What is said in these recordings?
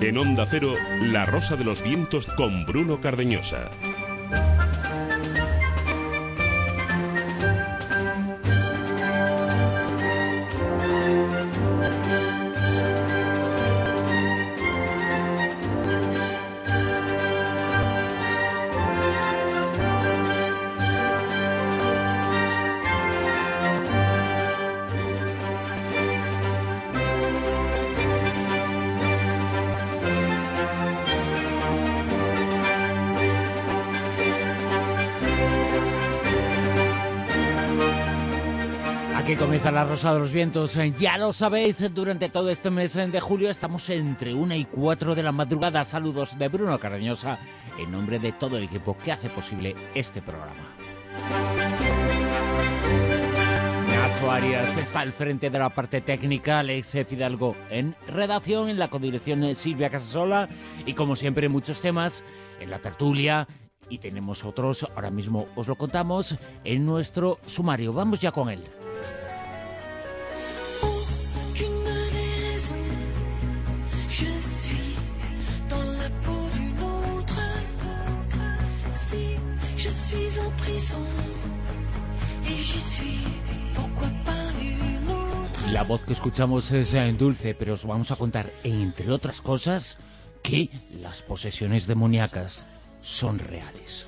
En Onda Cero, La Rosa de los Vientos con Bruno Cardeñosa. Aquí comienza La Rosa de los Vientos. Ya lo sabéis, durante todo este mes de julio estamos entre 1 y 4 de la madrugada. Saludos de Bruno Cardeñosa, en nombre de todo el equipo que hace posible este programa. Nacho Arias está al frente de la parte técnica, Alex Fidalgo en redacción, en la codirección Silvia Casasola y como siempre muchos temas en la tertulia. Y tenemos otros, ahora mismo os lo contamos, en nuestro sumario. Vamos ya con él. La voz que escuchamos es dulce, pero os vamos a contar, entre otras cosas, que las posesiones demoníacas son reales.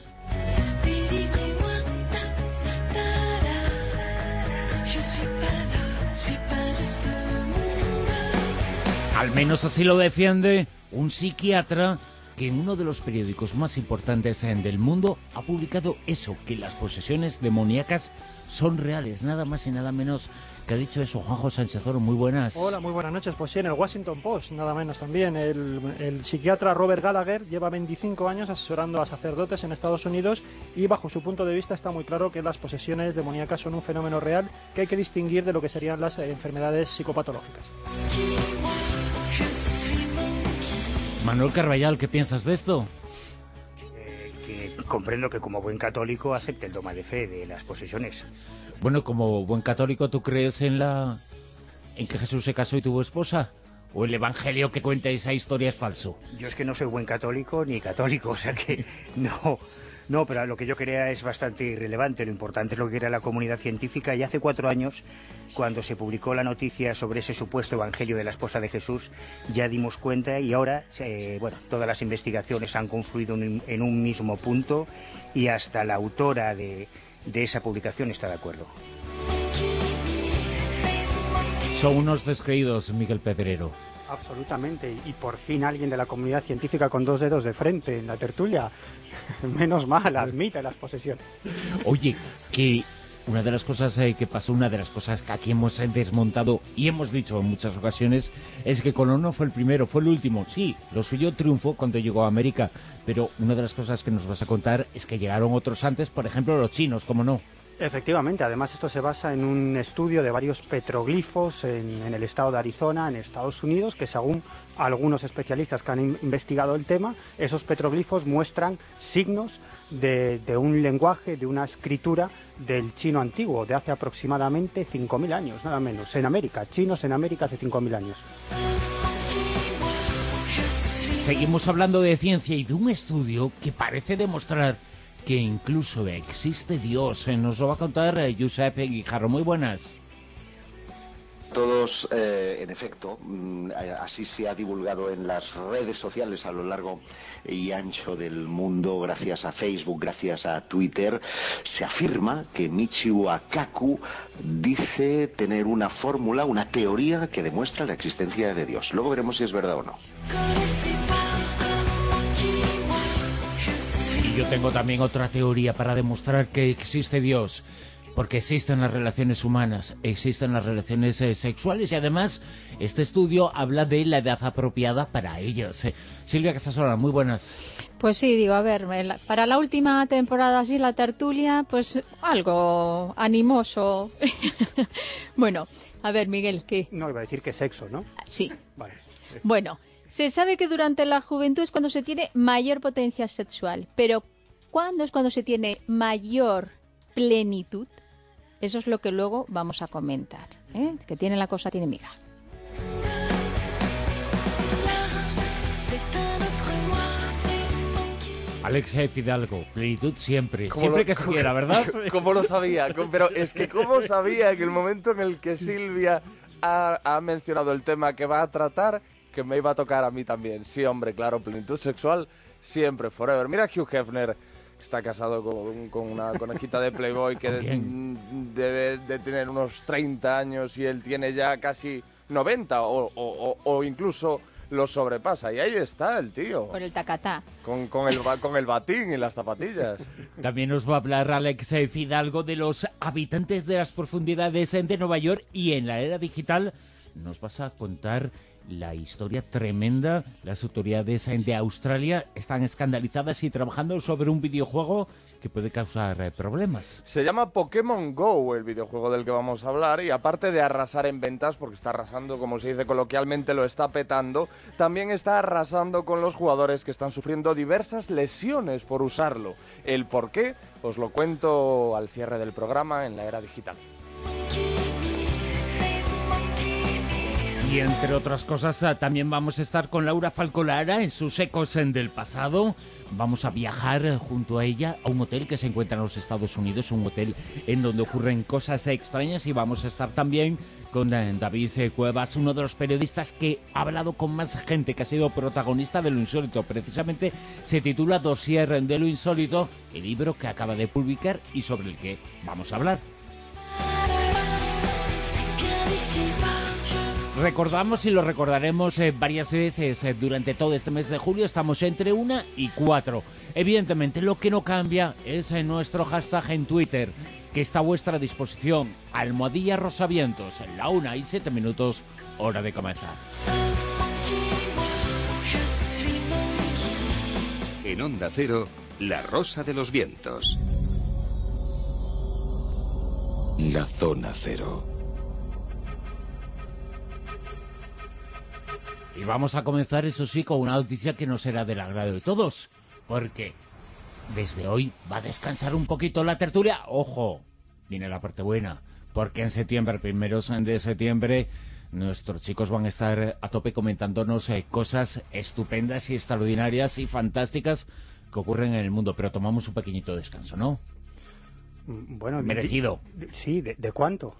Al menos así lo defiende un psiquiatra que en uno de los periódicos más importantes del mundo ha publicado eso, que las posesiones demoníacas son reales, nada más y nada menos que ha dicho eso. Juanjo Sánchez Oro, muy buenas. Hola, muy buenas noches. Pues sí, en el Washington Post, nada menos también. El psiquiatra Robert Gallagher lleva 25 años asesorando a sacerdotes en Estados Unidos y bajo su punto de vista está muy claro que las posesiones demoníacas son un fenómeno real que hay que distinguir de lo que serían las enfermedades psicopatológicas. Manuel Carballal, ¿qué piensas de esto? Que comprendo que como buen católico acepte el dogma de fe de las posesiones. Bueno, como buen católico, ¿tú crees en que Jesús se casó y tuvo esposa? ¿O el evangelio que cuenta esa historia es falso? Yo es que no soy buen católico ni católico, o sea que no, pero lo que yo quería es bastante irrelevante. Lo importante es lo que era la comunidad científica. Y hace 4 años, cuando se publicó la noticia sobre ese supuesto evangelio de la esposa de Jesús, ya dimos cuenta y ahora, todas las investigaciones han confluido en un mismo punto y hasta la autora de esa publicación está de acuerdo. Son unos descreídos, Miguel Pedrero. Absolutamente, y por fin alguien de la comunidad científica con 2 dedos de frente en la tertulia. Menos mal, admite las posesiones. Oye, que una de las cosas que pasó, una de las cosas que aquí hemos desmontado y hemos dicho en muchas ocasiones, es que Colón no fue el primero, fue el último. Sí, lo suyo triunfó cuando llegó a América, pero una de las cosas que nos vas a contar es que llegaron otros antes, por ejemplo los chinos, ¿cómo no? Efectivamente, además esto se basa en un estudio de varios petroglifos en el estado de Arizona, en Estados Unidos, que según algunos especialistas que han investigado el tema, esos petroglifos muestran signos de un lenguaje, de una escritura del chino antiguo, de hace aproximadamente 5.000 años, nada menos, en América, chinos en América hace 5.000 años. Seguimos hablando de ciencia y de un estudio que parece demostrar que incluso existe Dios. Nos lo va a contar Josep Guijarro. Muy buenas. Todos, en efecto, así se ha divulgado en las redes sociales a lo largo y ancho del mundo, gracias a Facebook, gracias a Twitter, se afirma que Michio Kaku dice tener una fórmula, una teoría que demuestra la existencia de Dios. Luego veremos si es verdad o no. Y yo tengo también otra teoría para demostrar que existe Dios. Porque existen las relaciones humanas, existen las relaciones sexuales y además este estudio habla de la edad apropiada para ellas. Silvia Casasola, muy buenas. Pues sí, digo, a ver, para la última temporada así, la tertulia, pues algo animoso. Bueno, a ver, Miguel, ¿qué? No, iba a decir que sexo, ¿no? Sí. Vale. Bueno, se sabe que durante la juventud es cuando se tiene mayor potencia sexual, pero ¿cuándo es cuando se tiene mayor plenitud? Eso es lo que luego vamos a comentar, ¿eh? Que tiene la cosa, tiene miga. Alex Fidalgo, plenitud siempre que se quiera, ¿verdad? ¿Cómo lo sabía? Pero es que ¿cómo sabía que el momento en el que Silvia ha mencionado el tema que va a tratar, que me iba a tocar a mí también? Sí, hombre, claro, plenitud sexual siempre, forever. Mira Hugh Hefner, que está casado con una conejita de Playboy que debe de tener unos 30 años y él tiene ya casi 90 o incluso lo sobrepasa. Y ahí está el tío. Por el tacatá. Con el batín y las zapatillas. También nos va a hablar Alex Fidalgo de los habitantes de las profundidades de Nueva York, y en la era digital nos vas a contar la historia tremenda. Las autoridades de Australia están escandalizadas y trabajando sobre un videojuego que puede causar problemas. Se llama Pokémon Go, el videojuego del que vamos a hablar, y aparte de arrasar en ventas, porque está arrasando, como se dice coloquialmente, lo está petando, también está arrasando con los jugadores que están sufriendo diversas lesiones por usarlo. El por qué os lo cuento al cierre del programa en la era digital. Y entre otras cosas, también vamos a estar con Laura Falcolara en sus ecos del pasado. Vamos a viajar junto a ella a un hotel que se encuentra en los Estados Unidos, un hotel en donde ocurren cosas extrañas, y vamos a estar también con David Cuevas, uno de los periodistas que ha hablado con más gente, que ha sido protagonista de lo insólito. Precisamente se titula Dossier de lo insólito, el libro que acaba de publicar y sobre el que vamos a hablar. Recordamos y lo recordaremos varias veces durante todo este mes de julio. Estamos entre 1 y 4. Evidentemente, lo que no cambia es nuestro hashtag en Twitter, que está a vuestra disposición. @rosavientos. La 1 y 7 minutos, hora de comenzar. En Onda Cero, La Rosa de los Vientos. La Zona Cero. Y vamos a comenzar, eso sí, con una noticia que no será del agrado de todos, porque desde hoy va a descansar un poquito la tertulia. ¡Ojo! Viene la parte buena, porque en septiembre, primeros de septiembre, nuestros chicos van a estar a tope comentándonos cosas estupendas y extraordinarias y fantásticas que ocurren en el mundo, pero tomamos un pequeñito descanso, ¿no? Bueno, merecido. Sí, ¿de cuánto?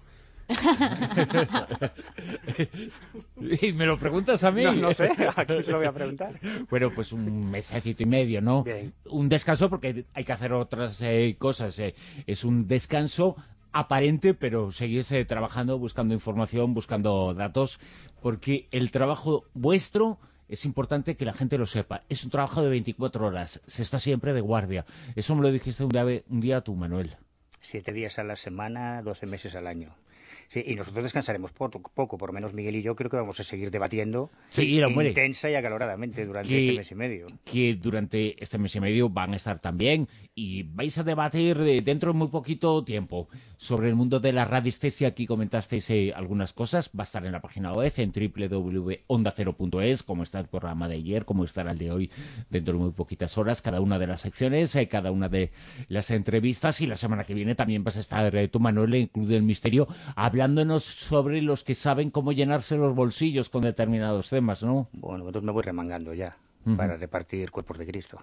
¿Y me lo preguntas a mí? No sé, ¿a quién se lo voy a preguntar? Bueno, pues un mesecito y medio, ¿no? Bien. Un descanso porque hay que hacer otras cosas. Es un descanso aparente, pero seguís trabajando, buscando información, buscando datos, porque el trabajo vuestro es importante que la gente lo sepa. Es un trabajo de 24 horas, se está siempre de guardia. Eso me lo dijiste un día tú, Manuel. 7 días a la semana, 12 meses al año. Sí, y nosotros descansaremos poco, por lo menos Miguel y yo creo que vamos a seguir debatiendo intensa y acaloradamente durante este mes y medio. Que durante este mes y medio van a estar también, y vais a debatir dentro de muy poquito tiempo sobre el mundo de la radiestesia. Aquí comentasteis algunas cosas. Va a estar en la página web, en www.ondacero.es, como está el programa de ayer, como estará el de hoy dentro de muy poquitas horas, cada una de las secciones, cada una de las entrevistas. Y la semana que viene también vas a estar tú, Manuel, en Club del Misterio, hablándonos sobre los que saben cómo llenarse los bolsillos con determinados temas, ¿no? Bueno, entonces me voy remangando ya para repartir cuerpos de Cristo.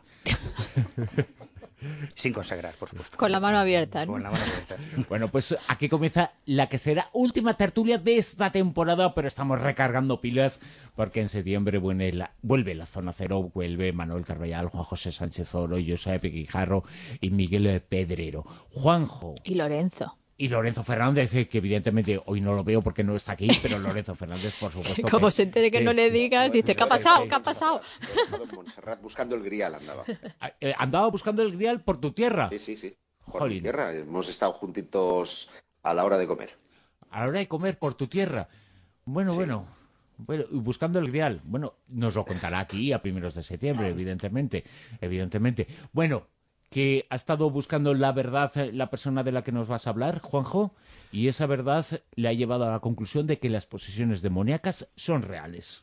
Sin consagrar, por supuesto. Con la mano abierta, ¿no? Con la mano abierta. Bueno, pues aquí comienza la que será última tertulia de esta temporada, pero estamos recargando pilas porque en septiembre vuelve la Zona Cero, vuelve Manuel Carvallal, Juan José Sánchez Oro, Josep Guijarro y Miguel Pedrero. Juanjo. Y Lorenzo. Y Lorenzo Fernández, que evidentemente hoy no lo veo porque no está aquí, pero Lorenzo Fernández, por supuesto. Como se entere que no le digas, dice, ¿qué ha pasado? ¿Qué ha pasado? He estado en Montserrat buscando el grial, andaba. ¿Andaba buscando el grial por tu tierra? Sí. Por mi tierra. Hemos estado juntitos a la hora de comer. A la hora de comer por tu tierra. Bueno, buscando el grial. Bueno, nos lo contará aquí a primeros de septiembre, evidentemente. Bueno, que ha estado buscando la verdad la persona de la que nos vas a hablar, Juanjo, y esa verdad le ha llevado a la conclusión de que las posesiones demoníacas son reales.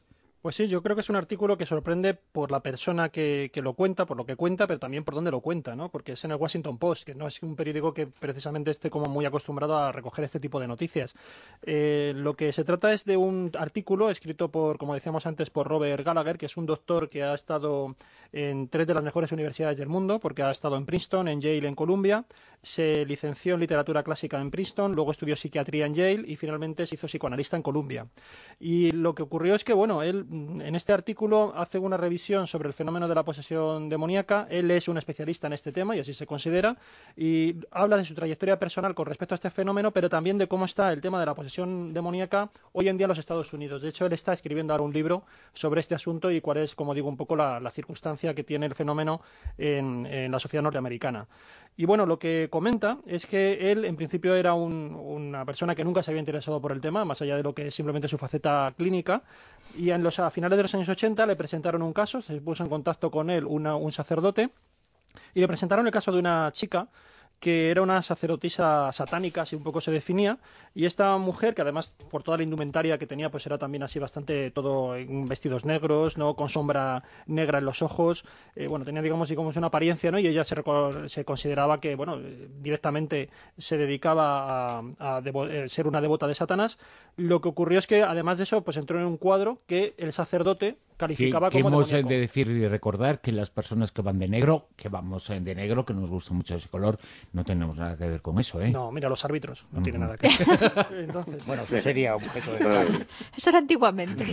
Pues sí, yo creo que es un artículo que sorprende por la persona que lo cuenta, por lo que cuenta, pero también por dónde lo cuenta, ¿no? Porque es en el Washington Post, que no es un periódico que precisamente esté como muy acostumbrado a recoger este tipo de noticias. Lo que se trata es de un artículo escrito por, como decíamos antes, por Robert Gallagher, que es un doctor que ha estado en 3 de las mejores universidades del mundo, porque ha estado en Princeton, en Yale, en Columbia, se licenció en literatura clásica en Princeton, luego estudió psiquiatría en Yale y finalmente se hizo psicoanalista en Columbia. Y lo que ocurrió es que, bueno, él en este artículo hace una revisión sobre el fenómeno de la posesión demoníaca. Él es un especialista en este tema y así se considera, y habla de su trayectoria personal con respecto a este fenómeno, pero también de cómo está el tema de la posesión demoníaca hoy en día en los Estados Unidos. De hecho, él está escribiendo ahora un libro sobre este asunto y cuál es, como digo, un poco la circunstancia que tiene el fenómeno en la sociedad norteamericana. Y bueno, lo que comenta es que él en principio era una persona que nunca se había interesado por el tema, más allá de lo que es simplemente su faceta clínica, y a finales de los años 80 le presentaron un caso, se puso en contacto con él un sacerdote, y le presentaron el caso de una chica que era una sacerdotisa satánica, así un poco se definía, y esta mujer, que además por toda la indumentaria que tenía, pues era también así bastante todo en vestidos negros, no, con sombra negra en los ojos, bueno, tenía digamos una apariencia, ¿no? Y ella se consideraba que, bueno, directamente se dedicaba a ser una devota de Satanás. Lo que ocurrió es que además de eso, pues entró en un cuadro que el sacerdote calificaba que como hemos demoníaco. de decir y recordar que las personas que van de negro, que vamos de negro, que nos gusta mucho ese color, no tenemos nada que ver con eso, ¿eh? No, mira, los árbitros no tienen nada que ver. Entonces, Bueno, eso sería objeto de... Eso era antiguamente.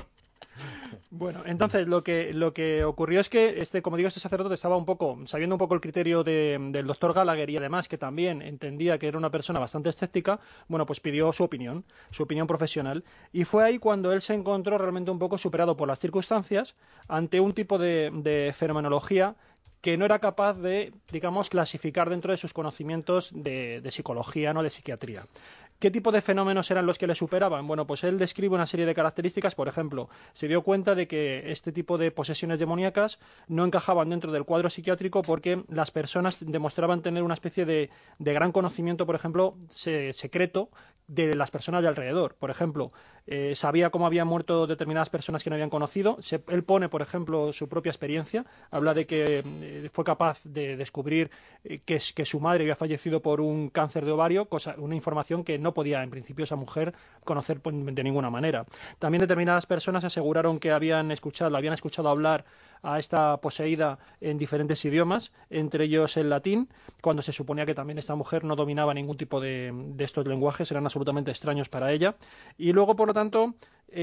Bueno, entonces lo que ocurrió es que como digo, este sacerdote estaba sabiendo un poco el criterio del doctor Gallagher, y además que también entendía que era una persona bastante escéptica. Bueno, pues pidió su opinión profesional, y fue ahí cuando él se encontró realmente un poco superado por las circunstancias ante un tipo de fenomenología que no era capaz de, digamos, clasificar dentro de sus conocimientos de psicología, no de psiquiatría. ¿Qué tipo de fenómenos eran los que le superaban? Bueno, pues él describe una serie de características. Por ejemplo, se dio cuenta de que este tipo de posesiones demoníacas no encajaban dentro del cuadro psiquiátrico porque las personas demostraban tener una especie de gran conocimiento, por ejemplo, secreto de las personas de alrededor. Por ejemplo, sabía cómo habían muerto determinadas personas que no habían conocido. Él pone, por ejemplo, su propia experiencia. Habla de que fue capaz de descubrir que su madre había fallecido por un cáncer de ovario, una información que no podía en principio esa mujer conocer de ninguna manera. También determinadas personas aseguraron que la habían escuchado hablar a esta poseída en diferentes idiomas, entre ellos el latín, cuando se suponía que también esta mujer no dominaba ningún tipo de estos lenguajes, eran absolutamente extraños para ella. Y luego, por lo tanto,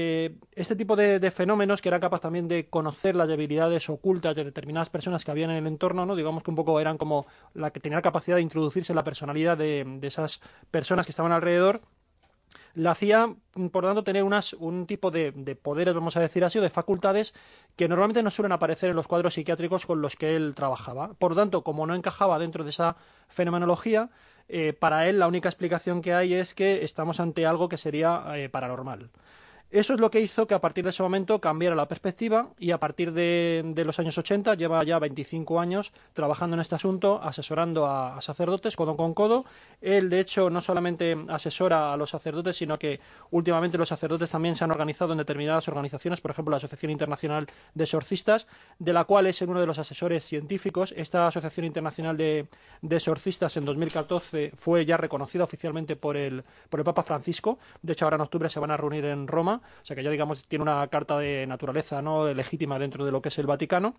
este tipo de fenómenos, que era capaz también de conocer las debilidades ocultas de determinadas personas que habían en el entorno, ¿no? Digamos que un poco eran como la que tenía la capacidad de introducirse en la personalidad de esas personas que estaban alrededor, la hacía, por lo tanto, tener un tipo de poderes, vamos a decir así, o de facultades que normalmente no suelen aparecer en los cuadros psiquiátricos con los que él trabajaba. Por lo tanto, como no encajaba dentro de esa fenomenología, para él la única explicación que hay es que estamos ante algo que sería paranormal. Eso es lo que hizo que a partir de ese momento cambiara la perspectiva, y a partir de los años 80 lleva ya 25 años trabajando en este asunto, asesorando a sacerdotes codo con codo. Él, de hecho, no solamente asesora a los sacerdotes, sino que últimamente los sacerdotes también se han organizado en determinadas organizaciones, por ejemplo la Asociación Internacional de Exorcistas, de la cual es uno de los asesores científicos. Esta Asociación Internacional de Exorcistas en 2014 fue ya reconocida oficialmente por el Papa Francisco. De hecho, ahora en octubre se van a reunir en Roma. O sea que ya, digamos, tiene una carta de naturaleza, ¿no?, legítima dentro de lo que es el Vaticano.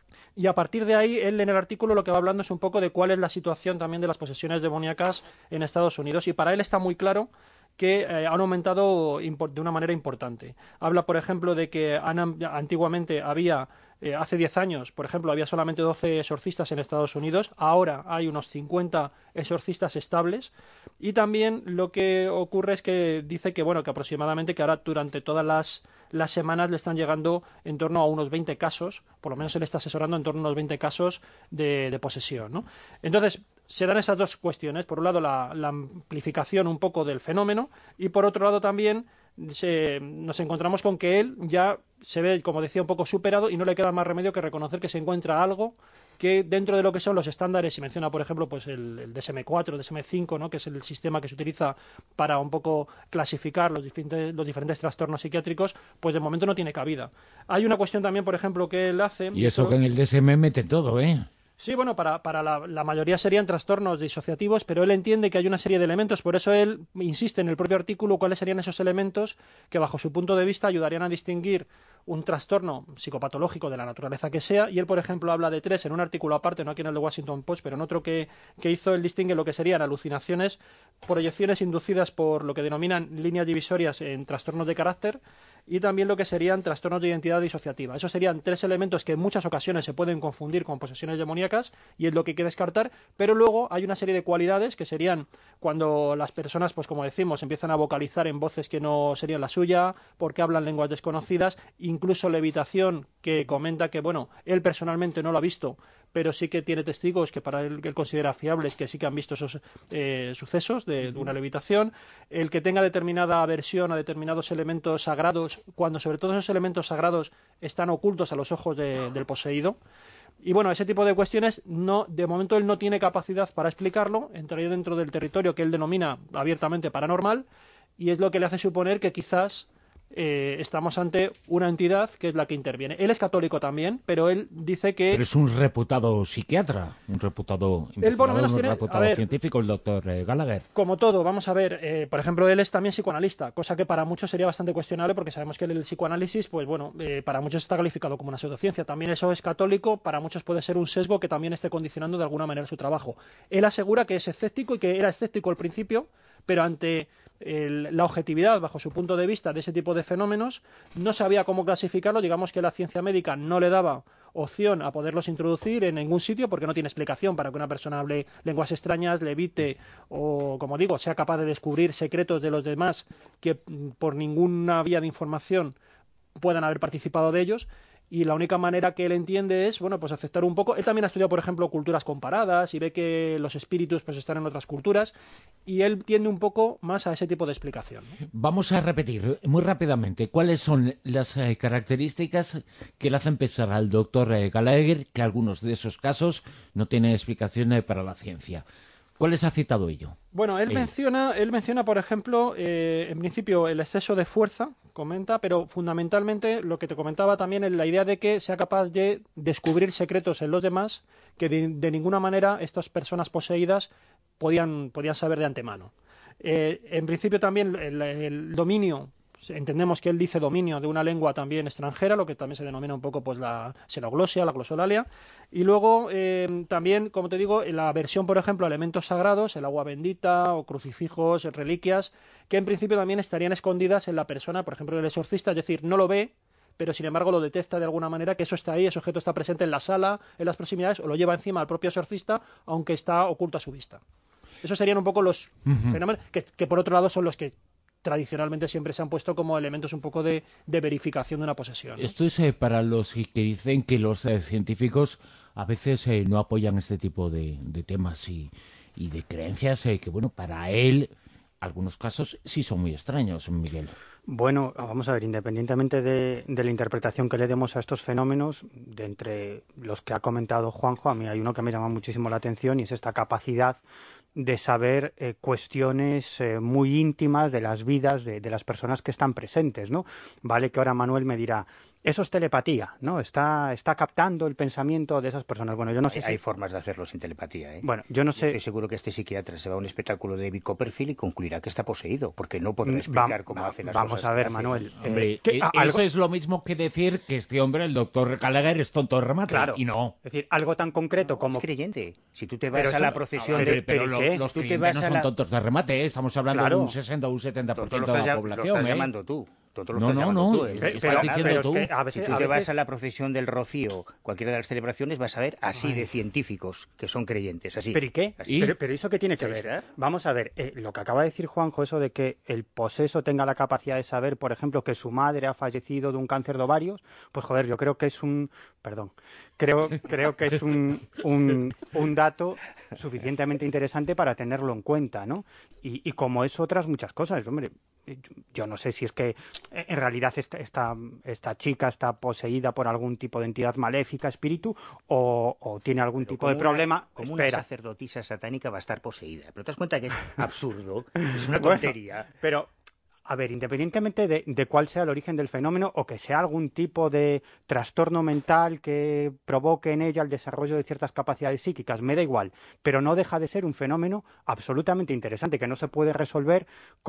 Y a partir de ahí, él en el artículo lo que va hablando es un poco de cuál es la situación también de las posesiones demoníacas en Estados Unidos. Y para él está muy claro que han aumentado de una manera importante. Habla, por ejemplo, de que antiguamente había... hace 10 años, por ejemplo, había solamente 12 exorcistas en Estados Unidos. Ahora hay unos 50 exorcistas estables. Y también lo que ocurre es que dice que, bueno, que aproximadamente que ahora durante todas las semanas le están llegando en torno a unos 20 casos, por lo menos él está asesorando en torno a unos 20 casos de posesión, ¿no? Entonces, se dan esas dos cuestiones. Por un lado, la amplificación un poco del fenómeno, y por otro lado también nos encontramos con que él ya se ve, como decía, un poco superado y no le queda más remedio que reconocer que se encuentra algo que dentro de lo que son los estándares, y menciona, por ejemplo, pues el DSM-4, el DSM-5, ¿no?, que es el sistema que se utiliza para un poco clasificar los diferentes trastornos psiquiátricos, pues de momento no tiene cabida. Hay una cuestión también, por ejemplo, que él hace... Y eso que en el DSM mete todo, ¿eh? Sí, bueno, para la mayoría serían trastornos disociativos, pero él entiende que hay una serie de elementos, por eso él insiste en el propio artículo cuáles serían esos elementos que bajo su punto de vista ayudarían a distinguir un trastorno psicopatológico de la naturaleza que sea, y él, por ejemplo, habla de 3 en un artículo aparte, no aquí en el de Washington Post, pero en otro que hizo, él distingue lo que serían alucinaciones, proyecciones inducidas por lo que denominan líneas divisorias en trastornos de carácter, y también lo que serían trastornos de identidad disociativa. Esos serían 3 elementos que en muchas ocasiones se pueden confundir con posesiones demoníacas y es lo que hay que descartar, pero luego hay una serie de cualidades que serían cuando las personas, pues como decimos, empiezan a vocalizar en voces que no serían la suya, porque hablan lenguas desconocidas, incluso levitación, que comenta que, bueno, él personalmente no lo ha visto, pero sí que tiene testigos que para él considera fiables, que sí que han visto esos sucesos de una levitación, el que tenga determinada aversión a determinados elementos sagrados, cuando sobre todo esos elementos sagrados están ocultos a los ojos del poseído. Y bueno, ese tipo de cuestiones, de momento él no tiene capacidad para explicarlo, entraría dentro del territorio que él denomina abiertamente paranormal, y es lo que le hace suponer que quizás estamos ante una entidad que es la que interviene. Él es católico también, pero él dice que... Pero es un reputado psiquiatra, un reputado investigador, un reputado científico, el doctor Gallagher. Como todo, vamos a ver, por ejemplo, él es también psicoanalista, cosa que para muchos sería bastante cuestionable porque sabemos que el psicoanálisis, pues bueno, para muchos está calificado como una pseudociencia. También eso es católico, para muchos puede ser un sesgo que también esté condicionando de alguna manera su trabajo. Él asegura que es escéptico y que era escéptico al principio, pero ante la objetividad, bajo su punto de vista, de ese tipo de fenómenos, no sabía cómo clasificarlo. Digamos que la ciencia médica no le daba opción a poderlos introducir en ningún sitio porque no tiene explicación para que una persona hable lenguas extrañas, levite o, como digo, sea capaz de descubrir secretos de los demás que por ninguna vía de información puedan haber participado de ellos. Y la única manera que él entiende es, bueno, pues aceptar un poco. Él también ha estudiado, por ejemplo, culturas comparadas y ve que los espíritus pues están en otras culturas y él tiende un poco más a ese tipo de explicación, ¿no? Vamos a repetir muy rápidamente cuáles son las características que le hacen pensar al doctor Gallagher que algunos de esos casos no tienen explicación para la ciencia. ¿Cuáles ha citado ello? Bueno, él menciona, por ejemplo, en principio el exceso de fuerza, comenta, pero fundamentalmente lo que te comentaba también es la idea de que sea capaz de descubrir secretos en los demás que de ninguna manera estas personas poseídas podían saber de antemano. En principio también el dominio, entendemos que él dice dominio de una lengua también extranjera, lo que también se denomina un poco pues la xenoglosia, la glosolalia, y luego también, como te digo, la aversión, por ejemplo, a elementos sagrados, el agua bendita o crucifijos, reliquias, que en principio también estarían escondidas en la persona, por ejemplo, el exorcista, es decir, no lo ve, pero sin embargo lo detecta de alguna manera, que eso está ahí, ese objeto está presente en la sala, en las proximidades, o lo lleva encima al propio exorcista, aunque está oculto a su vista. Esos serían un poco los fenómenos que por otro lado son los que tradicionalmente siempre se han puesto como elementos un poco de verificación de una posesión, ¿no? Esto es para los que dicen que los científicos a veces no apoyan este tipo de temas y de creencias que, bueno, para él, algunos casos sí son muy extraños, Miguel. Bueno, vamos a ver, independientemente de la interpretación que le demos a estos fenómenos, de entre los que ha comentado Juanjo, a mí hay uno que me llama muchísimo la atención y es esta capacidad de saber cuestiones muy íntimas de las vidas de las personas que están presentes, ¿no? Vale que ahora Manuel me dirá, eso es telepatía, ¿no? Está captando el pensamiento de esas personas. Bueno, yo no sé Hay formas de hacerlo sin telepatía, ¿eh? Bueno, yo no sé... Estoy seguro que este psiquiatra se va a un espectáculo de David Copperfield y concluirá que está poseído, porque no podrá explicar cómo hace las cosas. Vamos a ver, Manuel. Hombre, eso es lo mismo que decir que este hombre, el doctor Gallagher, es tonto de remate. Claro. Y no. Es decir, algo tan concreto como... Es creyente. Si tú te vas a la procesión de... Pero los creyentes no son tontos de remate, ¿eh? Estamos hablando de un 60 o un 70% de la población. Lo estás llamando tú. Si tú te vas a la procesión del Rocío, cualquiera de las celebraciones, vas a ver así de científicos que son creyentes, así. ¿Pero y qué? Así. ¿Pero eso qué tiene que ver? Vamos a ver, lo que acaba de decir Juanjo, eso de que el poseso tenga la capacidad de saber, por ejemplo, que su madre ha fallecido de un cáncer de ovarios, pues joder, yo creo que es creo que es un dato suficientemente interesante para tenerlo en cuenta, ¿no? Y como es otras muchas cosas, hombre, yo no sé si es que en realidad esta chica está poseída por algún tipo de entidad maléfica, espíritu, o tiene algún tipo de problema. Como una sacerdotisa satánica va a estar poseída. Pero te das cuenta que es absurdo, es una tontería. Bueno, pero, a ver, independientemente de cuál sea el origen del fenómeno o que sea algún tipo de trastorno mental que provoque en ella el desarrollo de ciertas capacidades psíquicas, me da igual, pero no deja de ser un fenómeno absolutamente interesante que no se puede resolver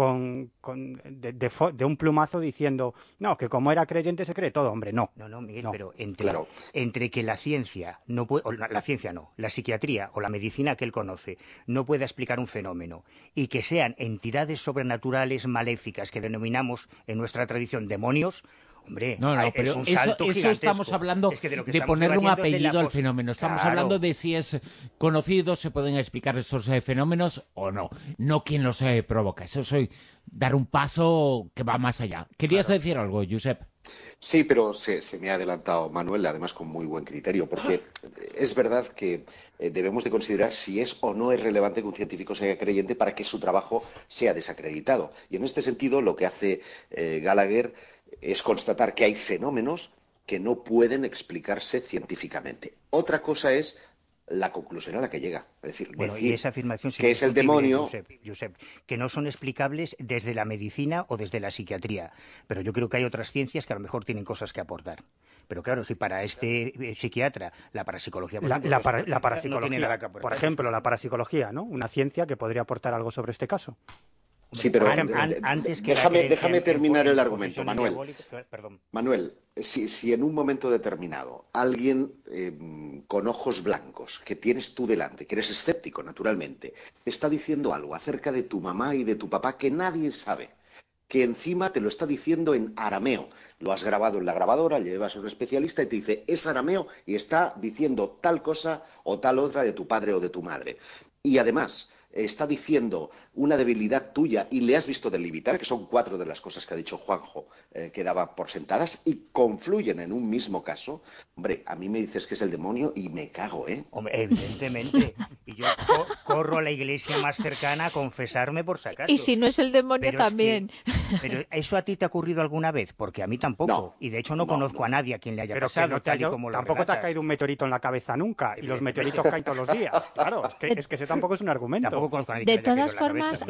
de un plumazo diciendo, no, que como era creyente se cree todo, hombre, no. No, Miguel, no. Pero entre que la ciencia no puede, o la ciencia no, la psiquiatría o la medicina que él conoce no pueda explicar un fenómeno y que sean entidades sobrenaturales maléficas que denominamos en nuestra tradición demonios, hombre, no, pero es un salto eso gigantesco. estamos hablando es que de ponerle un apellido al fenómeno. Estamos hablando de si es conocido, se pueden explicar esos fenómenos o no. No quién los provoca. Eso es dar un paso que va más allá. ¿Querías decir algo, Josep? Sí, pero se me ha adelantado Manuel, además con muy buen criterio, porque es verdad que debemos de considerar si es o no es relevante que un científico sea creyente para que su trabajo sea desacreditado. Y en este sentido, lo que hace Gallagher es constatar que hay fenómenos que no pueden explicarse científicamente. Otra cosa es la conclusión a la que llega. Es decir, y esa afirmación que es el demonio, Josep, que no son explicables desde la medicina o desde la psiquiatría. Pero yo creo que hay otras ciencias que a lo mejor tienen cosas que aportar. Pero claro, si para este psiquiatra la parapsicología... La parapsicología, no por ejemplo, la parapsicología, ¿no? Una ciencia que podría aportar algo sobre este caso. Sí, pero por ejemplo, déjame terminar el argumento, Manuel. Perdón. Manuel, si en un momento determinado alguien con ojos blancos, que tienes tú delante, que eres escéptico, naturalmente, está diciendo algo acerca de tu mamá y de tu papá que nadie sabe, que encima te lo está diciendo en arameo, lo has grabado en la grabadora, llevas a un especialista y te dice, es arameo y está diciendo tal cosa o tal otra de tu padre o de tu madre. Y además está diciendo una debilidad tuya y le has visto delimitar, que son 4 de las cosas que ha dicho Juanjo, que daba por sentadas, y confluyen en un mismo caso, hombre, a mí me dices que es el demonio y me cago, ¿eh? Hombre, evidentemente. Y yo corro a la iglesia más cercana a confesarme por si acaso. Y si no es el demonio también. Pero ¿eso a ti te ha ocurrido alguna vez? Porque a mí tampoco. No, y de hecho no conozco a nadie a quien le haya pasado. Tampoco te ha caído un meteorito en la cabeza nunca. Y los meteoritos caen todos los días. Claro, es que ese tampoco es un argumento. De todas formas,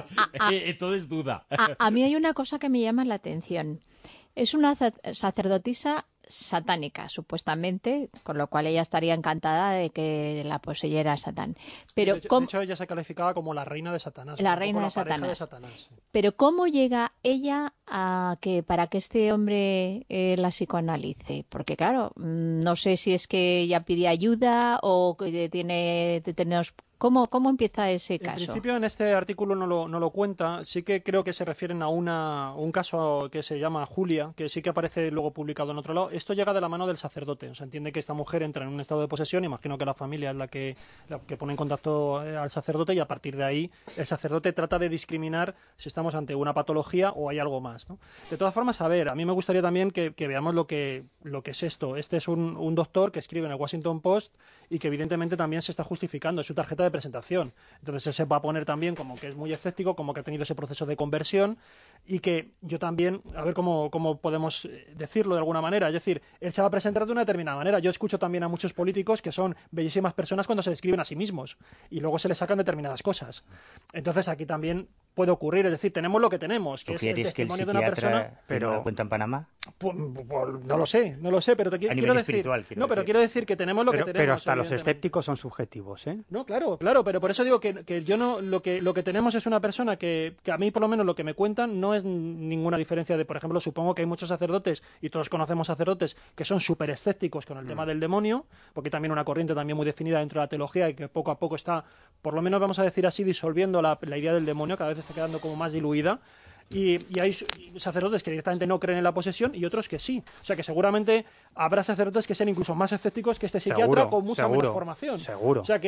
todo es duda. A mí hay una cosa que me llama la atención. Es una sacerdotisa satánica, supuestamente, con lo cual ella estaría encantada de que la poseyera Satán. Pero de hecho, ella se calificaba como la reina de Satanás. La reina de Satanás. Pero ¿cómo llega ella para que este hombre la psicoanalice? Porque claro, no sé si es que ella pide ayuda o que tiene determinados... ¿Cómo empieza ese caso? En principio, en este artículo no lo cuenta. Sí que creo que se refieren a un caso que se llama Julia, que sí que aparece luego publicado en otro lado. Esto llega de la mano del sacerdote. O sea, entiende que esta mujer entra en un estado de posesión. Imagino que la familia es la que pone en contacto al sacerdote, y a partir de ahí el sacerdote trata de discriminar si estamos ante una patología o hay algo más, ¿no? De todas formas, a ver, a mí me gustaría también que veamos lo que es esto. Este es un doctor que escribe en el Washington Post y que evidentemente también se está justificando en su tarjeta de presentación. Entonces él se va a poner también como que es muy escéptico, como que ha tenido ese proceso de conversión, y que yo también, a ver cómo podemos decirlo de alguna manera, es decir, él se va a presentar de una determinada manera. Yo escucho también a muchos políticos que son bellísimas personas cuando se describen a sí mismos y luego se les sacan determinadas cosas. Entonces aquí también puede ocurrir, es decir, tenemos lo que tenemos, que es el testimonio de una persona. ¿Pero lo cuenta en Panamá? Pues, no lo sé, pero quiero decir, quiero decir que tenemos lo que tenemos. Pero hasta los escépticos son subjetivos, ¿eh? No, claro, pero por eso digo que yo no, lo que tenemos es una persona que a mí por lo menos lo que me cuentan no es ninguna diferencia de, por ejemplo, supongo que hay muchos sacerdotes, y todos conocemos sacerdotes que son súper escépticos con el tema del demonio, porque hay también una corriente también muy definida dentro de la teología y que poco a poco está, por lo menos vamos a decir así, disolviendo la idea del demonio, cada vez está quedando como más diluida. Y hay sacerdotes que directamente no creen en la posesión y otros que sí. O sea que seguramente habrá sacerdotes que sean incluso más escépticos que este psiquiatra, con mucha menos formación. Seguro. O sea que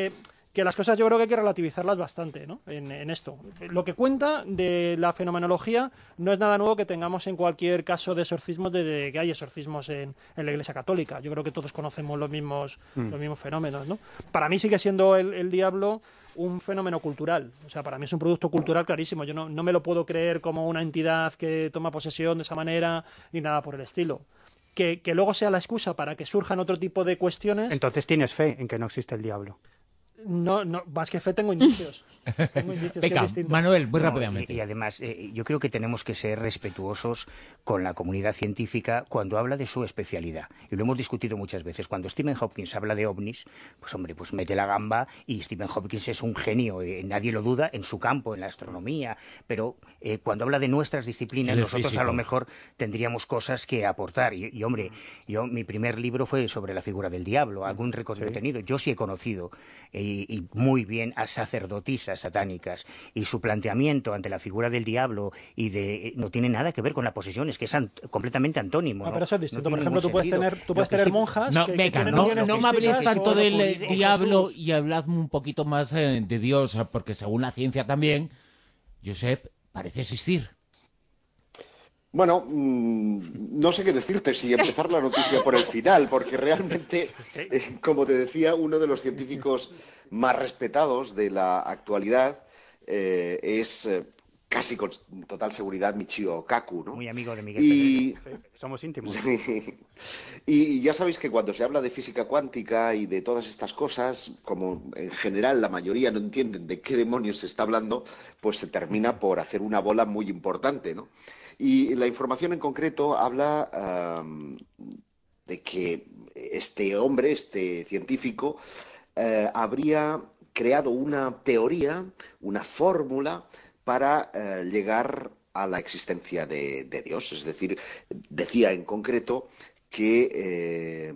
que las cosas yo creo que hay que relativizarlas bastante, ¿no? En esto. Lo que cuenta de la fenomenología no es nada nuevo que tengamos en cualquier caso de exorcismos, de que hay exorcismos en la Iglesia Católica. Yo creo que todos conocemos los mismos fenómenos, ¿no? Para mí sigue siendo el diablo un fenómeno cultural. O sea, para mí es un producto cultural clarísimo. Yo no me lo puedo creer como una entidad que toma posesión de esa manera ni nada por el estilo. Que luego sea la excusa para que surjan otro tipo de cuestiones. Entonces tienes fe en que no existe el diablo. No, más que fe tengo indicios. Venga, Manuel, muy rápidamente. Y además, yo creo que tenemos que ser respetuosos con la comunidad científica cuando habla de su especialidad. Y lo hemos discutido muchas veces. Cuando Stephen Hopkins habla de ovnis, pues hombre, pues mete la gamba, y Stephen Hopkins es un genio, nadie lo duda, en su campo, en la astronomía. Pero cuando habla de nuestras disciplinas, nosotros a lo mejor tendríamos cosas que aportar. Y hombre, mi primer libro fue sobre la figura del diablo, algún récord he tenido. Yo sí he conocido y muy bien a sacerdotisas satánicas, y su planteamiento ante la figura del diablo no tiene nada que ver con la posesión, es que es completamente antónimo. Pero eso es distinto. Por ejemplo, tú puedes tener monjas que tienen no me habléis tanto del diablo y habladme un poquito más de Dios, porque según la ciencia también, Josep, parece existir. Bueno, no sé qué decirte, si empezar la noticia por el final, porque realmente, como te decía, uno de los científicos más respetados de la actualidad es casi con total seguridad Michio Kaku, ¿no? Muy amigo de Miguel Pedrero. Somos íntimos. Sí. Y ya sabéis que cuando se habla de física cuántica y de todas estas cosas, como en general la mayoría no entienden de qué demonios se está hablando, pues se termina por hacer una bola muy importante, ¿no? Y la información en concreto habla de que este hombre, este científico, habría creado una teoría, una fórmula para llegar a la existencia de Dios. Es decir, decía en concreto que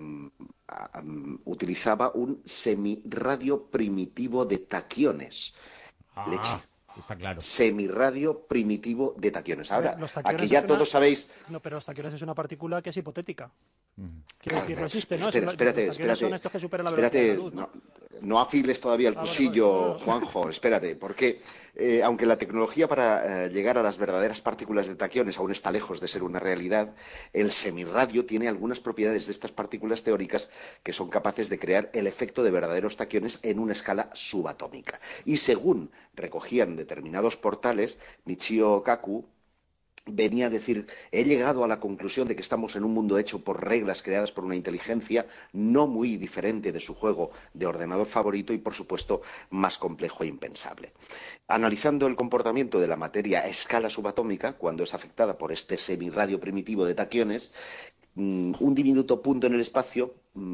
utilizaba un semirradio primitivo de taquiones. Leche. Está claro. Semirradio primitivo de taquiones. Ahora, aquí ya todos sabéis... No, pero los taquiones es una partícula que es hipotética. Quiero decir, no existe, ¿no? Espérate. Son estos que superan la velocidad de la luz, ¿no? No afiles todavía el cuchillo, vale. Juanjo, espérate, porque aunque la tecnología para llegar a las verdaderas partículas de taquiones aún está lejos de ser una realidad, el semirradio tiene algunas propiedades de estas partículas teóricas que son capaces de crear el efecto de verdaderos taquiones en una escala subatómica. Y según recogían determinados portales, Michio Kaku venía a decir: he llegado a la conclusión de que estamos en un mundo hecho por reglas creadas por una inteligencia no muy diferente de su juego de ordenador favorito y, por supuesto, más complejo e impensable. Analizando el comportamiento de la materia a escala subatómica, cuando es afectada por este semirradio primitivo de taquiones, un diminuto punto en el espacio,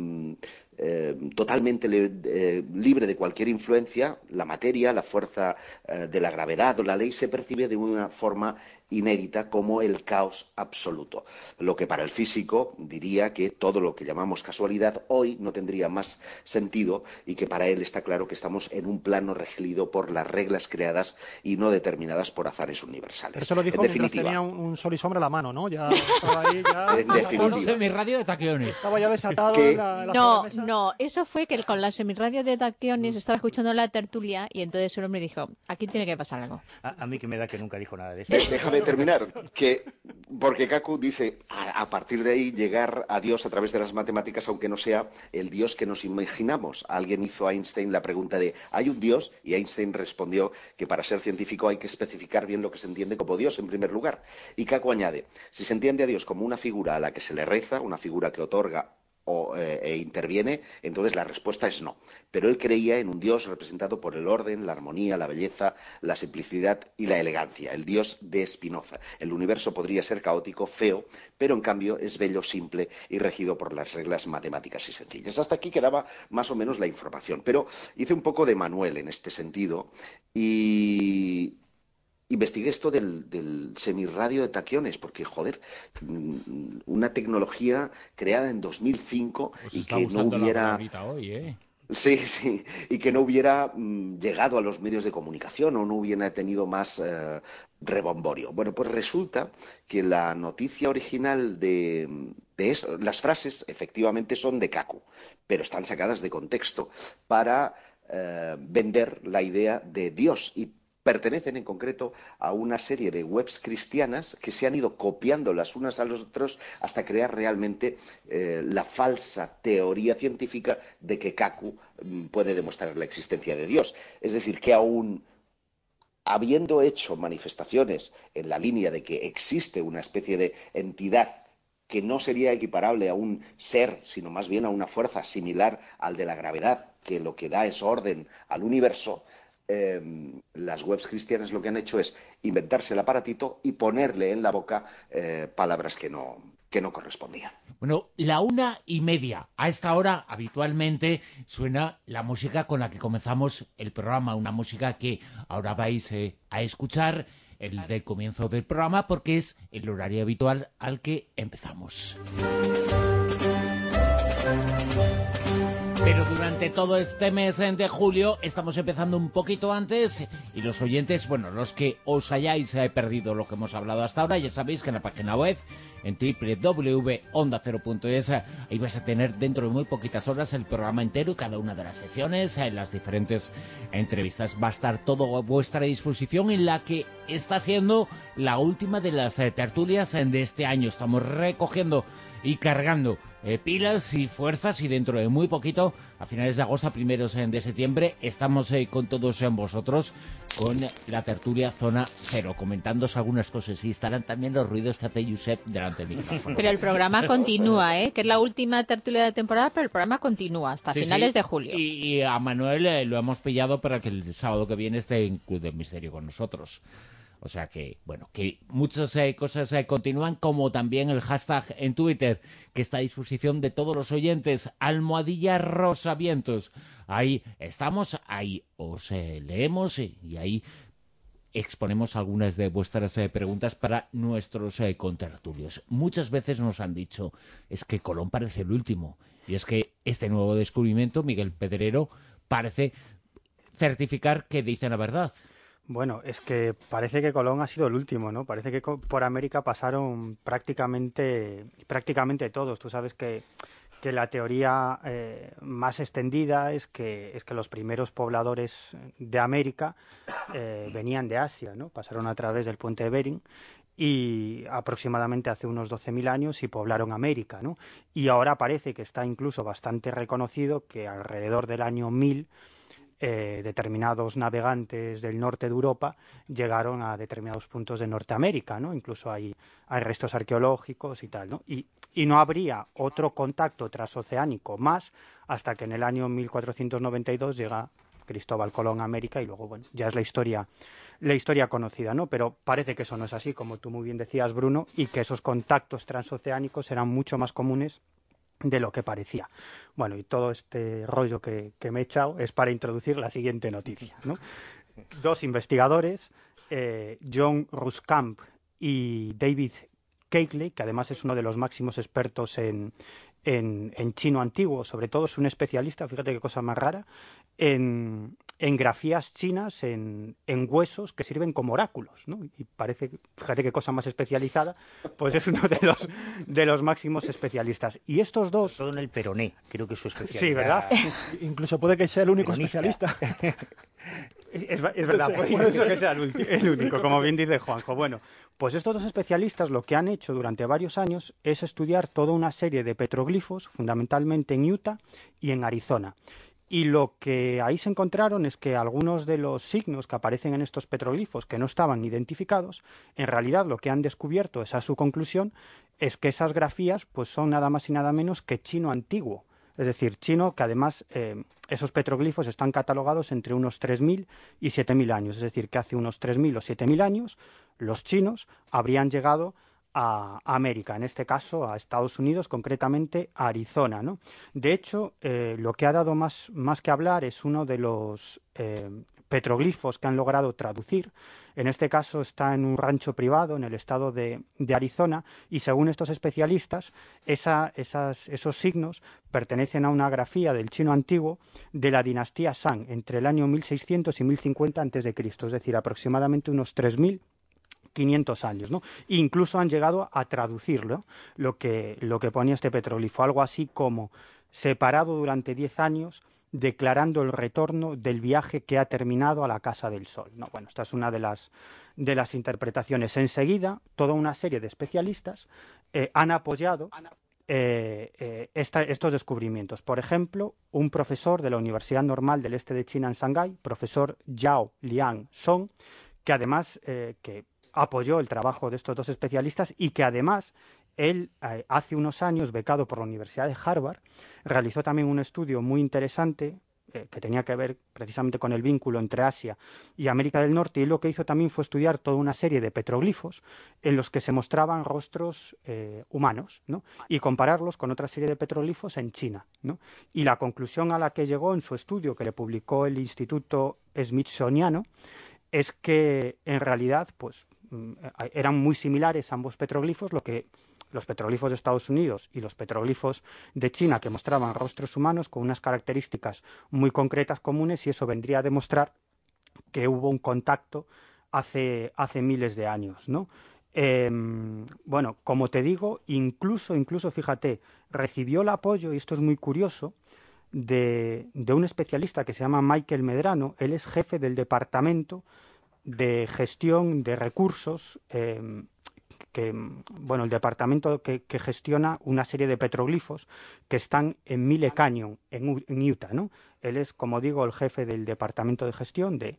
totalmente libre de cualquier influencia, la materia, la fuerza de la gravedad o la ley se percibe de una forma inédita como el caos absoluto. Lo que para el físico diría que todo lo que llamamos casualidad hoy no tendría más sentido, y que para él está claro que estamos en un plano regido por las reglas creadas y no determinadas por azares universales. Pero eso lo dijo mientras tenía un sol y sombra a la mano, ¿no? Ya estaba ahí, ya... En definitiva. Un semirradio de taquiones. Estaba ya desatado No, eso fue que con la semirradio de taquiones estaba escuchando la tertulia y entonces el hombre dijo: aquí tiene que pasar algo. A mí que me da que nunca dijo nada de eso. Déjame terminar, porque Kaku dice, a partir de ahí llegar a Dios a través de las matemáticas, aunque no sea el Dios que nos imaginamos. Alguien hizo a Einstein la pregunta de ¿hay un Dios? Y Einstein respondió que para ser científico hay que especificar bien lo que se entiende como Dios en primer lugar. Y Kaku añade: si se entiende a Dios como una figura a la que se le reza, una figura que otorga e interviene, entonces la respuesta es no. Pero él creía en un Dios representado por el orden, la armonía, la belleza, la simplicidad y la elegancia, el Dios de Spinoza. El universo podría ser caótico, feo, pero en cambio es bello, simple y regido por las reglas matemáticas y sencillas. Hasta aquí quedaba más o menos la información, pero hice un poco de Manuel en este sentido y investigué esto del semirradio de taquiones, porque, joder, una tecnología creada en 2005 pues y que no hubiera... Hoy, Sí, y que no hubiera llegado a los medios de comunicación o no hubiera tenido más rebomborio. Bueno, pues resulta que la noticia original de eso, las frases efectivamente son de Kaku, pero están sacadas de contexto para vender la idea de Dios, y pertenecen en concreto a una serie de webs cristianas que se han ido copiando las unas a los otros hasta crear realmente la falsa teoría científica de que Kaku puede demostrar la existencia de Dios. Es decir, que aún habiendo hecho manifestaciones en la línea de que existe una especie de entidad que no sería equiparable a un ser, sino más bien a una fuerza similar al de la gravedad, que lo que da es orden al universo, las webs cristianas lo que han hecho es inventarse el aparatito y ponerle en la boca palabras que no correspondían. Bueno, 1:30. A esta hora habitualmente suena la música con la que comenzamos el programa, una música que ahora vais a escuchar el del comienzo del programa porque es el horario habitual al que empezamos. Pero durante todo este mes de julio estamos empezando un poquito antes y los oyentes, bueno, los que os hayáis perdido lo que hemos hablado hasta ahora, ya sabéis que en la página web, en www.ondacero.es, ahí vais a tener dentro de muy poquitas horas el programa entero y cada una de las secciones, las diferentes entrevistas. Va a estar todo a vuestra disposición en la que está siendo la última de las tertulias de este año. Estamos recogiendo y cargando pilas y fuerzas y dentro de muy poquito, a finales de agosto, a primeros de septiembre, estamos con todos vosotros con la tertulia Zona Cero, comentándoos algunas cosas y estarán también los ruidos que hace Josep delante del micrófono. Pero el programa continúa, que es la última tertulia de temporada, pero el programa continúa hasta finales de julio. Y a Manuel lo hemos pillado para que el sábado que viene esté en Club del Misterio con nosotros. O sea que, bueno, que muchas cosas continúan, como también el hashtag en Twitter, que está a disposición de todos los oyentes, @rosavientos. Ahí estamos, ahí os leemos y ahí exponemos algunas de vuestras preguntas para nuestros contertulios. Muchas veces nos han dicho, es que Colón parece el último, y es que este nuevo descubrimiento, Miguel Pedrero, parece certificar que dice la verdad. Bueno, es que parece que Colón ha sido el último, ¿no? Parece que por América pasaron prácticamente todos. Tú sabes que la teoría más extendida es que los primeros pobladores de América venían de Asia, ¿no? Pasaron a través del puente de Bering y aproximadamente hace unos 12.000 años y poblaron América, ¿no? Y ahora parece que está incluso bastante reconocido que alrededor del año 1000 determinados navegantes del norte de Europa llegaron a determinados puntos de Norteamérica, ¿no? Incluso hay restos arqueológicos y tal, ¿no? Y no habría otro contacto transoceánico más hasta que en el año 1492 llega Cristóbal Colón a América y luego, bueno, ya es la historia conocida, ¿no? Pero parece que eso no es así, como tú muy bien decías, Bruno, y que esos contactos transoceánicos eran mucho más comunes de lo que parecía. Bueno, y todo este rollo que me he echado es para introducir la siguiente noticia, ¿no? Dos investigadores, John Ruskamp y David Keighley, que además es uno de los máximos expertos en chino antiguo, sobre todo es un especialista, fíjate qué cosa más rara, en grafías chinas, en huesos que sirven como oráculos, ¿no? Y parece, fíjate qué cosa más especializada, pues es uno de los máximos especialistas. Y estos dos... Todo en el peroné, creo que es su especialidad. Sí, ¿verdad? Incluso puede que sea el único especialista. Es verdad, puede ser que sea el único, como bien dice Juanjo. Bueno, pues estos dos especialistas lo que han hecho durante varios años es estudiar toda una serie de petroglifos, fundamentalmente en Utah y en Arizona. Y lo que ahí se encontraron es que algunos de los signos que aparecen en estos petroglifos que no estaban identificados, en realidad lo que han descubierto, esa es su conclusión, es que esas grafías pues son nada más y nada menos que chino antiguo. Es decir, chino, que además esos petroglifos están catalogados entre unos 3.000 y 7.000 años. Es decir, que hace unos 3.000 o 7.000 años los chinos habrían llegado a América, en este caso a Estados Unidos, concretamente a Arizona, ¿no? De hecho, lo que ha dado más que hablar es uno de los petroglifos que han logrado traducir. En este caso está en un rancho privado en el estado de Arizona y según estos especialistas esos signos pertenecen a una grafía del chino antiguo de la dinastía Shang entre el año 1600 y 1050 a.C., es decir, aproximadamente unos 3.500 años, ¿no? E incluso han llegado a traducirlo, lo que ponía este petroglifo, algo así como separado durante 10 años declarando el retorno del viaje que ha terminado a la Casa del Sol. No, bueno, esta es una de las interpretaciones. Enseguida, toda una serie de especialistas han apoyado estos descubrimientos. Por ejemplo, un profesor de la Universidad Normal del Este de China en Shanghái, profesor Yao Liang Song, que además que apoyó el trabajo de estos dos especialistas y que además él, hace unos años, becado por la Universidad de Harvard, realizó también un estudio muy interesante que tenía que ver precisamente con el vínculo entre Asia y América del Norte, y lo que hizo también fue estudiar toda una serie de petroglifos en los que se mostraban rostros humanos, ¿no? Y compararlos con otra serie de petroglifos en China, ¿no? Y la conclusión a la que llegó en su estudio, que le publicó el Instituto Smithsoniano, es que en realidad pues eran muy similares ambos petroglifos, lo que los petroglifos de Estados Unidos y los petroglifos de China, que mostraban rostros humanos con unas características muy concretas comunes, y eso vendría a demostrar que hubo un contacto hace miles de años, ¿no? Bueno, como te digo, incluso, fíjate, recibió el apoyo, y esto es muy curioso, de un especialista que se llama Michael Medrano. Él es jefe del Departamento de Gestión de Recursos, el departamento que gestiona una serie de petroglifos que están en Mille Canyon, en Utah, ¿no? Él es, como digo, el jefe del departamento de gestión de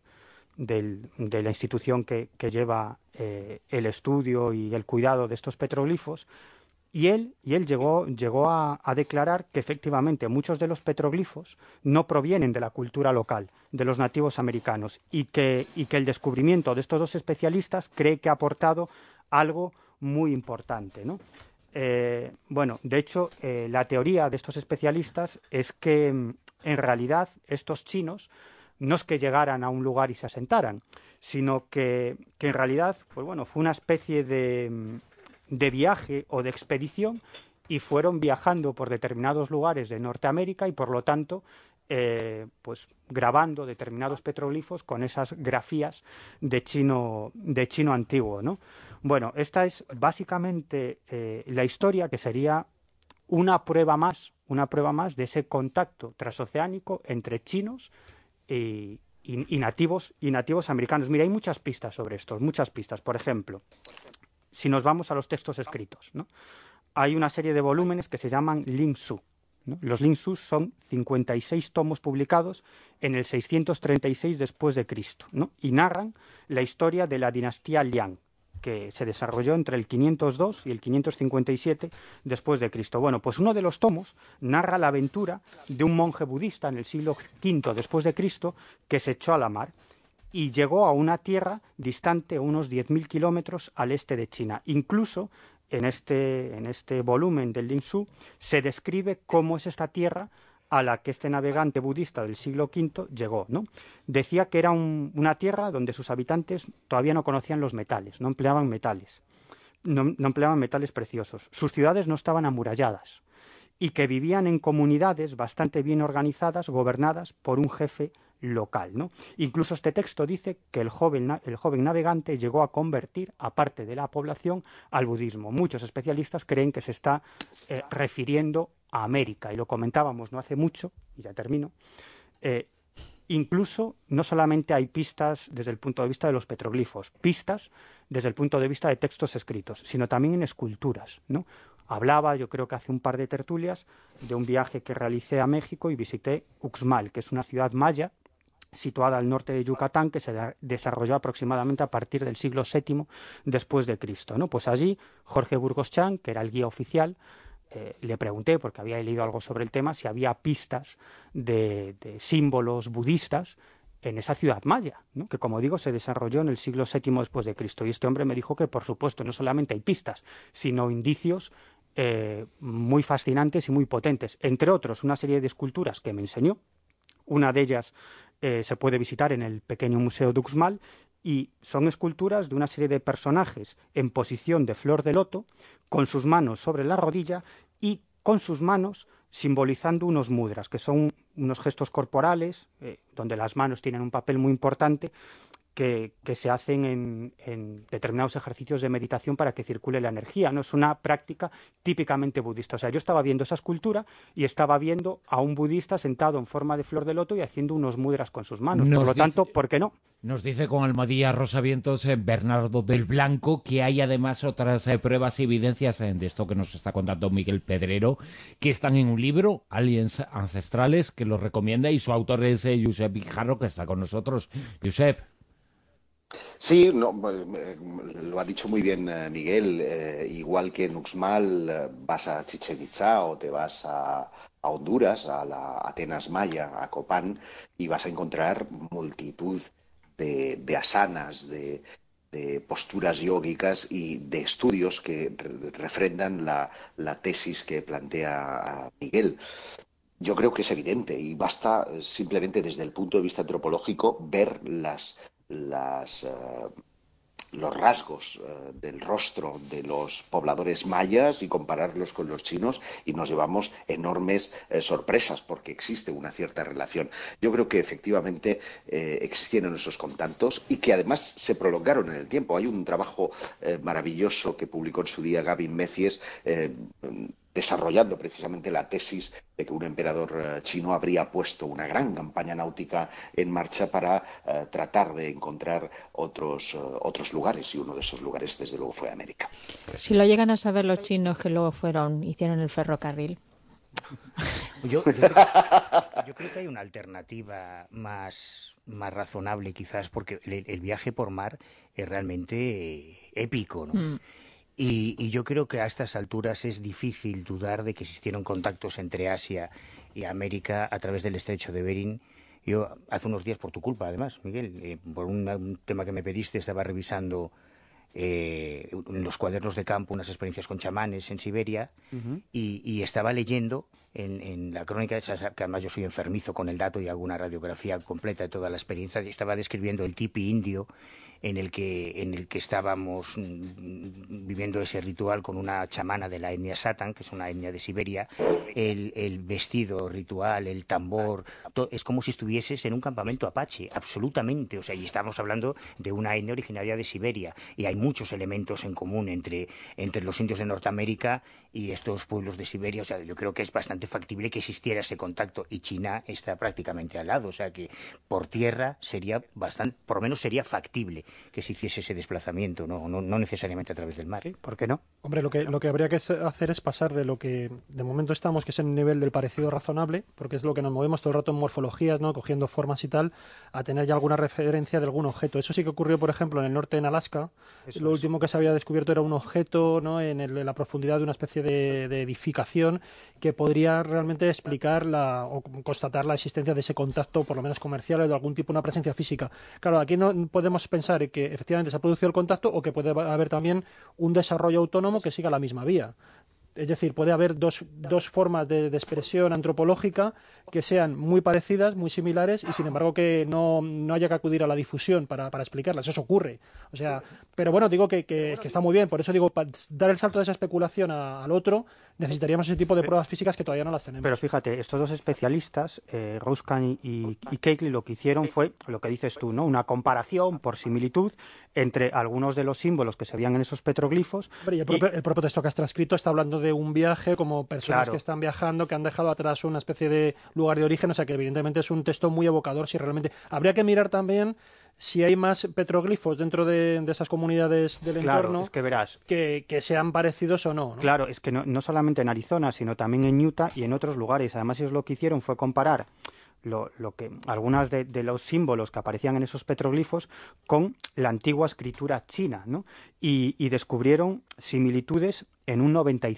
la institución que lleva el estudio y el cuidado de estos petroglifos. Y él llegó a declarar que efectivamente muchos de los petroglifos no provienen de la cultura local, de los nativos americanos, y que el descubrimiento de estos dos especialistas cree que ha aportado algo muy importante, ¿no? Bueno, de hecho, la teoría de estos especialistas es que en realidad estos chinos no es que llegaran a un lugar y se asentaran, sino que en realidad pues bueno, fue una especie de viaje o de expedición, y fueron viajando por determinados lugares de Norteamérica y por lo tanto pues grabando determinados petroglifos con esas grafías de chino antiguo, ¿no? Bueno, esta es básicamente la historia, que sería una prueba más de ese contacto transoceánico entre chinos y nativos americanos. Mira, hay muchas pistas sobre esto, muchas pistas. Por ejemplo, si nos vamos a los textos escritos, ¿no? Hay una serie de volúmenes que se llaman Ling-Su, ¿no? Los Ling-Su son 56 tomos publicados en el 636 después de Cristo, ¿no? Y narran la historia de la dinastía Liang, que se desarrolló entre el 502 y el 557 después de Cristo. Bueno, pues uno de los tomos narra la aventura de un monje budista en el siglo V después de Cristo que se echó a la mar y llegó a una tierra distante unos 10.000 kilómetros al este de China. Incluso en este volumen del Ling-Su se describe cómo es esta tierra a la que este navegante budista del siglo V llegó, ¿no? Decía que era una tierra donde sus habitantes todavía no conocían los metales, no empleaban metales preciosos. Sus ciudades no estaban amuralladas y que vivían en comunidades bastante bien organizadas, gobernadas por un jefe local, ¿no? Incluso este texto dice que el joven navegante llegó a convertir a parte de la población al budismo. Muchos especialistas creen que se está refiriendo a América, y lo comentábamos no hace mucho, y ya termino. Incluso no solamente hay pistas desde el punto de vista de los petroglifos, pistas desde el punto de vista de textos escritos, sino también en esculturas, ¿no? Hablaba, yo creo que hace un par de tertulias, de un viaje que realicé a México y visité Uxmal, que es una ciudad maya situada al norte de Yucatán, que se desarrolló aproximadamente a partir del siglo VII después de Cristo, ¿no? Pues allí Jorge Burgos Chang, que era el guía oficial, le pregunté, porque había leído algo sobre el tema, si había pistas de símbolos budistas en esa ciudad maya, ¿no? Que, como digo, se desarrolló en el siglo VII después de Cristo. Y este hombre me dijo que, por supuesto, no solamente hay pistas, sino indicios muy fascinantes y muy potentes. Entre otros, una serie de esculturas que me enseñó. Una de ellas se puede visitar en el pequeño museo de Uxmal, y son esculturas de una serie de personajes en posición de flor de loto, con sus manos sobre la rodilla y con sus manos simbolizando unos mudras, que son unos gestos corporales, donde las manos tienen un papel muy importante, que se hacen en determinados ejercicios de meditación para que circule la energía, ¿no? Es una práctica típicamente budista. O sea, yo estaba viendo esa escultura y estaba viendo a un budista sentado en forma de flor de loto y haciendo unos mudras con sus manos. Por lo tanto, ¿por qué no? Nos dice con almohadilla rosavientos Bernardo del Blanco que hay además otras pruebas y evidencias de esto que nos está contando Miguel Pedrero, que están en un libro, Aliens Ancestrales, que lo recomienda, y su autor es Josep Guijarro, que está con nosotros. Josep. Sí, no, lo ha dicho muy bien Miguel. Igual que en Uxmal vas a Chichén Itzá o te vas a Honduras, a la Atenas Maya, a Copán, y vas a encontrar multitud de asanas, de posturas yógicas y de estudios que refrendan la tesis que plantea Miguel. Yo creo que es evidente y basta simplemente desde el punto de vista antropológico ver los rasgos del rostro de los pobladores mayas y compararlos con los chinos y nos llevamos enormes sorpresas porque existe una cierta relación. Yo creo que efectivamente existieron esos contactos y que además se prolongaron en el tiempo. Hay un trabajo maravilloso que publicó en su día Gavin Mecies desarrollando precisamente la tesis de que un emperador chino habría puesto una gran campaña náutica en marcha para tratar de encontrar otros lugares, y uno de esos lugares desde luego fue América. Si lo llegan a saber los chinos que luego hicieron el ferrocarril. Yo creo que hay una alternativa más razonable quizás, porque el viaje por mar es realmente épico, ¿no? Y yo creo que a estas alturas es difícil dudar de que existieron contactos entre Asia y América a través del estrecho de Bering. Yo hace unos días, por tu culpa además, Miguel, por un tema que me pediste, estaba revisando en los cuadernos de campo unas experiencias con chamanes en Siberia y estaba leyendo en la crónica, que además yo soy enfermizo con el dato y hago una radiografía completa de toda la experiencia, y estaba describiendo el tipi indio en el que estábamos viviendo ese ritual con una chamana de la etnia Satan, que es una etnia de Siberia, el vestido ritual, el tambor, es como si estuvieses en un campamento apache, absolutamente, o sea, y estamos hablando de una etnia originaria de Siberia, y hay muchos elementos en común entre los indios de Norteamérica y estos pueblos de Siberia. O sea, yo creo que es bastante factible que existiera ese contacto, y China está prácticamente al lado, o sea que por tierra sería bastante, por lo menos sería factible que se hiciese ese desplazamiento, no necesariamente a través del mar. ¿Por qué no? Hombre, lo que habría que hacer es pasar de lo que de momento estamos, que es en el nivel del parecido razonable, porque es lo que nos movemos todo el rato en morfologías, ¿no?, cogiendo formas y tal, a tener ya alguna referencia de algún objeto. Eso sí que ocurrió, por ejemplo, en el norte, en Alaska. Lo último que se había descubierto era un objeto, ¿no?, en la profundidad de una especie de edificación que podría realmente explicar o constatar la existencia de ese contacto, por lo menos comercial, o de algún tipo, una presencia física. Claro, aquí no podemos pensar que efectivamente se ha producido el contacto o que puede haber también un desarrollo autónomo que siga la misma vía. Es decir, puede haber dos formas de expresión antropológica que sean muy parecidas, muy similares, y sin embargo que no haya que acudir a la difusión para explicarlas. Eso ocurre. O sea, pero bueno, digo que está muy bien. Por eso digo, para dar el salto de esa especulación al otro, necesitaríamos ese tipo de pruebas físicas que todavía no las tenemos. Pero fíjate, estos dos especialistas, Roscan y Keighley, lo que hicieron fue lo que dices tú, ¿no?, una comparación por similitud entre algunos de los símbolos que se veían en esos petroglifos. Hombre, el propio texto que has transcrito está hablando de un viaje, como personas que están viajando, que han dejado atrás una especie de lugar de origen, o sea que evidentemente es un texto muy evocador. Si realmente habría que mirar también si hay más petroglifos dentro de esas comunidades del entorno, es que verás que sean parecidos o no. Claro, es que no solamente en Arizona, sino también en Utah y en otros lugares. Además, ellos lo que hicieron fue comparar lo que algunas de los símbolos que aparecían en esos petroglifos con la antigua escritura china, ¿no? Y descubrieron similitudes en un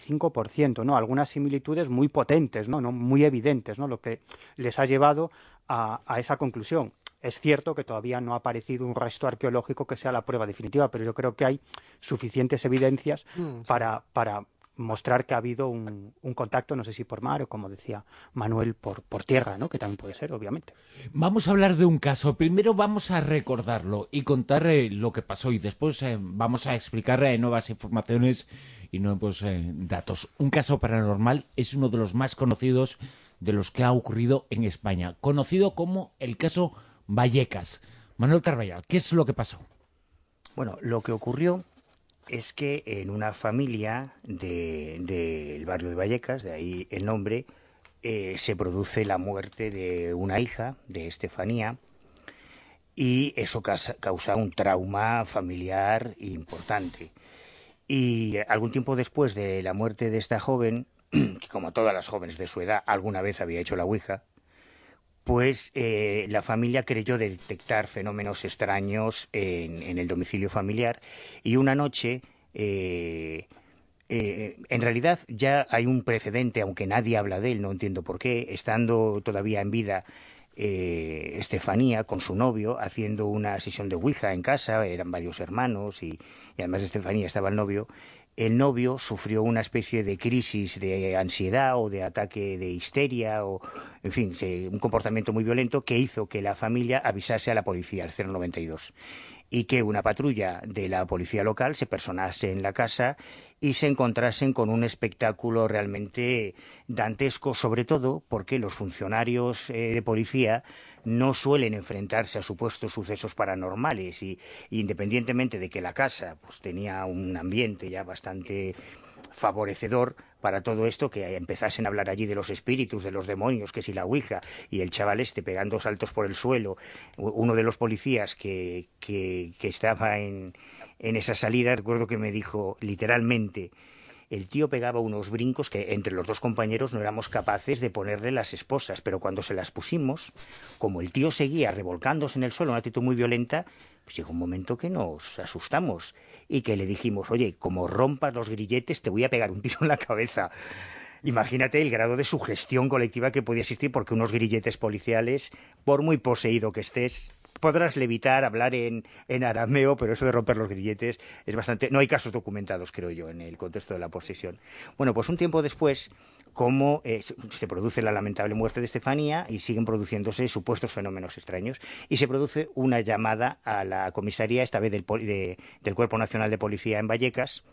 95%, ¿no? Algunas similitudes muy potentes, ¿no? Muy evidentes, ¿no? Lo que les ha llevado a esa conclusión. Es cierto que todavía no ha aparecido un resto arqueológico que sea la prueba definitiva, pero yo creo que hay suficientes evidencias para mostrar que ha habido un contacto, no sé si por mar o, como decía Manuel, por tierra, ¿no?, que también puede ser, obviamente. Vamos a hablar de un caso. Primero vamos a recordarlo y contar lo que pasó, y después vamos a explicar nuevas informaciones y nuevos datos. Un caso paranormal es uno de los más conocidos de los que ha ocurrido en España, conocido como el caso Vallecas. Manuel Carballal, ¿qué es lo que pasó? Bueno, lo que ocurrió es que en una familia del barrio de Vallecas, de ahí el nombre, se produce la muerte de una hija de Estefanía, y eso causa un trauma familiar importante. Y algún tiempo después de la muerte de esta joven, que como todas las jóvenes de su edad alguna vez había hecho la ouija, pues la familia creyó detectar fenómenos extraños en el domicilio familiar, y una noche, en realidad ya hay un precedente, aunque nadie habla de él, no entiendo por qué, estando todavía en vida Estefanía con su novio haciendo una sesión de ouija en casa, eran varios hermanos y además de Estefanía estaba el novio sufrió una especie de crisis de ansiedad o de ataque de histeria, o en fin, un comportamiento muy violento que hizo que la familia avisase a la policía, al 092, y que una patrulla de la policía local se personase en la casa y se encontrasen con un espectáculo realmente dantesco, sobre todo porque los funcionarios de policía no suelen enfrentarse a supuestos sucesos paranormales, y independientemente de que la casa pues tenía un ambiente ya bastante favorecedor para todo esto, que empezasen a hablar allí de los espíritus, de los demonios, que si la ouija, y el chaval pegando saltos por el suelo, uno de los policías que estaba en esa salida, recuerdo que me dijo literalmente: el tío pegaba unos brincos que entre los dos compañeros no éramos capaces de ponerle las esposas, pero cuando se las pusimos, como el tío seguía revolcándose en el suelo, una actitud muy violenta, pues llegó un momento que nos asustamos y que le dijimos: oye, como rompas los grilletes te voy a pegar un tiro en la cabeza. Imagínate el grado de sugestión colectiva que podía existir, porque unos grilletes policiales, por muy poseído que estés, podrás levitar, hablar en arameo, pero eso de romper los grilletes es bastante... No hay casos documentados, creo yo, en el contexto de la posesión. Bueno, pues un tiempo después, como se produce la lamentable muerte de Estefanía y siguen produciéndose supuestos fenómenos extraños, y se produce una llamada a la comisaría, esta vez del Cuerpo Nacional de Policía en Vallecas,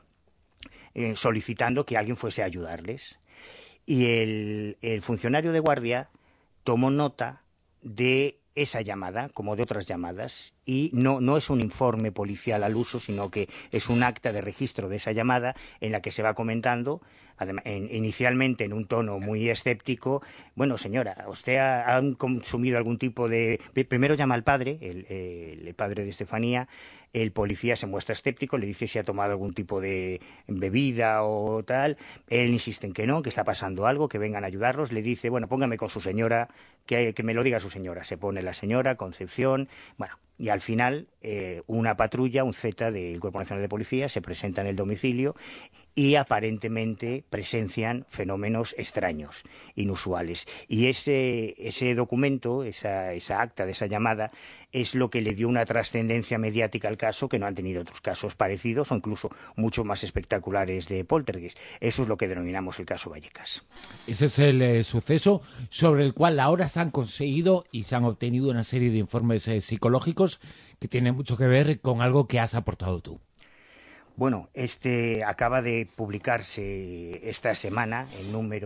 solicitando que alguien fuese a ayudarles. Y el funcionario de guardia tomó nota de esa llamada, como de otras llamadas, y no es un informe policial al uso, sino que es un acta de registro de esa llamada en la que se va comentando, inicialmente en un tono muy escéptico: bueno, señora, ¿usted ha consumido algún tipo de...? Primero llama al padre, el padre de Estefanía. El policía se muestra escéptico, le dice si ha tomado algún tipo de bebida o tal. Él insiste en que no, que está pasando algo, que vengan a ayudarlos. Le dice: bueno, póngame con su señora, que me lo diga su señora. Se pone la señora, Concepción. Bueno, y al final una patrulla, un Z del Cuerpo Nacional de Policía, se presenta en el domicilio y aparentemente presencian fenómenos extraños, inusuales. Y ese documento, esa acta de esa llamada, es lo que le dio una trascendencia mediática al caso que no han tenido otros casos parecidos o incluso mucho más espectaculares de poltergeist. Eso es lo que denominamos el caso Vallecas. Ese es el suceso sobre el cual ahora se han conseguido y se han obtenido una serie de informes psicológicos que tienen mucho que ver con algo que has aportado tú. Bueno, acaba de publicarse esta semana el número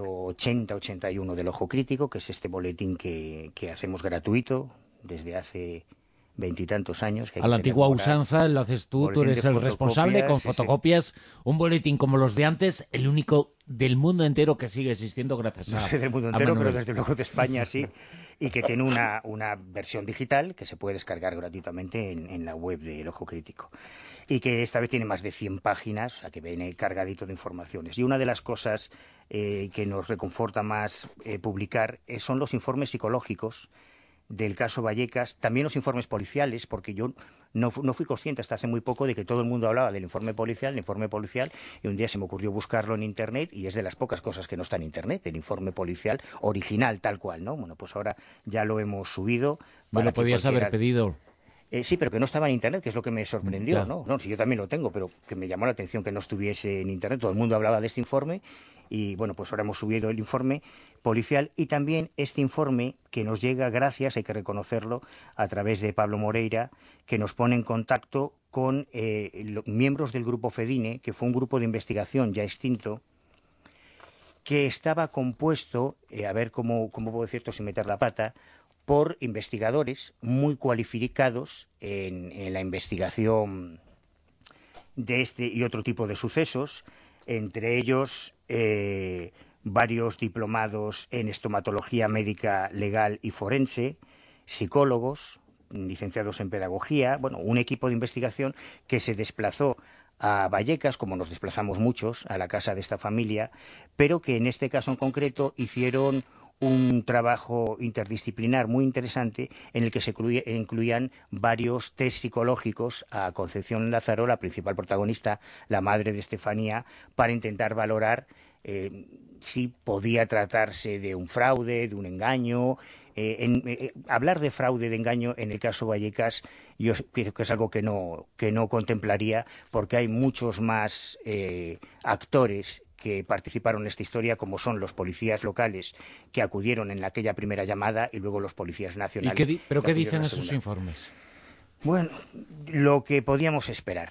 80-81 del Ojo Crítico, que es este boletín que hacemos gratuito desde hace veintitantos años. A la antigua usanza, lo haces tú eres el responsable, con fotocopias, sí. Un boletín como los de antes, el único del mundo entero que sigue existiendo gracias a... No sé del mundo entero, pero desde luego de España sí, y que tiene una versión digital que se puede descargar gratuitamente en la web del Ojo Crítico. Y que esta vez tiene más de 100 páginas, o sea que viene cargadito de informaciones. Y una de las cosas que nos reconforta más publicar son los informes psicológicos del caso Vallecas, también los informes policiales, porque yo no fui consciente hasta hace muy poco de que todo el mundo hablaba del informe policial, y un día se me ocurrió buscarlo en Internet, y es de las pocas cosas que no está en Internet, el informe policial original, tal cual, ¿no? Bueno, pues ahora ya lo hemos subido. Me lo podías haber pedido. Sí, pero que no estaba en Internet, que es lo que me sorprendió, ¿no? No, si yo también lo tengo, pero que me llamó la atención que no estuviese en Internet. Todo el mundo hablaba de este informe y, bueno, pues ahora hemos subido el informe policial y también este informe que nos llega gracias, hay que reconocerlo, a través de Pablo Moreira, que nos pone en contacto con miembros del grupo FEDINE, que fue un grupo de investigación ya extinto, que estaba compuesto, a ver cómo puedo decir esto sin meter la pata, por investigadores muy cualificados en la investigación de este y otro tipo de sucesos, entre ellos varios diplomados en estomatología médica legal y forense, psicólogos, licenciados en pedagogía, bueno, un equipo de investigación que se desplazó a Vallecas, como nos desplazamos muchos, a la casa de esta familia, pero que en este caso en concreto hicieron un trabajo interdisciplinar muy interesante en el que se incluían varios test psicológicos a Concepción Lázaro, la principal protagonista, la madre de Estefanía, para intentar valorar si podía tratarse de un fraude, de un engaño. Hablar de fraude, de engaño, en el caso Vallecas, yo creo que es algo que no contemplaría, porque hay muchos más actores que participaron en esta historia, como son los policías locales que acudieron en aquella primera llamada y luego los policías nacionales. ¿Pero qué dicen esos informes? Bueno, lo que podíamos esperar.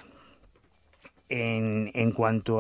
En cuanto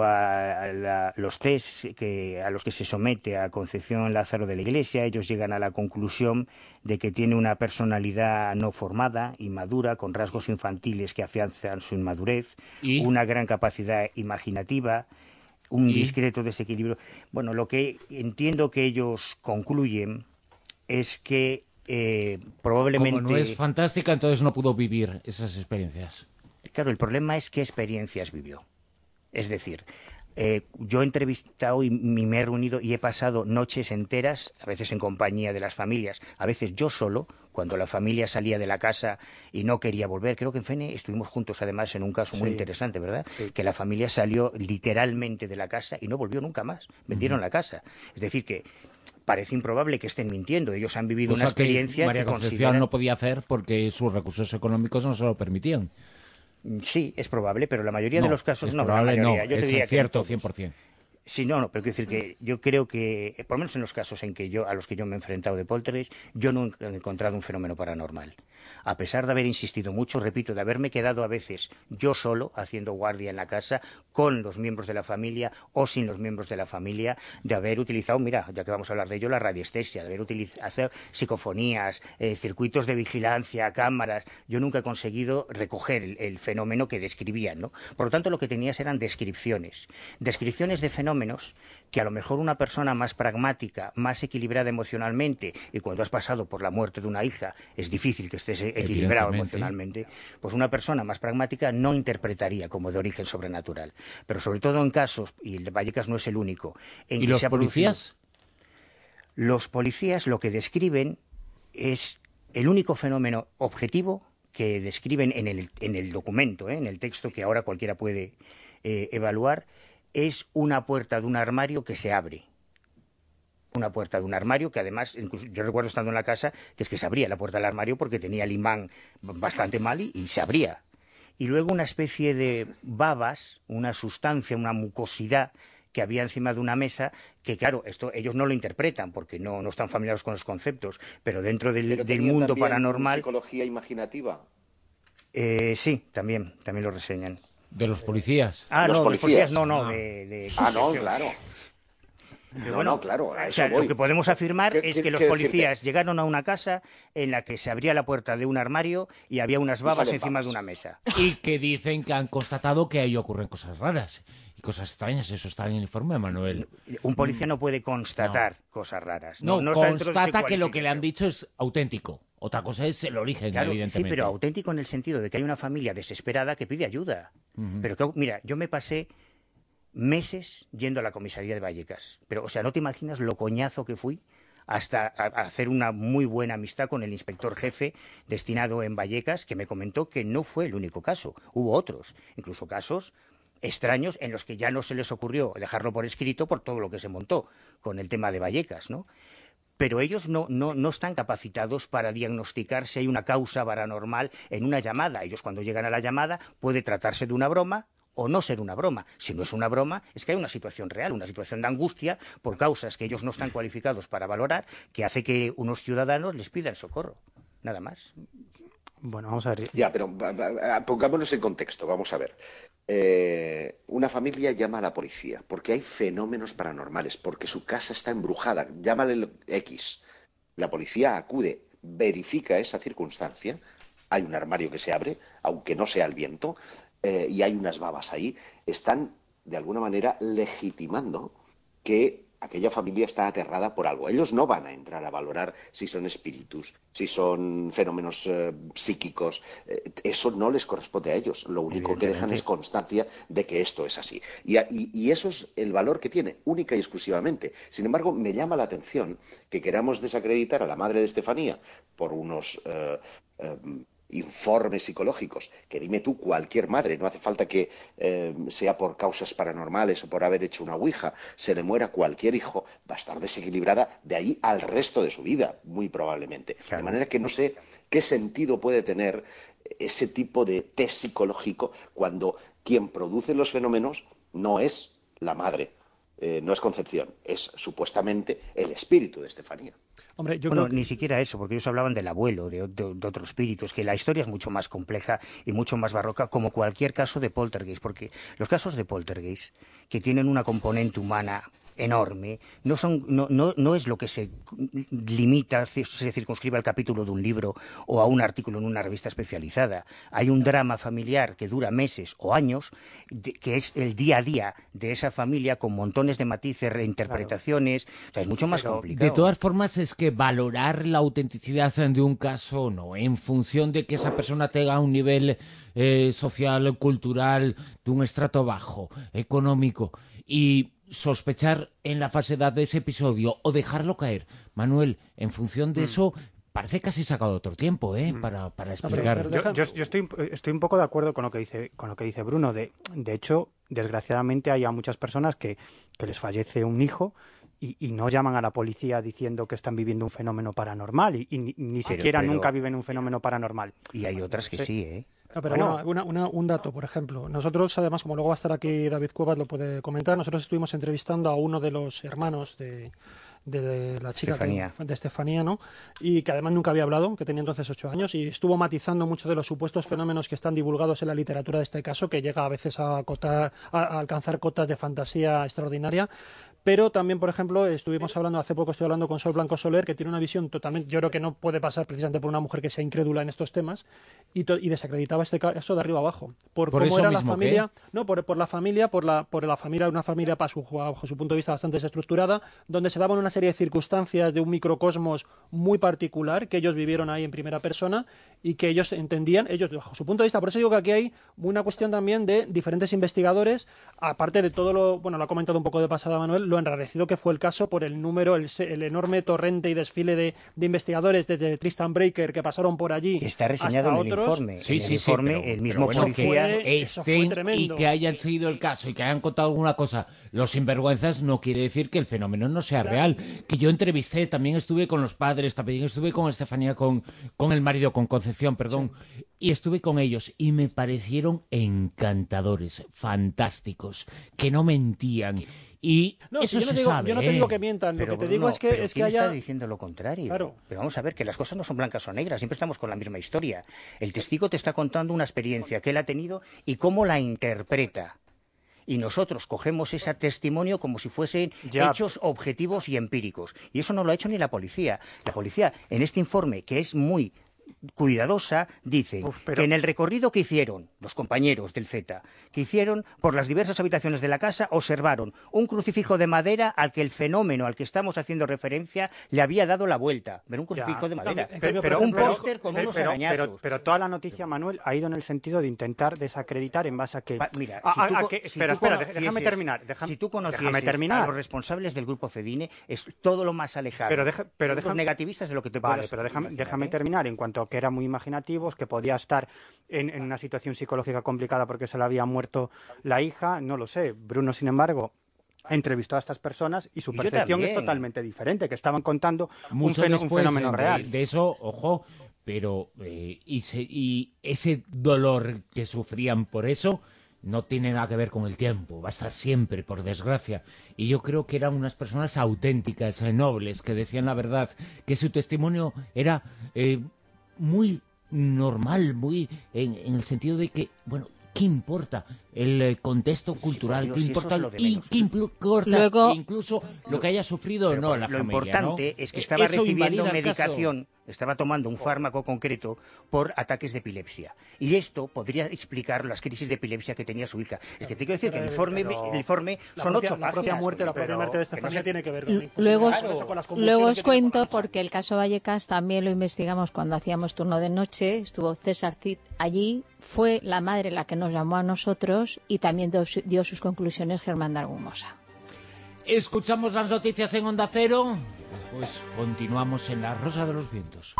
a los test a los que se somete a Concepción Lázaro de la Iglesia, ellos llegan a la conclusión de que tiene una personalidad no formada, inmadura, con rasgos infantiles que afianzan su inmadurez, una gran capacidad imaginativa, un discreto desequilibrio. Bueno, lo que entiendo que ellos concluyen es que probablemente... Como no es fantástica, entonces no pudo vivir esas experiencias. Claro, el problema es qué experiencias vivió. Es decir, yo he entrevistado y me he reunido y he pasado noches enteras, a veces en compañía de las familias, a veces yo solo, cuando la familia salía de la casa y no quería volver. Creo que en Fene estuvimos juntos además en un caso muy interesante, ¿verdad? Sí. Que la familia salió literalmente de la casa y no volvió nunca más. Vendieron la casa. Es decir, que parece improbable que estén mintiendo. Ellos han vivido una experiencia que María Concepción no podía hacer porque sus recursos económicos no se lo permitían. Sí, es probable, pero la mayoría de los casos no. Probable, la mayoría. Yo te diría es cierto, que 100%. Sí, no, pero quiero decir que yo creo que, por lo menos en los casos a los que yo me he enfrentado de poltergeist, yo no he encontrado un fenómeno paranormal. A pesar de haber insistido mucho, repito, de haberme quedado a veces yo solo haciendo guardia en la casa, con los miembros de la familia o sin los miembros de la familia, de haber utilizado, mira, ya que vamos a hablar de ello, la radiestesia, de haber utilizado psicofonías, circuitos de vigilancia, cámaras. Yo nunca he conseguido recoger el fenómeno que describían, ¿no? Por lo tanto, lo que tenías eran descripciones de fenómenos que a lo mejor una persona más pragmática, más equilibrada emocionalmente, y cuando has pasado por la muerte de una hija es difícil que estés equilibrado emocionalmente, pues una persona más pragmática no interpretaría como de origen sobrenatural. Pero sobre todo en casos, y el de Vallecas no es el único, en ¿Y que los se ha policías? Los policías lo que describen es el único fenómeno objetivo que describen en el documento, en el texto que ahora cualquiera puede evaluar, es una puerta de un armario que se abre. Una puerta de un armario que además, incluso yo recuerdo estando en la casa, que es que se abría la puerta del armario porque tenía el imán bastante mal y se abría. Y luego una especie de babas, una sustancia, una mucosidad que había encima de una mesa, que claro, esto ellos no lo interpretan porque no están familiarizados con los conceptos, pero dentro del mundo paranormal... ¿Psicología imaginativa? Sí, también lo reseñan. ¿De los policías? ¿Los policías? No, no, claro. Pero bueno, claro, o sea, lo que podemos afirmar es que los policías llegaron a una casa en la que se abría la puerta de un armario y había unas babas encima de una mesa. Y que dicen que han constatado que ahí ocurren cosas raras y cosas extrañas. Eso está en el informe, Manuel. Un policía no puede constatar cosas raras. No constata que lo que le han dicho es auténtico. Otra cosa es el origen, claro, evidentemente. Sí, pero auténtico en el sentido de que hay una familia desesperada que pide ayuda. Pero que, mira, yo me pasé meses yendo a la comisaría de Vallecas. Pero, o sea, no te imaginas lo coñazo que fui hasta hacer una muy buena amistad con el inspector jefe destinado en Vallecas, que me comentó que no fue el único caso. Hubo otros, incluso casos extraños en los que ya no se les ocurrió dejarlo por escrito por todo lo que se montó con el tema de Vallecas, ¿no? Pero ellos no están capacitados para diagnosticar si hay una causa paranormal en una llamada. Ellos cuando llegan a la llamada puede tratarse de una broma o no ser una broma. Si no es una broma, es que hay una situación real, una situación de angustia por causas que ellos no están cualificados para valorar, que hace que unos ciudadanos les pidan socorro. Nada más. Bueno, vamos a ver. Ya, pero pongámonos en contexto, vamos a ver. Una familia llama a la policía porque hay fenómenos paranormales, porque su casa está embrujada, llámale X. La policía acude, verifica esa circunstancia, hay un armario que se abre, aunque no sea el viento, y hay unas babas ahí, están de alguna manera legitimando que aquella familia está aterrada por algo. Ellos no van a entrar a valorar si son espíritus, si son fenómenos psíquicos. Eso no les corresponde a ellos. Lo único que dejan es constancia de que esto es así. Y eso es el valor que tiene, única y exclusivamente. Sin embargo, me llama la atención que queramos desacreditar a la madre de Estefanía por unos informes psicológicos, que dime tú, cualquier madre, no hace falta que sea por causas paranormales o por haber hecho una ouija, se le muera cualquier hijo, va a estar desequilibrada de ahí al resto de su vida, muy probablemente. Claro. De manera que no sé qué sentido puede tener ese tipo de test psicológico cuando quien produce los fenómenos no es la madre, no es Concepción, es supuestamente el espíritu de Estefanía. Hombre, ni siquiera eso, porque ellos hablaban del abuelo, de otro espíritu. Es que la historia es mucho más compleja y mucho más barroca, como cualquier caso de poltergeist, porque los casos de poltergeist, que tienen una componente humana enorme, no es lo que se limita, se circunscribe al capítulo de un libro o a un artículo en una revista especializada. Hay un drama familiar que dura meses o años, que es el día a día de esa familia, con montones de matices, reinterpretaciones. Claro. O sea, es mucho más complicado. De todas formas, es que valorar la autenticidad de un caso no, en función de que esa persona tenga un nivel social, cultural, de un estrato bajo, económico, y sospechar en la falsedad de ese episodio o dejarlo caer. Manuel, en función de eso, parece casi sacado otro tiempo, para explicar. Yo estoy un poco de acuerdo con lo que dice Bruno. De hecho, desgraciadamente hay a muchas personas que les fallece un hijo y no llaman a la policía diciendo que están viviendo un fenómeno paranormal y ni siquiera nunca viven un fenómeno paranormal. Y hay otras que sí, ¿eh? No, pero bueno, un dato, por ejemplo. Nosotros, además, como luego va a estar aquí David Cuevas, lo puede comentar, nosotros estuvimos entrevistando a uno de los hermanos de la chica de Estefanía, ¿no? Y que además nunca había hablado, que tenía entonces 8 años, y estuvo matizando muchos de los supuestos fenómenos que están divulgados en la literatura de este caso, que llega a veces a alcanzar cotas de fantasía extraordinaria. Pero también, por ejemplo, estoy hablando con Sol Blanco Soler, que tiene una visión totalmente, yo creo que no puede pasar precisamente por una mujer que sea incrédula en estos temas, y desacreditaba este caso de arriba abajo. Por cómo era la familia, por la familia, una familia bajo su punto de vista bastante desestructurada, donde se daban una serie de circunstancias de un microcosmos muy particular, que ellos vivieron ahí en primera persona, y que ellos entendían, bajo su punto de vista. Por eso digo que aquí hay una cuestión también de diferentes investigadores, aparte de todo lo ha comentado un poco de pasada Manuel, lo enrarecido que fue el caso por el número, el enorme torrente y desfile de investigadores desde Tristan Breaker que pasaron por allí. Está reseñado en el informe. El mismo policía. Eso fue tremendo. Y que hayan seguido el caso y que hayan contado alguna cosa, los sinvergüenzas, no quiere decir que el fenómeno no sea real. Que yo entrevisté, también estuve con los padres, también estuve con Estefanía, con el marido, con Concepción, perdón. Sí. Y estuve con ellos y me parecieron encantadores, fantásticos, que no mentían. Y eso yo no te digo que mientan, lo que te digo es que ¿quién está diciendo lo contrario? Claro. Pero vamos a ver, que las cosas no son blancas o negras, siempre estamos con la misma historia. El testigo te está contando una experiencia que él ha tenido y cómo la interpreta. Y nosotros cogemos ese testimonio como si fuesen hechos objetivos y empíricos. Y eso no lo ha hecho ni la policía. La policía, en este informe, que es muy cuidadosa, dice que en el recorrido que hicieron los compañeros del Z, que hicieron por las diversas habitaciones de la casa, observaron un crucifijo de madera al que el fenómeno al que estamos haciendo referencia le había dado la vuelta. Pero un crucifijo de madera, pero un póster con unos arañazos. Pero toda la noticia, Manuel, ha ido en el sentido de intentar desacreditar en base a que... Mira, déjame terminar. Si tú conocieses a los responsables del grupo Fedine, es todo lo más alejado. Los negativistas de lo que te puedas... Vale, pero déjame terminar en cuanto que eran muy imaginativos, que podía estar en una situación psicológica complicada porque se le había muerto la hija, no lo sé. Bruno, sin embargo, entrevistó a estas personas y su percepción es totalmente diferente, que estaban contando un fenómeno real. De eso, ojo, pero y ese dolor que sufrían por eso no tiene nada que ver con el tiempo, va a estar siempre, por desgracia. Y yo creo que eran unas personas auténticas, nobles, que decían la verdad, que su testimonio era muy normal, muy en el sentido de que, bueno, ¿qué importa el contexto cultural? ¿Qué importa incluso lo que haya sufrido o no la familia? Lo importante es que estaba recibiendo medicación estaba tomando un fármaco concreto por ataques de epilepsia. Y esto podría explicar las crisis de epilepsia que tenía su hija. Es que te quiero decir que el informe son 8 páginas. La propia muerte de esta familia tiene que ver con Luego luego os cuento, porque el caso Vallecas también lo investigamos cuando hacíamos turno de noche. Estuvo César Cid allí. Fue la madre la que nos llamó a nosotros y también dio sus conclusiones Germán de Argumosa. Escuchamos las noticias en Onda Cero, después continuamos en La Rosa de los Vientos.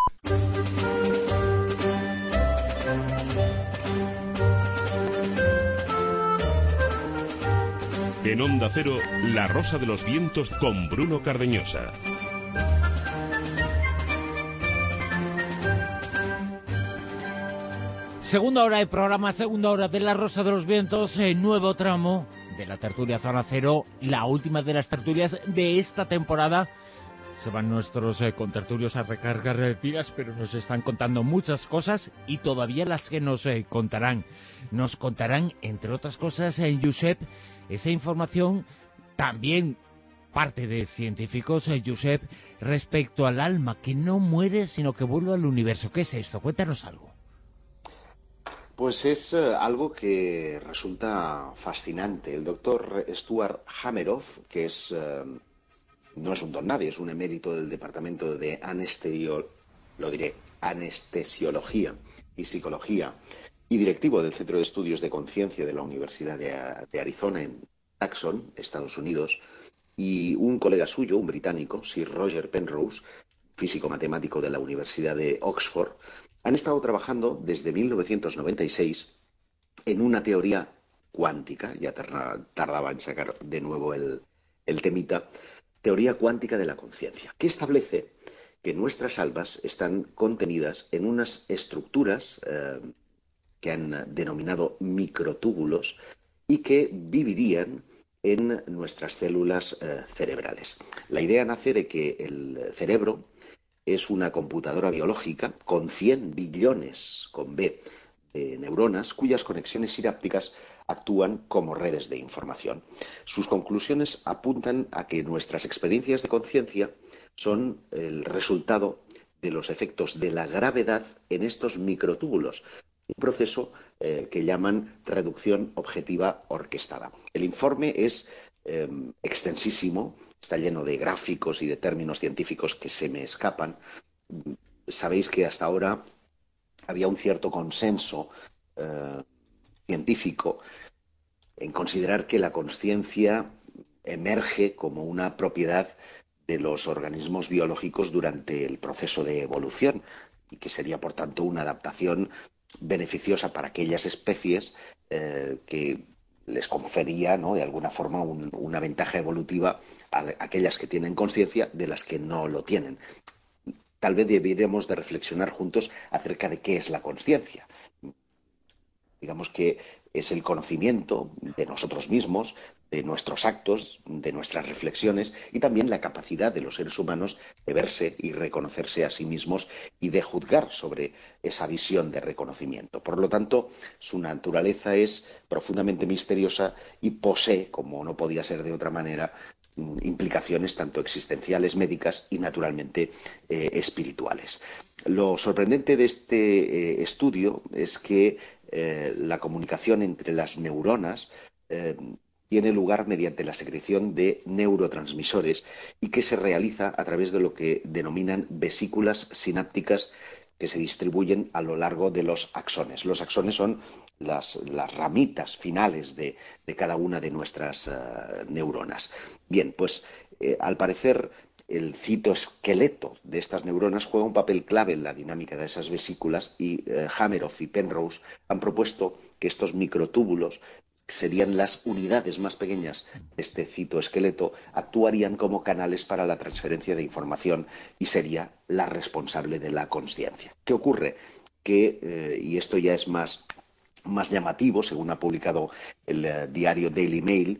En Onda Cero, La Rosa de los Vientos con Bruno Cardeñosa. Segunda hora de programa, segunda hora de La Rosa de los Vientos, nuevo tramo de la tertulia Zona Cero, la última de las tertulias de esta temporada. Se van nuestros contertulios a recargar pilas, pero nos están contando muchas cosas y todavía las que nos contarán. Nos contarán, entre otras cosas, Josep, esa información también parte de científicos, Josep, respecto al alma, que no muere, sino que vuelve al universo. ¿Qué es esto? Cuéntanos algo. Pues es algo que resulta fascinante. El doctor Stuart Hameroff, que no es un don nadie, es un emérito del Departamento de Anestesiología y Psicología y directivo del Centro de Estudios de Conciencia de la Universidad de Arizona en Tucson, Estados Unidos, y un colega suyo, un británico, Sir Roger Penrose, físico matemático de la Universidad de Oxford, han estado trabajando desde 1996 en una teoría cuántica, ya tardaba en sacar de nuevo el temita, teoría cuántica de la conciencia, que establece que nuestras almas están contenidas en unas estructuras que han denominado microtúbulos y que vivirían en nuestras células cerebrales. La idea nace de que el cerebro es una computadora biológica con 100 billones, con B, de neuronas, cuyas conexiones sinápticas actúan como redes de información. Sus conclusiones apuntan a que nuestras experiencias de conciencia son el resultado de los efectos de la gravedad en estos microtúbulos, un proceso que llaman reducción objetiva orquestada. El informe es extensísimo, está lleno de gráficos y de términos científicos que se me escapan. Sabéis que hasta ahora había un cierto consenso científico en considerar que la consciencia emerge como una propiedad de los organismos biológicos durante el proceso de evolución y que sería, por tanto, una adaptación beneficiosa para aquellas especies que les confería, ¿no?, de alguna forma una ventaja evolutiva a aquellas que tienen conciencia de las que no lo tienen. Tal vez deberíamos de reflexionar juntos acerca de qué es la consciencia. Digamos que es el conocimiento de nosotros mismos, de nuestros actos, de nuestras reflexiones y también la capacidad de los seres humanos de verse y reconocerse a sí mismos y de juzgar sobre esa visión de reconocimiento. Por lo tanto, su naturaleza es profundamente misteriosa y posee, como no podía ser de otra manera, implicaciones tanto existenciales, médicas y naturalmente espirituales. Lo sorprendente de este estudio es que la comunicación entre las neuronas tiene lugar mediante la secreción de neurotransmisores y que se realiza a través de lo que denominan vesículas sinápticas que se distribuyen a lo largo de los axones. Los axones son las ramitas finales de cada una de nuestras neuronas. Bien, pues al parecer el citoesqueleto de estas neuronas juega un papel clave en la dinámica de esas vesículas y Hameroff y Penrose han propuesto que estos microtúbulos serían las unidades más pequeñas de este citoesqueleto, actuarían como canales para la transferencia de información y sería la responsable de la consciencia. ¿Qué ocurre? Que, y esto ya es más llamativo, según ha publicado el diario Daily Mail,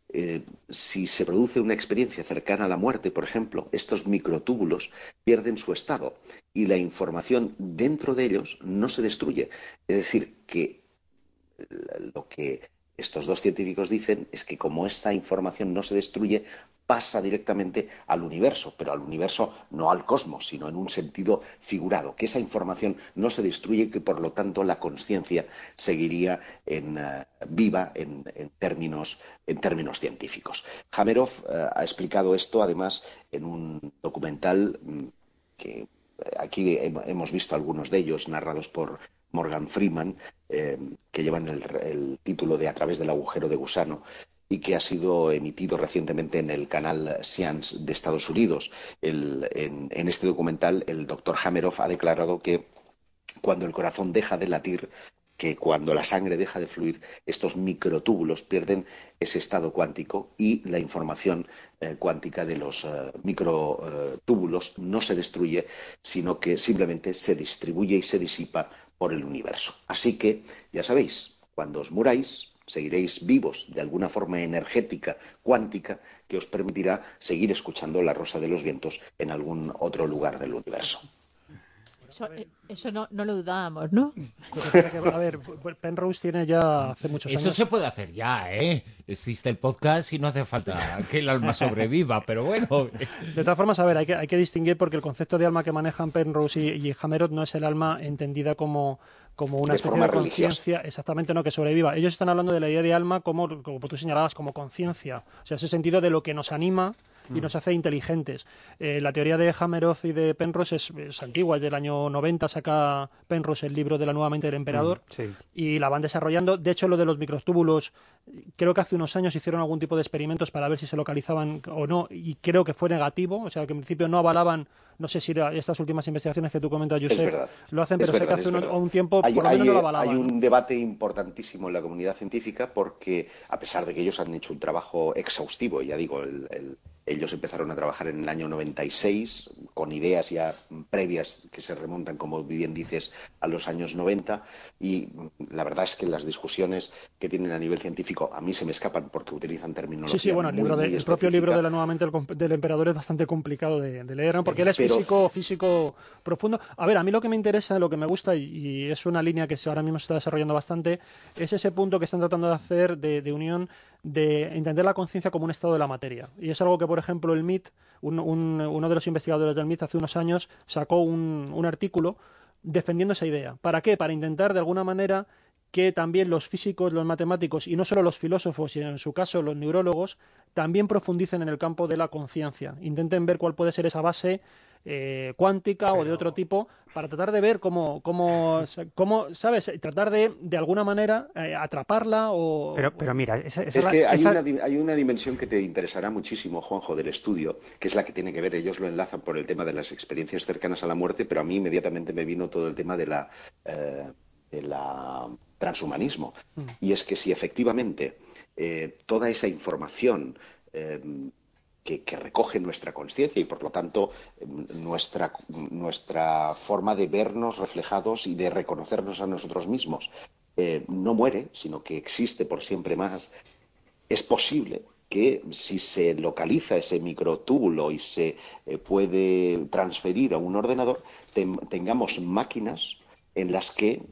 si se produce una experiencia cercana a la muerte, por ejemplo, estos microtúbulos pierden su estado y la información dentro de ellos no se destruye. Es decir, que lo que estos dos científicos dicen es que como esta información no se destruye, pasa directamente al universo, pero al universo no al cosmos, sino en un sentido figurado, que esa información no se destruye y que por lo tanto la conciencia seguiría viva en términos científicos. Hameroff ha explicado esto además en un documental que aquí hemos visto algunos de ellos narrados por Morgan Freeman, que llevan el título de A través del agujero de gusano, y que ha sido emitido recientemente en el canal Science de Estados Unidos. En este documental, el doctor Hameroff ha declarado que cuando el corazón deja de latir, que cuando la sangre deja de fluir, estos microtúbulos pierden ese estado cuántico y la información cuántica de los microtúbulos no se destruye, sino que simplemente se distribuye y se disipa por el universo. Así que, ya sabéis, cuando os muráis, seguiréis vivos de alguna forma energética, cuántica, que os permitirá seguir escuchando La Rosa de los Vientos en algún otro lugar del universo. Eso no lo dudábamos, ¿no? A ver, Penrose tiene ya hace muchos años... Eso se puede hacer ya, ¿eh? Existe el podcast y no hace falta que el alma sobreviva, pero bueno... De todas formas, a ver, hay que distinguir porque el concepto de alma que manejan Penrose y Hameroff no es el alma entendida como una especie de conciencia, exactamente, no, que sobreviva. Ellos están hablando de la idea de alma como tú señalabas, como conciencia. O sea, ese sentido de lo que nos anima y nos hace inteligentes. La teoría de Hameroff y de Penrose es antigua, es del año 90, saca Penrose el libro de la nueva mente del emperador, y la van desarrollando. De hecho, lo de los microtúbulos, creo que hace unos años hicieron algún tipo de experimentos para ver si se localizaban o no, y creo que fue negativo, o sea, que en principio no avalaban, no sé si estas últimas investigaciones que tú comentas, Josep, lo hacen, pero sé que hace un tiempo por lo menos no lo avalaban. Hay un debate importantísimo en la comunidad científica porque, a pesar de que ellos han hecho un trabajo exhaustivo, ya digo, ellos empezaron a trabajar en el año 96 con ideas ya previas que se remontan, como bien dices, a los años 90, y la verdad es que las discusiones que tienen a nivel científico a mí se me escapan porque utilizan terminología Sí, bueno, el propio libro de la nueva mente del emperador es bastante complicado de leer, ¿no? Porque él es físico profundo. A ver, a mí lo que me interesa, lo que me gusta, y es una línea que ahora mismo se está desarrollando bastante, es ese punto que están tratando de hacer de unión, de entender la conciencia como un estado de la materia. Y es algo que, por ejemplo, el MIT, uno de los investigadores del MIT hace unos años sacó un artículo defendiendo esa idea. ¿Para qué? Para intentar, de alguna manera, que también los físicos, los matemáticos, y no solo los filósofos, y en su caso los neurólogos, también profundicen en el campo de la conciencia. Intenten ver cuál puede ser esa base cuántica o de otro tipo, para tratar de ver cómo ¿sabes? Tratar de alguna manera atraparla o... Pero mira... hay una dimensión que te interesará muchísimo, Juanjo, del estudio, que es la que tiene que ver, ellos lo enlazan por el tema de las experiencias cercanas a la muerte, pero a mí inmediatamente me vino todo el tema de la transhumanismo. Y es que si efectivamente toda esa información que recoge nuestra conciencia y por lo tanto nuestra forma de vernos reflejados y de reconocernos a nosotros mismos no muere, sino que existe por siempre más, es posible que si se localiza ese microtúbulo y se puede transferir a un ordenador, tengamos máquinas en las que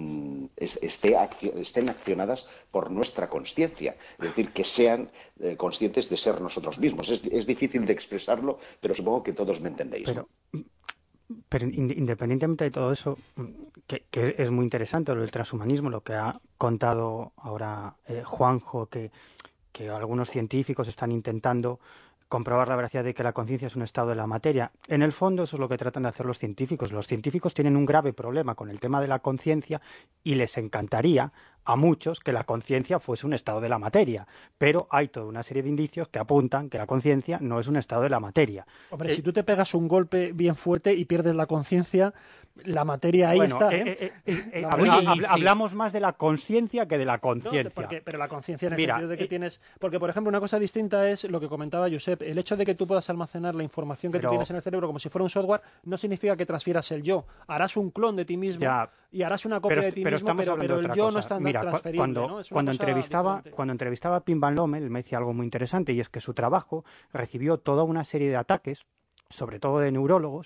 estén accionadas por nuestra conciencia, es decir, que sean conscientes de ser nosotros mismos. Es difícil de expresarlo, pero supongo que todos me entendéis. Pero independientemente de todo eso, que es muy interesante lo del transhumanismo, lo que ha contado ahora Juanjo, que algunos científicos están intentando comprobar la veracidad de que la conciencia es un estado de la materia. En el fondo eso es lo que tratan de hacer los científicos. Los científicos tienen un grave problema con el tema de la conciencia y les encantaría a muchos que la conciencia fuese un estado de la materia, pero hay toda una serie de indicios que apuntan que la conciencia no es un estado de la materia. Hombre, si tú te pegas un golpe bien fuerte y pierdes la conciencia, la materia ahí está. Hablamos más de la conciencia que de la conciencia. No, pero la conciencia en el sentido de que tienes... Porque, por ejemplo, una cosa distinta es lo que comentaba Josep. El hecho de que tú puedas almacenar la información que tú tienes en el cerebro como si fuera un software no significaba que transfieras el yo. Harás un clon de ti mismo y harás una copia de ti mismo, pero el yo no está transferible. Cuando entrevistaba a Pim Van Lommel, él me decía algo muy interesante, y es que su trabajo recibió toda una serie de ataques, sobre todo de neurólogos,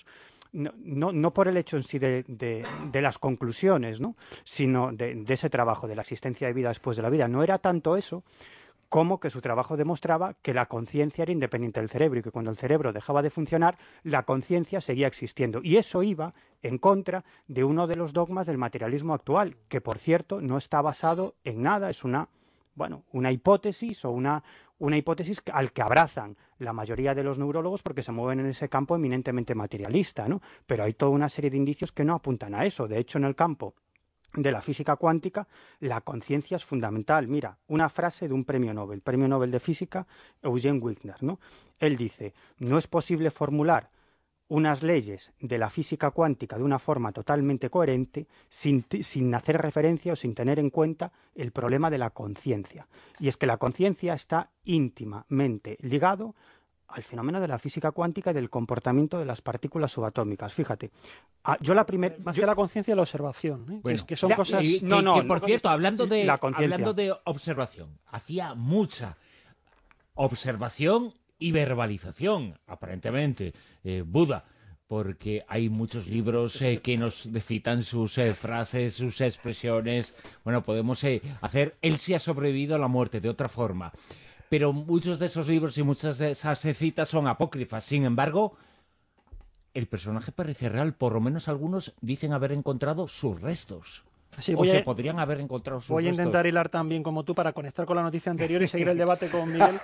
no por el hecho en sí de las conclusiones, ¿no? Sino de ese trabajo de la existencia de vida después de la vida. No era tanto eso como que su trabajo demostraba que la conciencia era independiente del cerebro y que cuando el cerebro dejaba de funcionar, la conciencia seguía existiendo. Y eso iba en contra de uno de los dogmas del materialismo actual, que por cierto no está basado en nada, es una hipótesis o una hipótesis al que abrazan la mayoría de los neurólogos porque se mueven en ese campo eminentemente materialista, ¿no? Pero hay toda una serie de indicios que no apuntan a eso. De hecho, en el campo de la física cuántica, la conciencia es fundamental. Mira, una frase de un premio Nobel de Física, Eugene Wigner, ¿no? Él dice, no es posible formular unas leyes de la física cuántica de una forma totalmente coherente sin hacer referencia o sin tener en cuenta el problema de la conciencia. Y es que la conciencia está íntimamente ligado al fenómeno de la física cuántica y del comportamiento de las partículas subatómicas. Fíjate, más que la conciencia, la observación, ¿eh? Bueno, que son cosas... que por cierto, hablando conciencia. de observación, hacía mucha observación y verbalización, aparentemente, Buda, porque hay muchos libros que nos citan sus frases, sus expresiones. Bueno, podemos hacer... Él sí ha sobrevivido a la muerte de otra forma. Pero muchos de esos libros y muchas de esas citas son apócrifas. Sin embargo, el personaje parece real. Por lo menos algunos dicen haber encontrado sus restos. Sí, se podrían haber encontrado sus restos. Voy a intentar hilar también como tú para conectar con la noticia anterior y seguir el debate con Miguel.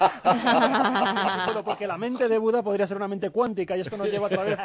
Porque la mente de Buda podría ser una mente cuántica y esto nos lleva otra vez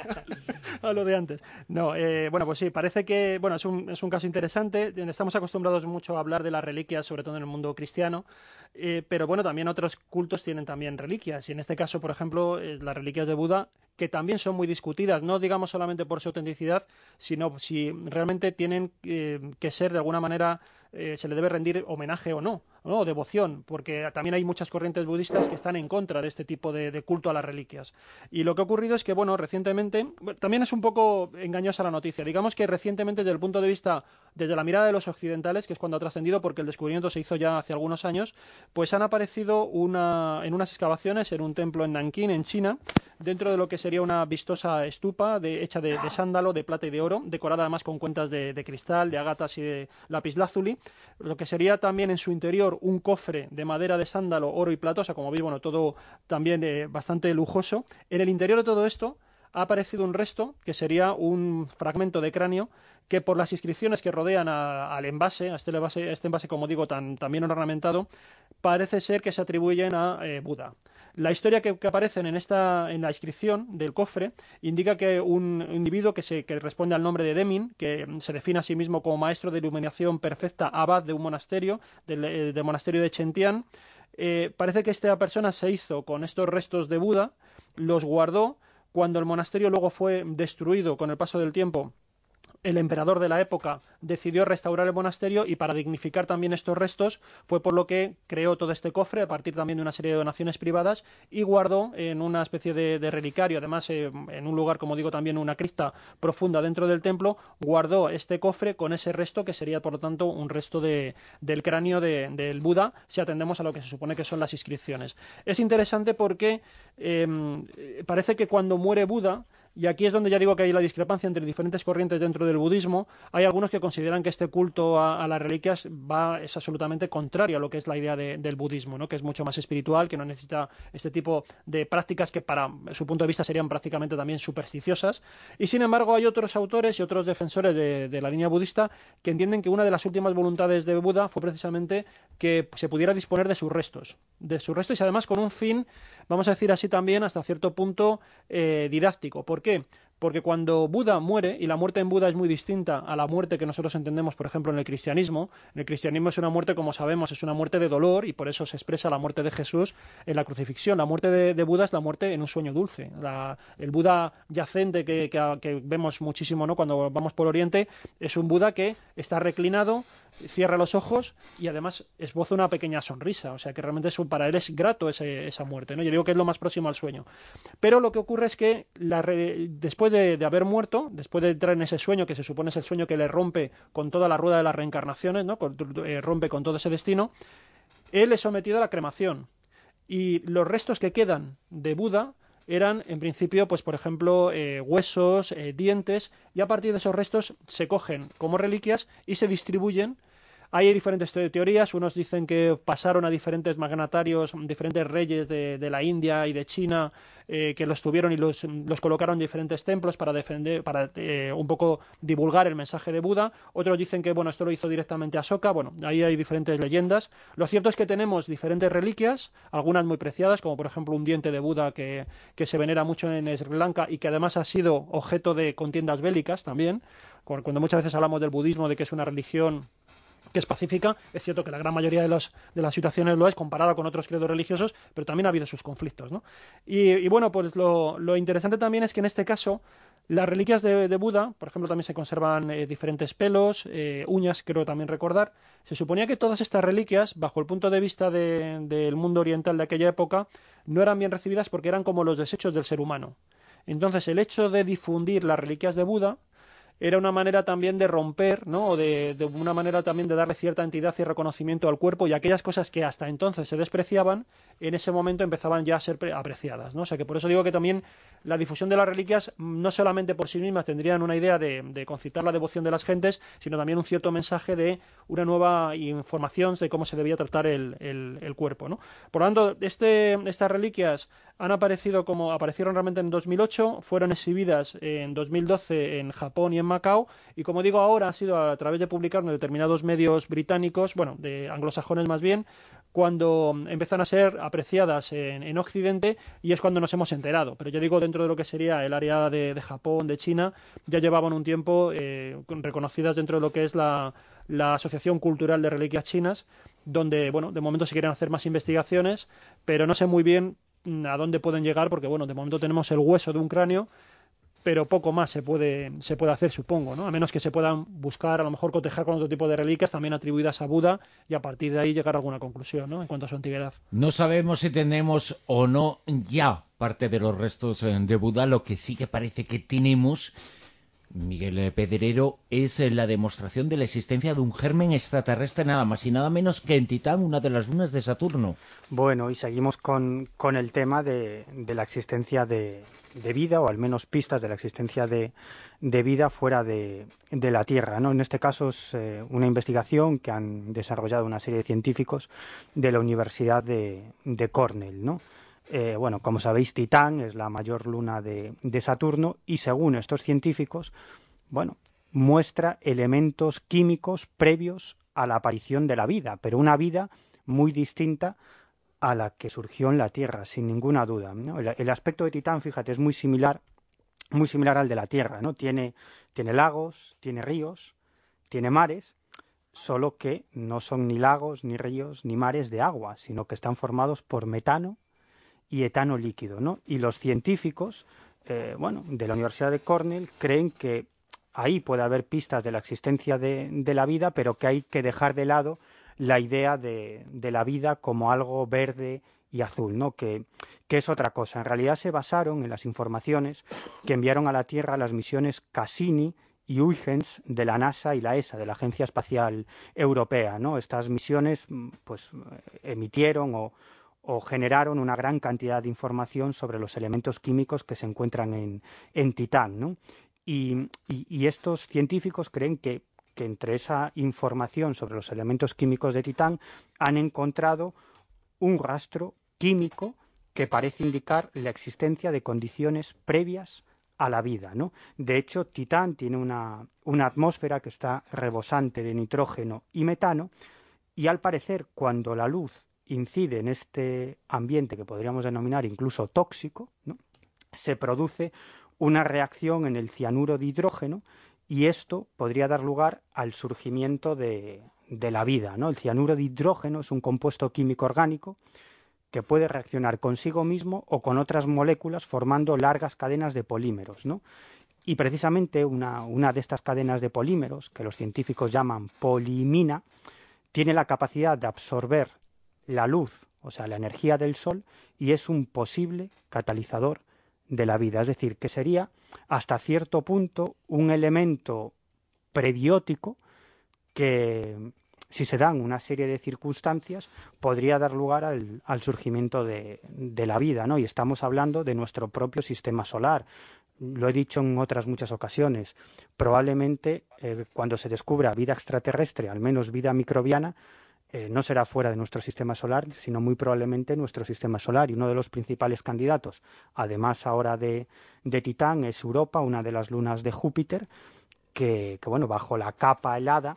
a lo de antes. No, bueno, pues sí, parece que es un caso interesante. Estamos acostumbrados mucho a hablar de las reliquias, sobre todo en el mundo cristiano, pero bueno, también otros cultos tienen también reliquias. Y en este caso, por ejemplo, las reliquias de Buda, que también son muy discutidas, no digamos solamente por su autenticidad, sino si realmente tienen que ser de alguna manera, se le debe rendir homenaje o no, devoción, porque también hay muchas corrientes budistas que están en contra de este tipo de culto a las reliquias. Y lo que ha ocurrido es que, recientemente, también es un poco engañosa la noticia, digamos que recientemente desde el punto de vista, desde la mirada de los occidentales, que es cuando ha trascendido porque el descubrimiento se hizo ya hace algunos años, pues han aparecido en unas excavaciones en un templo en Nankín, en China, dentro de lo que sería una vistosa estupa hecha de sándalo, de plata y de oro, decorada además con cuentas de cristal, de ágatas y de lapislázuli, lo que sería también en su interior un cofre de madera de sándalo, oro y plata, o sea, como veis, todo también bastante lujoso. En el interior de todo esto ha aparecido un resto que sería un fragmento de cráneo que por las inscripciones que rodean al envase, a este envase, como digo, tan bien ornamentado, parece ser que se atribuyen a Buda. La historia que aparece en la inscripción del cofre indica que un individuo que responde al nombre de Demin, que se define a sí mismo como maestro de iluminación perfecta, abad de un monasterio, del monasterio de Chentian, parece que esta persona se hizo con estos restos de Buda, los guardó. Cuando el monasterio luego fue destruido con el paso del tiempo, el emperador de la época decidió restaurar el monasterio y para dignificar también estos restos fue por lo que creó todo este cofre a partir también de una serie de donaciones privadas y guardó en una especie de relicario, además en un lugar, como digo, también una cripta profunda dentro del templo, guardó este cofre con ese resto que sería por lo tanto un resto del cráneo del Buda, si atendemos a lo que se supone que son las inscripciones. Es interesante porque parece que cuando muere Buda, y aquí es donde ya digo que hay la discrepancia entre diferentes corrientes dentro del budismo. Hay algunos que consideran que este culto a las reliquias es absolutamente contrario a lo que es la idea del budismo, ¿no? Que es mucho más espiritual, que no necesita este tipo de prácticas que para su punto de vista serían prácticamente también supersticiosas. Y sin embargo hay otros autores y otros defensores de la línea budista que entienden que una de las últimas voluntades de Buda fue precisamente que se pudiera disponer de sus restos y además con un fin, vamos a decir así también, hasta cierto punto didáctico. ¿Por qué? Porque cuando Buda muere, y la muerte en Buda es muy distinta a la muerte que nosotros entendemos, por ejemplo, en el cristianismo es una muerte, como sabemos, es una muerte de dolor, y por eso se expresa la muerte de Jesús en la crucifixión. La muerte de Buda es la muerte en un sueño dulce. El Buda yacente que vemos muchísimo, ¿no?, cuando vamos por Oriente, es un Buda que está reclinado, cierra los ojos y además esboza una pequeña sonrisa, o sea que realmente para él es grato esa muerte, ¿no? Yo digo que es lo más próximo al sueño. Pero lo que ocurre es que después de haber muerto, después de entrar en ese sueño, que se supone es el sueño que le rompe con toda la rueda de las reencarnaciones, ¿no?, rompe con todo ese destino, él es sometido a la cremación y los restos que quedan de Buda eran, en principio, pues por ejemplo, huesos, dientes, y a partir de esos restos se cogen como reliquias y se distribuyen. Hay diferentes teorías, unos dicen que pasaron a diferentes magnatarios, diferentes reyes de la India y de China, que los tuvieron y los colocaron en diferentes templos para defender, para un poco divulgar el mensaje de Buda. Otros dicen que bueno, esto lo hizo directamente Ashoka. Bueno, ahí hay diferentes leyendas. Lo cierto es que tenemos diferentes reliquias, algunas muy preciadas, como por ejemplo un diente de Buda que se venera mucho en Sri Lanka y que además ha sido objeto de contiendas bélicas también. Cuando muchas veces hablamos del budismo, de que es una religión que es pacífica, es cierto que la gran mayoría de las situaciones lo es comparada con otros credos religiosos, pero también ha habido sus conflictos, ¿no? Y bueno, pues lo interesante también es que en este caso las reliquias de Buda, por ejemplo, también se conservan diferentes pelos, uñas, creo también recordar. Se suponía que todas estas reliquias, bajo el punto de vista del mundo oriental de aquella época, no eran bien recibidas porque eran como los desechos del ser humano. Entonces, el hecho de difundir las reliquias de Buda era una manera también de romper, ¿no? O de una manera también de darle cierta entidad y reconocimiento al cuerpo, y aquellas cosas que hasta entonces se despreciaban, en ese momento empezaban ya a ser apreciadas, ¿no? O sea que por eso digo que también la difusión de las reliquias, no solamente por sí mismas tendrían una idea de concitar la devoción de las gentes, sino también un cierto mensaje de una nueva información de cómo se debía tratar el cuerpo, ¿no? Por lo tanto, estas reliquias aparecieron realmente en 2008, fueron exhibidas en 2012 en Japón y en Macao, y como digo ahora ha sido a través de publicar en determinados medios británicos, bueno, de anglosajones más bien, cuando empiezan a ser apreciadas en Occidente, y es cuando nos hemos enterado. Pero yo digo, dentro de lo que sería el área de Japón, de China, ya llevaban un tiempo reconocidas dentro de lo que es la Asociación Cultural de Reliquias Chinas, donde, bueno, de momento se quieren hacer más investigaciones, pero no sé muy bien a dónde pueden llegar, porque, bueno, de momento tenemos el hueso de un cráneo, pero poco más se puede hacer, supongo, ¿no? A menos que se puedan buscar, a lo mejor cotejar con otro tipo de reliquias también atribuidas a Buda, y a partir de ahí llegar a alguna conclusión, ¿no? En cuanto a su antigüedad. No sabemos si tenemos o no ya parte de los restos de Buda. Lo que sí que parece que tenemos, Miguel Pedrero, es la demostración de la existencia de un germen extraterrestre, nada más y nada menos que en Titán, una de las lunas de Saturno. Bueno, y seguimos con el tema de la existencia de vida, o al menos pistas de la existencia de vida fuera de la Tierra, ¿no? En este caso es una investigación que han desarrollado una serie de científicos de la Universidad de Cornell, ¿no? Bueno, como sabéis, Titán es la mayor luna de Saturno, y según estos científicos, bueno, muestra elementos químicos previos a la aparición de la vida, pero una vida muy distinta a la que surgió en la Tierra, sin ninguna duda, ¿no? El aspecto de Titán, fíjate, es muy similar al de la Tierra, ¿no? Tiene lagos, tiene ríos, tiene mares, solo que no son ni lagos, ni ríos, ni mares de agua, sino que están formados por metano y etano líquido, ¿no? Y los científicos, de la Universidad de Cornell, creen que ahí puede haber pistas de la existencia de la vida, pero que hay que dejar de lado la idea de la vida como algo verde y azul, ¿no? Que es otra cosa. En realidad se basaron en las informaciones que enviaron a la Tierra las misiones Cassini y Huygens de la NASA y la ESA, de la Agencia Espacial Europea, ¿no? Estas misiones pues emitieron o generaron una gran cantidad de información sobre los elementos químicos que se encuentran en Titán, ¿no? Y estos científicos creen que entre esa información sobre los elementos químicos de Titán han encontrado un rastro químico que parece indicar la existencia de condiciones previas a la vida, ¿no? De hecho, Titán tiene una atmósfera que está rebosante de nitrógeno y metano, y al parecer, cuando la luz incide en este ambiente que podríamos denominar incluso tóxico, ¿no?, se produce una reacción en el cianuro de hidrógeno, y esto podría dar lugar al surgimiento de la vida, ¿no? El cianuro de hidrógeno es un compuesto químico orgánico que puede reaccionar consigo mismo o con otras moléculas formando largas cadenas de polímeros, ¿no? Y precisamente una de estas cadenas de polímeros, que los científicos llaman polimina, tiene la capacidad de absorber la luz, o sea, la energía del Sol, y es un posible catalizador de la vida. Es decir, que sería hasta cierto punto un elemento prebiótico que si se dan una serie de circunstancias, podría dar lugar al surgimiento de la vida, ¿no? Y estamos hablando de nuestro propio sistema solar. Lo he dicho en otras muchas ocasiones. Probablemente cuando se descubra vida extraterrestre, al menos vida microbiana, no será fuera de nuestro sistema solar, sino muy probablemente nuestro sistema solar. Y uno de los principales candidatos, además ahora de Titán, es Europa, una de las lunas de Júpiter, que bueno, bajo la capa helada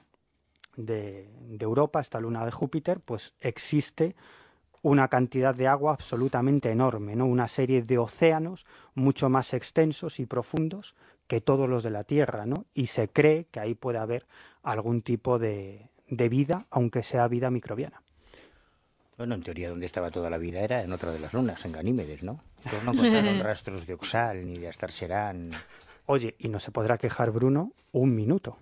de Europa, esta luna de Júpiter, pues existe una cantidad de agua absolutamente enorme, ¿no? Una serie de océanos mucho más extensos y profundos que todos los de la Tierra, ¿no? Y se cree que ahí puede haber algún tipo de vida, aunque sea vida microbiana. Bueno, en teoría donde estaba toda la vida era en otra de las lunas, en Ganímedes, ¿no? Estos no encontraron rastros de Oxal ni de Astarserán. Oye, y no se podrá quejar Bruno un minuto.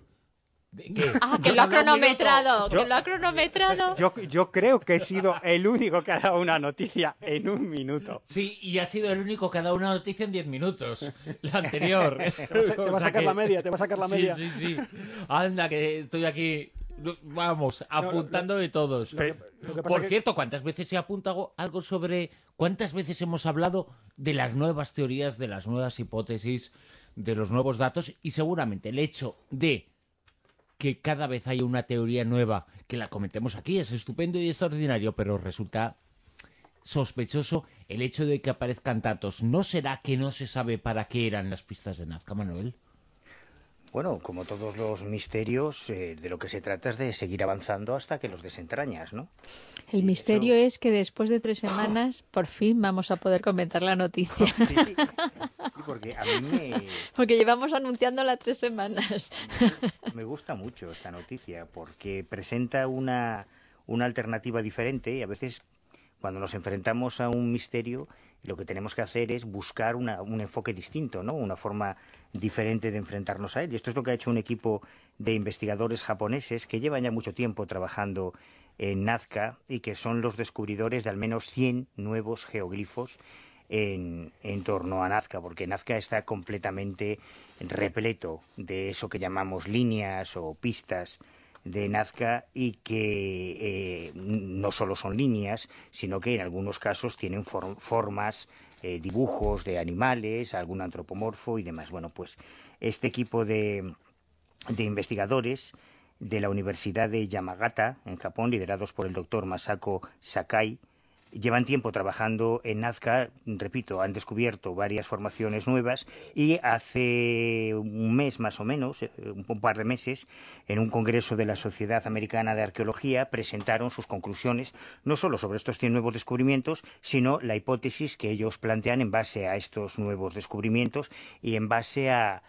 Que lo ha cronometrado, que lo ha cronometrado. Yo creo que he sido el único que ha dado una noticia en un minuto. Sí, y ha sido el único que ha dado una noticia en 10 minutos. La anterior. Te va a sacar la media, te va a sacar la media. Sí. Anda, que estoy aquí, vamos, apuntando de todos. Por cierto, ¿cuántas veces se ha apuntado algo sobre... ¿Cuántas veces hemos hablado de las nuevas teorías, de las nuevas hipótesis, de los nuevos datos? Y seguramente el hecho de que cada vez haya una teoría nueva, que la comentemos aquí, es estupendo y extraordinario, pero resulta sospechoso el hecho de que aparezcan datos. ¿No será que no se sabe para qué eran las pistas de Nazca, Manuel? Bueno, como todos los misterios, de lo que se trata es de seguir avanzando hasta que los desentrañas, ¿no? El misterio es que después de 3 semanas, por fin vamos a poder comentar la noticia. Sí, porque a mí Porque llevamos anunciándola 3 semanas. me gusta mucho esta noticia, porque presenta una alternativa diferente y a veces cuando nos enfrentamos a un misterio, lo que tenemos que hacer es buscar un enfoque distinto, ¿no? Una forma diferente de enfrentarnos a él. Y esto es lo que ha hecho un equipo de investigadores japoneses que llevan ya mucho tiempo trabajando en Nazca y que son los descubridores de al menos 100 nuevos geoglifos en torno a Nazca, porque Nazca está completamente repleto de eso que llamamos líneas o pistas de Nazca y que no solo son líneas, sino que en algunos casos tienen formas, dibujos de animales, algún antropomorfo y demás. Bueno, pues este equipo de investigadores de la Universidad de Yamagata, en Japón, liderados por el doctor Masako Sakai, llevan tiempo trabajando en Nazca, repito, han descubierto varias formaciones nuevas y hace un mes más o menos, un par de meses, en un congreso de la Sociedad Americana de Arqueología presentaron sus conclusiones, no solo sobre estos 100 nuevos descubrimientos, sino la hipótesis que ellos plantean en base a estos nuevos descubrimientos y en base a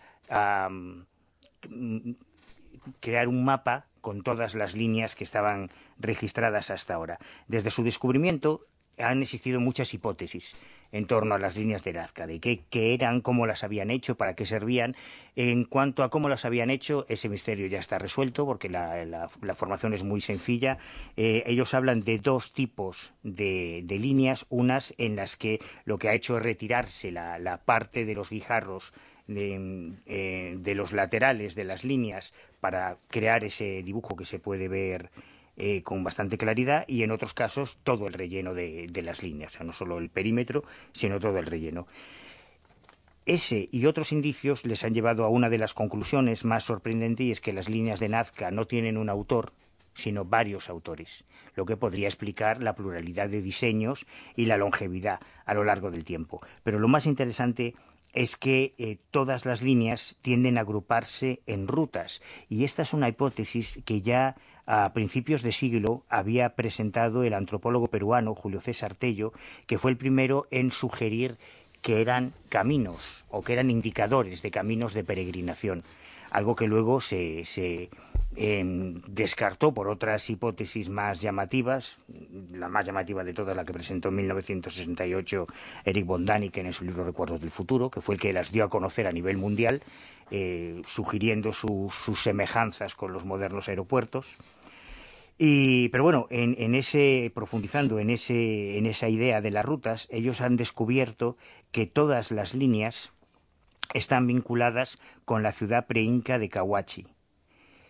crear un mapa con todas las líneas que estaban registradas hasta ahora. Desde su descubrimiento han existido muchas hipótesis en torno a las líneas de Nazca, de qué eran, cómo las habían hecho, para qué servían. En cuanto a cómo las habían hecho, ese misterio ya está resuelto porque la formación es muy sencilla. Ellos hablan de 2 tipos de líneas, unas en las que lo que ha hecho es retirarse la parte de los guijarros de los laterales de las líneas para crear ese dibujo que se puede ver con bastante claridad, y en otros casos todo el relleno de las líneas, o sea, no solo el perímetro, sino todo el relleno. Ese y otros indicios les han llevado a una de las conclusiones más sorprendentes, y es que las líneas de Nazca no tienen un autor, sino varios autores, lo que podría explicar la pluralidad de diseños y la longevidad a lo largo del tiempo. Pero lo más interesante es que todas las líneas tienden a agruparse en rutas, y esta es una hipótesis que ya a principios de siglo había presentado el antropólogo peruano Julio César Tello, que fue el primero en sugerir que eran caminos o que eran indicadores de caminos de peregrinación, algo que luego se descartó por otras hipótesis más llamativas, la más llamativa de todas, la que presentó en 1968 Eric von Däniken en su libro Recuerdos del Futuro, que fue el que las dio a conocer a nivel mundial, sugiriendo sus semejanzas con los modernos aeropuertos. Pero bueno, profundizando en esa idea de las rutas, ellos han descubierto que todas las líneas están vinculadas con la ciudad preinca de Cahuachi.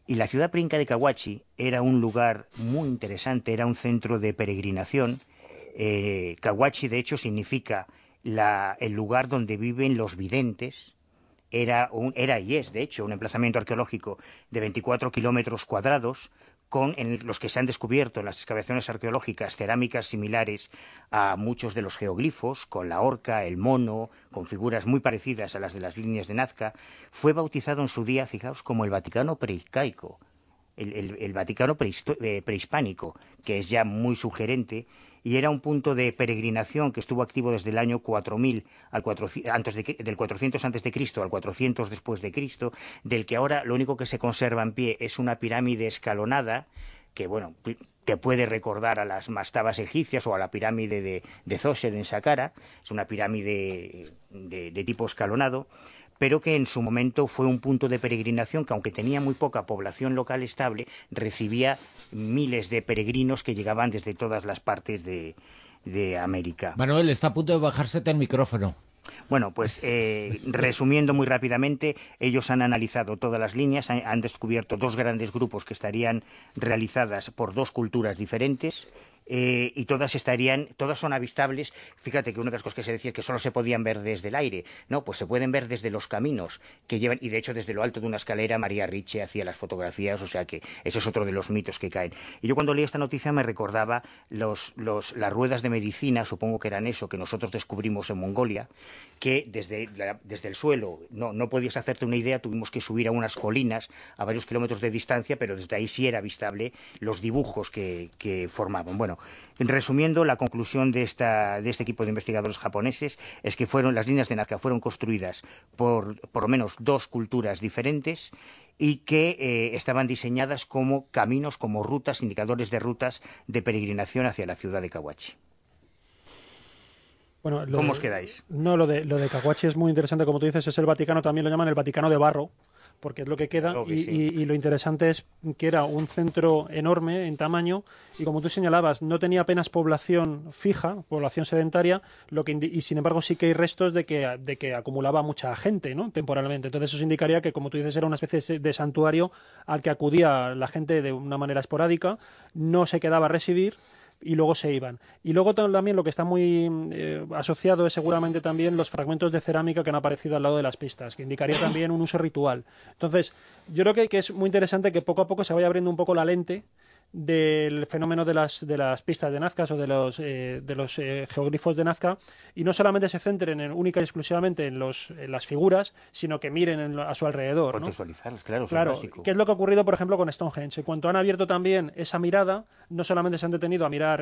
Y la ciudad preinca de Cahuachi era un lugar muy interesante, era un centro de peregrinación. Cahuachi, de hecho, significa el lugar donde viven los videntes. Era y es, de hecho, un emplazamiento arqueológico de 24 kilómetros cuadrados, en los que se han descubierto en las excavaciones arqueológicas cerámicas similares a muchos de los geoglifos, con la orca, el mono, con figuras muy parecidas a las de las líneas de Nazca. Fue bautizado en su día, fijaos, como el Vaticano preincaico, el Vaticano prehispánico, que es ya muy sugerente, y era un punto de peregrinación que estuvo activo desde el año 4000 del 400 antes de Cristo al 400 después de Cristo, del que ahora lo único que se conserva en pie es una pirámide escalonada que, bueno, te puede recordar a las mastabas egipcias o a la pirámide de Zoser en Saqqara. Es una pirámide de tipo escalonado, pero que en su momento fue un punto de peregrinación que, aunque tenía muy poca población local estable, recibía miles de peregrinos que llegaban desde todas las partes de América. Manuel, está a punto de bajársete el micrófono. Bueno, pues resumiendo muy rápidamente, ellos han analizado todas las líneas, han descubierto dos grandes grupos que estarían realizadas por dos culturas diferentes. Y todas son avistables. Fíjate que una de las cosas que se decía es que solo se podían ver desde el aire. No, pues se pueden ver desde los caminos que llevan, y de hecho desde lo alto de una escalera María Ricci hacía las fotografías, o sea que eso es otro de los mitos que caen. Y yo cuando leí esta noticia me recordaba las ruedas de medicina, supongo que eran eso, que nosotros descubrimos en Mongolia, que desde el suelo no podías hacerte una idea, tuvimos que subir a unas colinas a varios kilómetros de distancia, pero desde ahí sí era avistable los dibujos que formaban. Bueno, resumiendo, la conclusión de este equipo de investigadores japoneses es que las líneas de Nazca fueron construidas por lo menos dos culturas diferentes y que estaban diseñadas como caminos, como rutas, indicadores de rutas de peregrinación hacia la ciudad de Cahuachi. Bueno, ¿Cómo os quedáis? No, lo de Cahuachi es muy interesante, como tú dices, es el Vaticano, también lo llaman el Vaticano de barro, porque es lo que queda, y lo interesante es que era un centro enorme en tamaño, y como tú señalabas, no tenía apenas población fija, población sedentaria, y sin embargo sí que hay restos de que acumulaba mucha gente, ¿no?, temporalmente. Entonces eso indicaría que, como tú dices, era una especie de santuario al que acudía la gente de una manera esporádica, no se quedaba a residir, y luego se iban. Y luego también lo que está muy asociado es seguramente también los fragmentos de cerámica que han aparecido al lado de las pistas, que indicaría también un uso ritual. Entonces, yo creo que es muy interesante que poco a poco se vaya abriendo un poco la lente del fenómeno de las pistas de Nazca o de los geoglifos de Nazca, y no solamente se centren única y exclusivamente en las figuras, sino que miren a su alrededor, ¿no? Contextualizarlas, claro, ¿Qué es lo que ha ocurrido, por ejemplo, con Stonehenge? En cuanto han abierto también esa mirada, no solamente se han detenido a mirar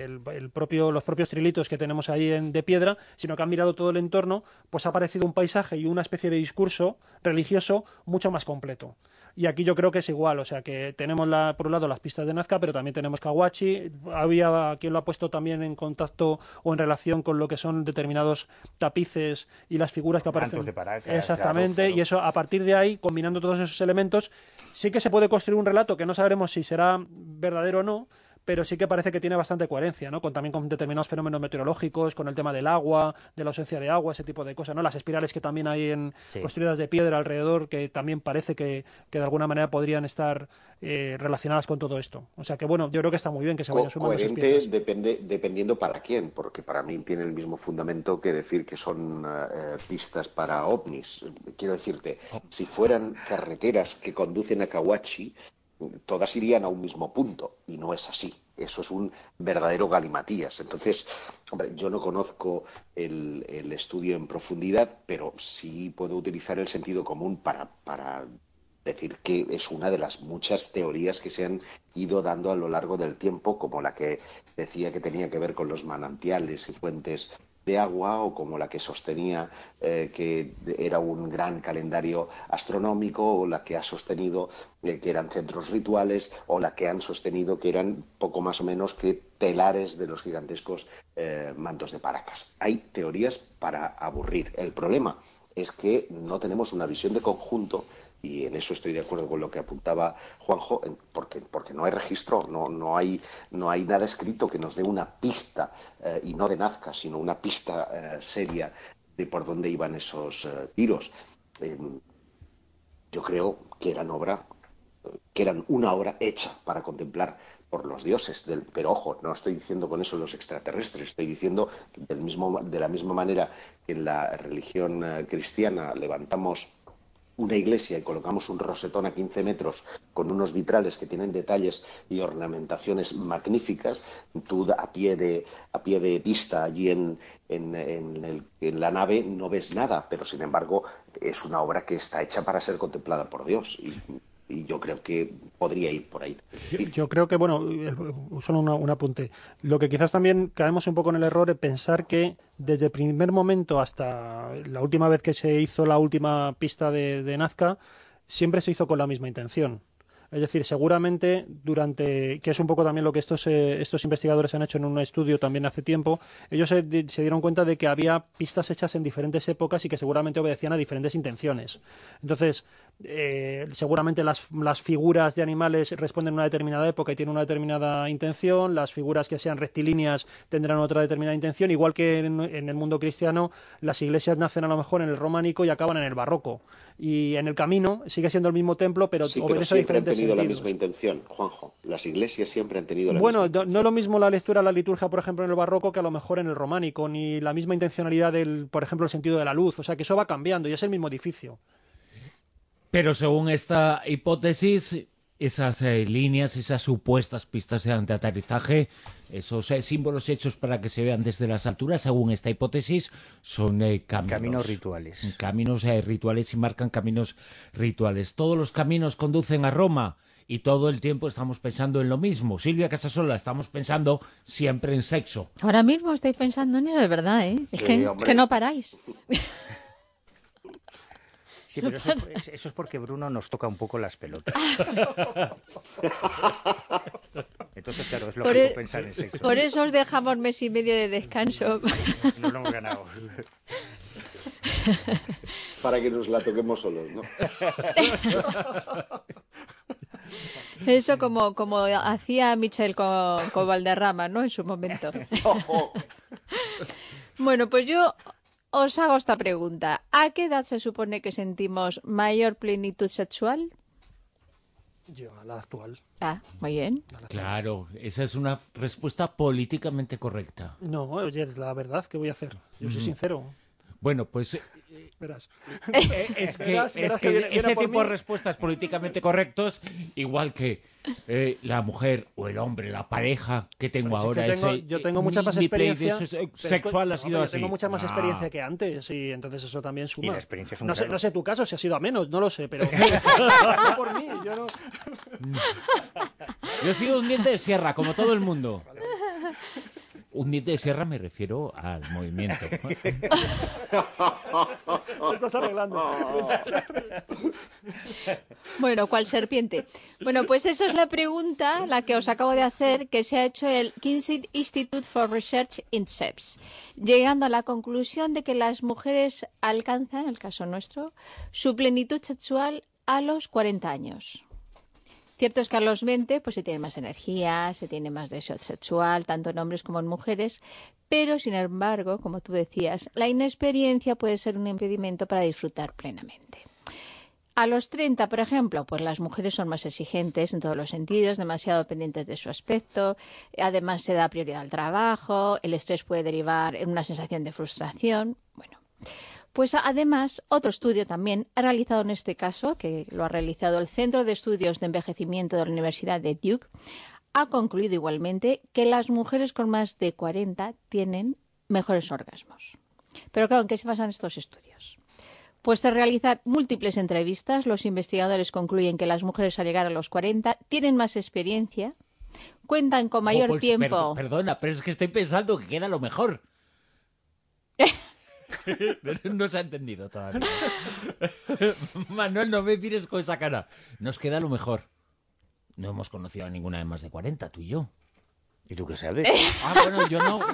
los propios trilitos que tenemos ahí de piedra, sino que han mirado todo el entorno, pues ha aparecido un paisaje y una especie de discurso religioso mucho más completo. Y aquí yo creo que es igual, o sea que tenemos por un lado las pistas de Nazca, pero también tenemos Cahuachi. Había quien lo ha puesto también en contacto o en relación con lo que son determinados tapices y las figuras que aparecen. De Paracas, exactamente, claro. Y eso, a partir de ahí, combinando todos esos elementos, sí que se puede construir un relato que no sabremos si será verdadero o no, pero sí que parece que tiene bastante coherencia, ¿no? También con determinados fenómenos meteorológicos, con el tema del agua, de la ausencia de agua, ese tipo de cosas, ¿no? Las espirales que también hay construidas de piedra alrededor, que también parece que de alguna manera podrían estar relacionadas con todo esto. O sea que, bueno, yo creo que está muy bien que se vayan sumando esas piezas. Dependiendo para quién, porque para mí tiene el mismo fundamento que decir que son pistas para ovnis. Quiero decirte, si fueran carreteras que conducen a Cahuachi, todas irían a un mismo punto, y no es así. Eso es un verdadero galimatías. Entonces, hombre, yo no conozco el estudio en profundidad, pero sí puedo utilizar el sentido común para decir que es una de las muchas teorías que se han ido dando a lo largo del tiempo, como la que decía que tenía que ver con los manantiales y fuentes de agua, o como la que sostenía que era un gran calendario astronómico, o la que ha sostenido que eran centros rituales, o la que han sostenido que eran poco más o menos que telares de los gigantescos mantos de Paracas. Hay teorías para aburrir. El problema es que no tenemos una visión de conjunto, y en eso estoy de acuerdo con lo que apuntaba Juanjo, porque no hay registro, no hay nada escrito que nos dé una pista, y no de Nazca, sino una pista seria de por dónde iban esos tiros. Yo creo que eran obra que eran una obra hecha para contemplar por los dioses, pero ojo, no estoy diciendo con eso los extraterrestres, estoy diciendo que de la misma manera que en la religión cristiana levantamos una iglesia y colocamos un rosetón a 15 metros con unos vitrales que tienen detalles y ornamentaciones magníficas, tú a pie de pista allí en la nave no ves nada, pero sin embargo es una obra que está hecha para ser contemplada por Dios y yo creo que podría ir por ahí. Yo creo que, bueno, solo un apunte. Lo que quizás también caemos un poco en el error es pensar que desde el primer momento hasta la última vez que se hizo la última pista de Nazca, siempre se hizo con la misma intención. Es decir, seguramente que es un poco también lo que estos investigadores han hecho en un estudio también hace tiempo, ellos se dieron cuenta de que había pistas hechas en diferentes épocas y que seguramente obedecían a diferentes intenciones. Entonces, seguramente las figuras de animales responden a una determinada época y tienen una determinada intención, las figuras que sean rectilíneas tendrán otra determinada intención, igual que en el mundo cristiano las iglesias nacen a lo mejor en el románico y acaban en el barroco. Y en el camino sigue siendo el mismo templo, pero obedece a diferentes sentidos. La misma intención, Juanjo. Las iglesias siempre han tenido la misma intención. Bueno, no es lo mismo la lectura, la liturgia, por ejemplo, en el barroco que a lo mejor en el románico, ni la misma intencionalidad por ejemplo, el sentido de la luz. O sea, que eso va cambiando y es el mismo edificio. Pero según esta hipótesis, esas líneas, esas supuestas pistas de aterrizaje, esos símbolos hechos para que se vean desde las alturas, según esta hipótesis, son caminos rituales. Caminos rituales y marcan caminos rituales. Todos los caminos conducen a Roma y todo el tiempo estamos pensando en lo mismo. Silvia Casasola, estamos pensando siempre en sexo. Ahora mismo estoy pensando en eso, de verdad, ¿eh? Es que no paráis. Sí, pero eso es porque Bruno nos toca un poco las pelotas. Entonces, claro, es lógico pensar en sexo. Por eso os dejamos mes y medio de descanso. No lo hemos ganado. Para que nos la toquemos solos, ¿no? Eso como hacía Michel con Valderrama, ¿no? En su momento. Bueno, pues yo os hago esta pregunta. ¿A qué edad se supone que sentimos mayor plenitud sexual? Yo, a la actual. Ah, muy bien. Claro, esa es una respuesta políticamente correcta. No, oye, es la verdad, ¿qué voy a hacer? Yo soy sincero. Bueno, pues verás. Es que ese tipo de respuestas políticamente correctos, igual que la mujer o el hombre, la pareja que tengo ahora, yo tengo mucha más experiencia sexual ha sido así. Tengo mucha más experiencia que antes y entonces eso también suma. Y la experiencia es un no sé tu caso si ha sido a menos, no lo sé, pero no por mí, yo no. Yo he sido un diente de sierra, como todo el mundo. Un diente de sierra me refiero al movimiento. Lo estás arreglando. Bueno, ¿cuál serpiente? Bueno, pues esa es la pregunta, la que os acabo de hacer, que se ha hecho el Kinsey Institute for Research in Sex, llegando a la conclusión de que las mujeres alcanzan, en el caso nuestro, su plenitud sexual a los 40 años. Cierto es que a los 20 pues se tiene más energía, se tiene más deseo sexual, tanto en hombres como en mujeres, pero sin embargo, como tú decías, la inexperiencia puede ser un impedimento para disfrutar plenamente. A los 30, por ejemplo, pues las mujeres son más exigentes en todos los sentidos, demasiado pendientes de su aspecto, además se da prioridad al trabajo, el estrés puede derivar en una sensación de frustración, bueno. Pues además, otro estudio también ha realizado en este caso, que lo ha realizado el Centro de Estudios de Envejecimiento de la Universidad de Duke, ha concluido igualmente que las mujeres con más de 40 tienen mejores orgasmos. Pero claro, ¿en qué se basan estos estudios? Pues tras realizar múltiples entrevistas, los investigadores concluyen que las mujeres al llegar a los 40 tienen más experiencia, cuentan con mayor tiempo... Perdona, pero es que estoy pensando que queda lo mejor. No se ha entendido todavía. Manuel, no me mires con esa cara. Nos queda lo mejor. No hemos conocido a ninguna de más de 40, tú y yo. ¿Y tú qué sabes? Bueno, yo no.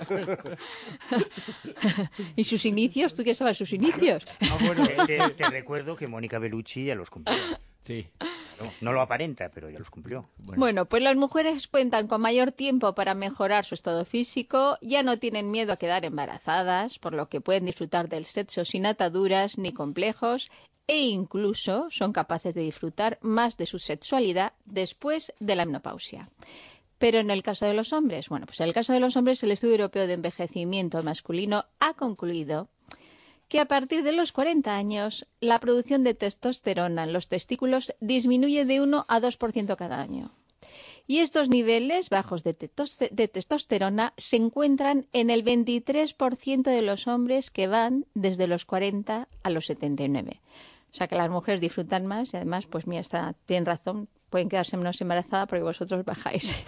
¿Y sus inicios? ¿Tú qué sabes sus inicios? Bueno, te recuerdo que Mónica Bellucci ya los cumplió. Sí. No lo aparenta, pero ya los cumplió. Bueno, pues las mujeres cuentan con mayor tiempo para mejorar su estado físico, ya no tienen miedo a quedar embarazadas, por lo que pueden disfrutar del sexo sin ataduras ni complejos, e incluso son capaces de disfrutar más de su sexualidad después de la menopausia. Pero en el caso de los hombres, bueno, pues en el caso de los hombres, el Estudio Europeo de Envejecimiento Masculino ha concluido que a partir de los 40 años la producción de testosterona en los testículos disminuye de 1 a 2% cada año. Y estos niveles bajos de testosterona se encuentran en el 23% de los hombres que van desde los 40 a los 79. O sea que las mujeres disfrutan más y además, pues mira, tienen razón, pueden quedarse menos embarazadas porque vosotros bajáis.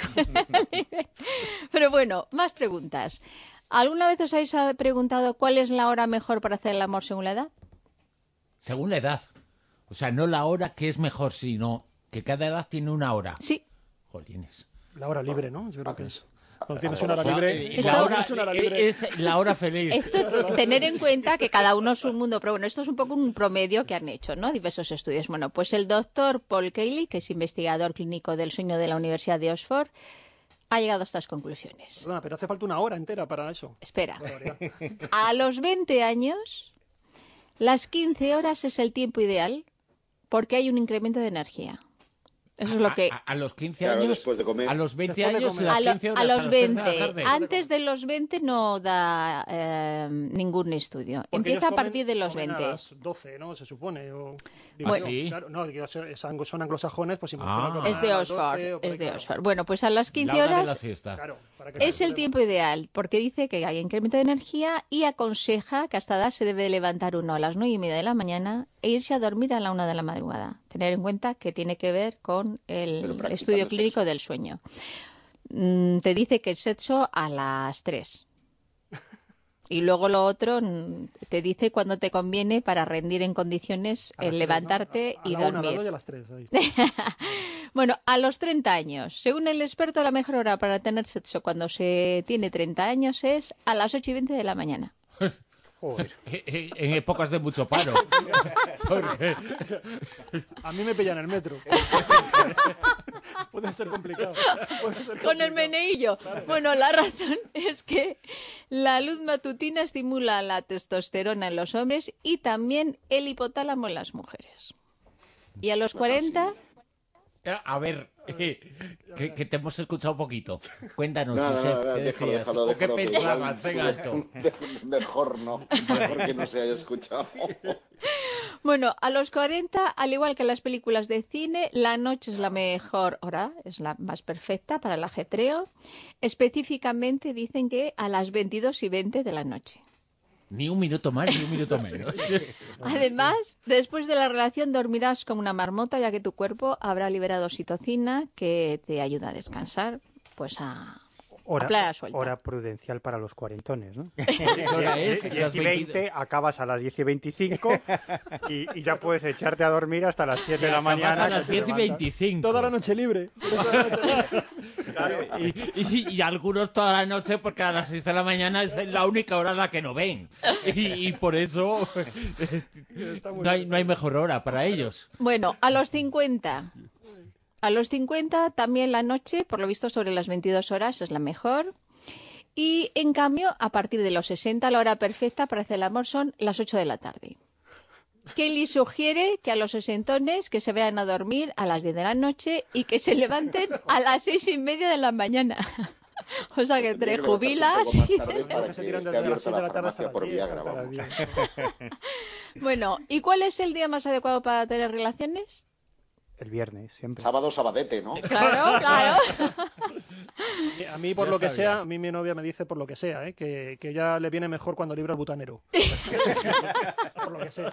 Pero bueno, más preguntas. ¿Alguna vez os habéis preguntado cuál es la hora mejor para hacer el amor según la edad? Según la edad. O sea, no la hora que es mejor, sino que cada edad tiene una hora. Sí. Jolines. La hora libre, ¿no? Yo creo que es. Cuando tienes una hora libre, es la hora feliz. Esto, tener en cuenta que cada uno es un mundo, pero bueno, esto es un poco un promedio que han hecho, ¿no? Diversos estudios. Bueno, pues el doctor Paul Cayley, que es investigador clínico del sueño de la Universidad de Oxford, ha llegado a estas conclusiones. Perdona, pero hace falta una hora entera para eso. Espera. A los 20 años, las 15 horas es el tiempo ideal porque hay un incremento de energía. Eso es lo que... A los 15 años, después de comer. A los 20 años, las 15 horas. A los 20. De Antes de los 20 no da ningún estudio. Porque empieza a partir de los 20. A las 12, ¿no? Se supone. Bueno, sí. Claro, no, son anglosajones, pues es de Oxford. Bueno, pues a las 15 horas claro, es el tiempo ideal, porque dice que hay incremento de energía y aconseja que hasta edad se debe levantar uno a las 9:30 de la mañana e irse a dormir a la 1 de la madrugada. Tener en cuenta que tiene que ver con el estudio clínico del sueño. Te dice que el sexo a las 3. Y luego lo otro te dice cuándo te conviene para rendir en condiciones levantarte y dormir. A las 3, ahí. Bueno, a los 30 años. Según el experto, la mejor hora para tener sexo cuando se tiene 30 años es a las 8:20 de la mañana. Joder. En épocas de mucho paro. Porque... A mí me pillan el metro. Puede ser complicado. Con el meneillo. Claro. Bueno, la razón es que la luz matutina estimula la testosterona en los hombres y también el hipotálamo en las mujeres. Y a los 40... A ver, que te hemos escuchado un poquito. Cuéntanos, ¿qué déjalo, decías? ¿O qué pensabas? Venga, alto. Mejor que no se haya escuchado. Bueno, a los 40, al igual que en las películas de cine, la noche es la mejor hora, es la más perfecta para el ajetreo. Específicamente dicen que a las 22:20 de la noche. Ni un minuto más, ni un minuto menos. Además, después de la relación dormirás como una marmota, ya que tu cuerpo habrá liberado oxitocina que te ayuda a descansar, pues a playa suelta. Hora prudencial para los cuarentones, ¿no? Hora es 10:20, acabas a las 10:25 y ya puedes echarte a dormir hasta las 7 de la mañana. A las 10:25. Toda la noche libre. Claro, y algunos toda la noche porque a las 6 de la mañana es la única hora en la que no ven. Y por eso no hay mejor hora para ellos. Bueno, a los 50. A los 50 también la noche, por lo visto sobre las 22 horas, es la mejor. Y en cambio, a partir de los 60, la hora perfecta para hacer el amor son las 8 de la tarde. Kelly sugiere que a los sesentones que se vayan a dormir a las 10 de la noche y que se levanten a las 6:30 de la mañana. O sea que entre jubilas y... Bueno, ¿y cuál es el día más adecuado para tener relaciones? El viernes, siempre. Sábado, sabadete, ¿no? Claro. A mí, por lo que sea, a mí mi novia me dice por lo que sea, que ya le viene mejor cuando libra el butanero. Por lo que sea.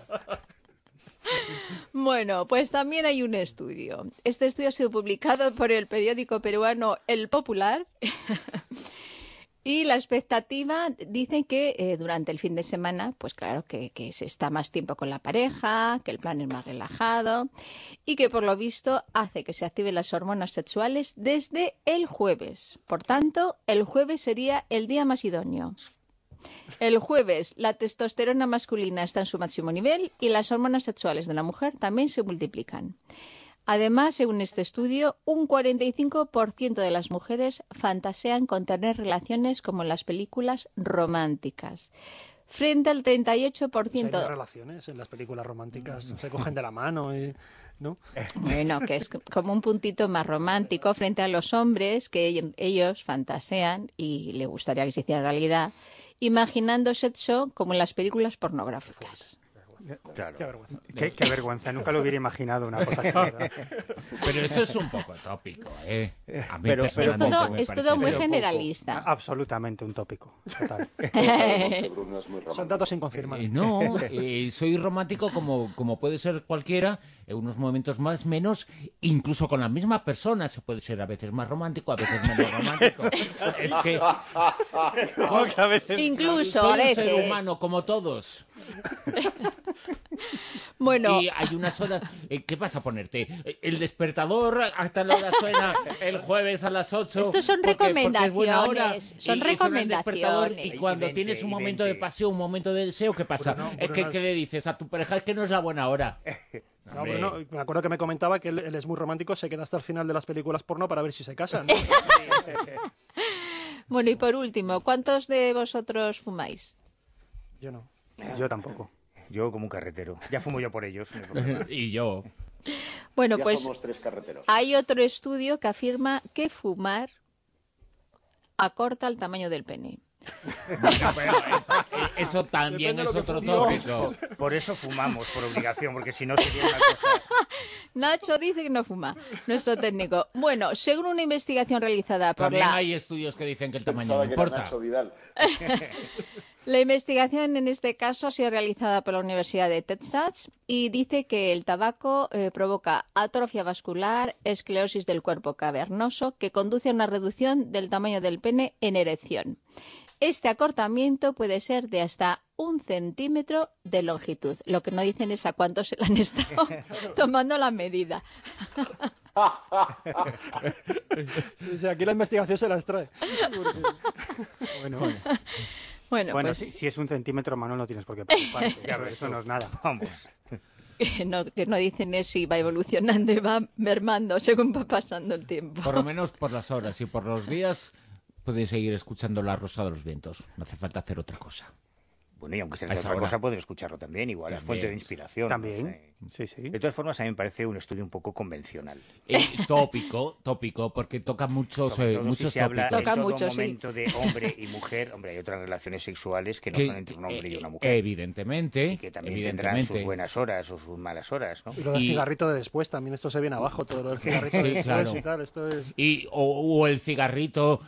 Bueno, pues también hay un estudio. Este estudio ha sido publicado por el periódico peruano El Popular. Y la expectativa, dicen que durante el fin de semana, pues claro, que se está más tiempo con la pareja, que el plan es más relajado y que por lo visto hace que se activen las hormonas sexuales desde el jueves. Por tanto, el jueves sería el día más idóneo. El jueves la testosterona masculina está en su máximo nivel y las hormonas sexuales de la mujer también se multiplican. Además, según este estudio, un 45% de las mujeres fantasean con tener relaciones como en las películas románticas, frente al 38%. Pues hay no relaciones en las películas románticas, se cogen de la mano, ¿no? Bueno, que es como un puntito más romántico frente a los hombres que ellos fantasean y le gustaría que se hiciera realidad, imaginando sexo como en las películas pornográficas. Claro. Qué vergüenza. Qué vergüenza, nunca lo hubiera imaginado una cosa así, ¿verdad? Pero eso es un poco tópico, ¿eh? A mí Pero personalmente Es me todo muy parece- generalista. Absolutamente un tópico. Total. Bruno es muy Son romántico. datos sin confirmar. No, soy romántico como puede ser cualquiera, en unos momentos más, menos, incluso con la misma persona se puede ser a veces más romántico, a veces menos romántico. Es que Incluso soy a un veces. ser humano como todos. Bueno, Y hay unas horas... ¿Qué vas a ponerte? El despertador hasta la hora suena el jueves a las 8. Estos son porque es buena hora, recomendaciones, son y suena el despertador, recomendaciones. Y cuando Y 20, tienes un y momento de 20. pasión, un momento de deseo, ¿qué pasa? Bruno, Es que Bruno ¿qué le dices a tu pareja? Es que no es la buena hora. No, Hombre. Bruno, me acuerdo que me comentaba que él es muy romántico, se queda hasta el final de las películas porno para ver si se casan, ¿no? bueno, y por último, ¿cuántos de vosotros fumáis? Yo no. Yo tampoco. Yo como un carretero. Ya fumo yo por ellos. no hay problema. Y yo... Bueno, Ya pues somos 3 carreteros. hay otro estudio que afirma que fumar acorta el tamaño del pene. Bueno, pero eso también Depende es de lo que otro fumes. tópico. Por eso fumamos, por obligación, porque si no sería una cosa... Nacho dice que no fuma, nuestro técnico. Bueno, según una investigación realizada por También la... hay estudios que dicen que el tamaño Pensaba no que era importa. Nacho Vidal. La investigación en este caso ha sido realizada por la Universidad de Texas y dice que el tabaco provoca atrofia vascular, esclerosis del cuerpo cavernoso, que conduce a una reducción del tamaño del pene en erección. Este acortamiento puede ser de hasta 1 centímetro de longitud. Lo que no dicen es a cuánto se le han estado tomando la medida. Sí, aquí la investigación se las trae. Bueno, Bueno, bueno pues si es 1 centímetro, Manuel, no tienes por qué preocuparte. Ya ves, Eso no es nada. Vamos. que no dicen es si va evolucionando y va mermando según va pasando el tiempo. Por lo menos por las horas y por los días podéis seguir escuchando La Rosa de los Vientos. No hace falta hacer otra cosa. Bueno, y aunque sea A esa otra hora. cosa, pueden escucharlo también. Igual es También. fuente de inspiración. También, no sé. sí, sí. De todas formas, a mí me parece un estudio un poco convencional. Tópico, porque toca muchos, Sobre todo muchos si se habla tópicos. Toca en todo mucho, sí. momento de hombre y mujer. Hombre, hay otras relaciones sexuales que no son entre un hombre y una mujer. Evidentemente, y que también tendrán sus evidentemente. buenas horas o sus malas horas, ¿no? Y lo del Y- cigarrito de después, también esto se viene abajo, todo lo del cigarrito Sí, de después claro. y tal, esto es... O el cigarrito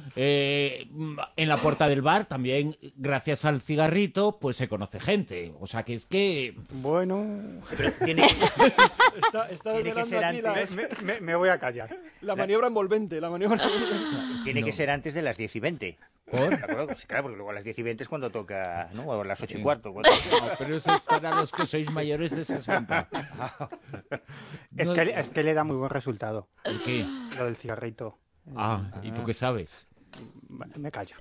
en la puerta del bar, también gracias al cigarrito, pues se conoce gente. O sea que es que... Bueno, Pero tiene que, Está Tiene que desvelando ser aquí antes. me voy a callar. la maniobra envolvente, la maniobra envolvente. tiene que No. ser antes de las 10 y 20. ¿Por? ¿De acuerdo? Pues claro, porque luego a las 10 y 20 es cuando toca, ¿no? O a las 8 y cuarto. cuando- No, pero eso es para los que sois mayores de 60. No- Es que le da muy buen resultado, ¿El qué? lo del cigarrito. Ah, ¿y tú qué sabes? Me callo.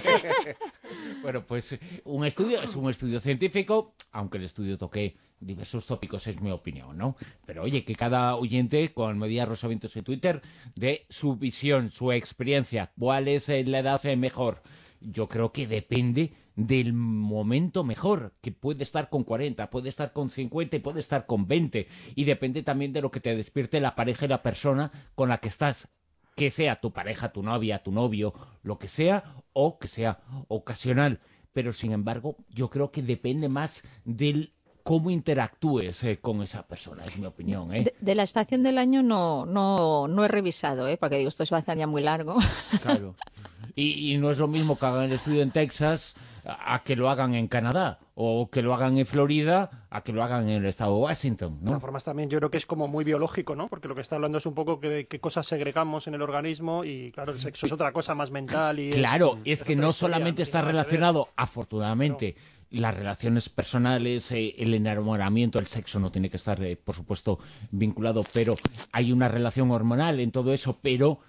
Bueno, pues un estudio es un estudio científico, aunque el estudio toque diversos tópicos, es mi opinión, ¿no? Pero oye, que cada oyente con Medida Rosa Vientos en Twitter dé su visión, su experiencia, cuál es la edad mejor. Yo creo que depende del momento mejor, que puede estar con 40, puede estar con 50 y puede estar con 20. Y depende también de lo que te despierte la pareja y la persona con la que estás. Que sea tu pareja, tu novia, tu novio, lo que sea, o que sea ocasional. Pero, sin embargo, yo creo que depende más del cómo interactúes con esa persona, es mi opinión, ¿eh? De la estación del año no he revisado, porque digo, esto se va a hacer ya muy largo. Claro. Y no es lo mismo que hagan el estudio en Texas a que lo hagan en Canadá, o que lo hagan en Florida a que lo hagan en el estado de Washington, De ¿no? todas formas, también yo creo que es como muy biológico, ¿no? Porque lo que está hablando es un poco que qué cosas segregamos en el organismo y, claro, el sexo es otra cosa más mental y Claro, es que otra no historia, solamente no está tiene nada que ver. relacionado, afortunadamente, las relaciones personales, el enamoramiento, el sexo no tiene que estar, por supuesto, vinculado, pero hay una relación hormonal en todo eso, pero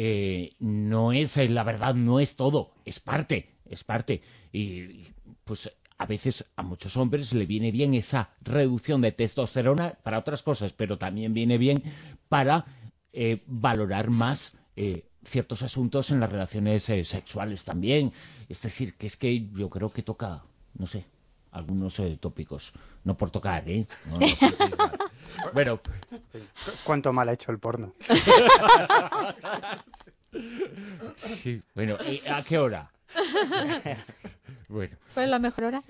no es, la verdad, no es todo, es parte. Y pues a veces a muchos hombres le viene bien esa reducción de testosterona para otras cosas, pero también viene bien para valorar más ciertos asuntos en las relaciones sexuales también. Es decir, que es que yo creo que toca, no sé, algunos tópicos. No por tocar, ¿eh? No, bueno. ¿Cuánto mal ha hecho el porno? Sí, bueno, ¿a qué hora? Bueno. ¿Cuál es la mejor hora?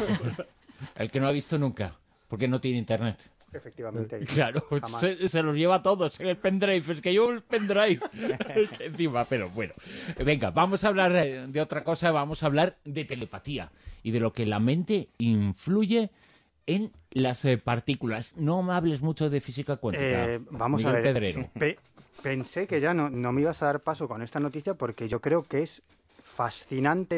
El que no ha visto nunca, porque no tiene internet. Efectivamente. Claro, se los lleva a todos en el pendrive. Es que yo el pendrive encima, pero bueno. Venga, vamos a hablar de otra cosa. Vamos a hablar de telepatía y de lo que la mente influye en las partículas. No me hables mucho de física cuántica. Vamos Miguel a ver. Pedrero. Pensé que ya no me ibas a dar paso con esta noticia porque yo creo que es fascinante,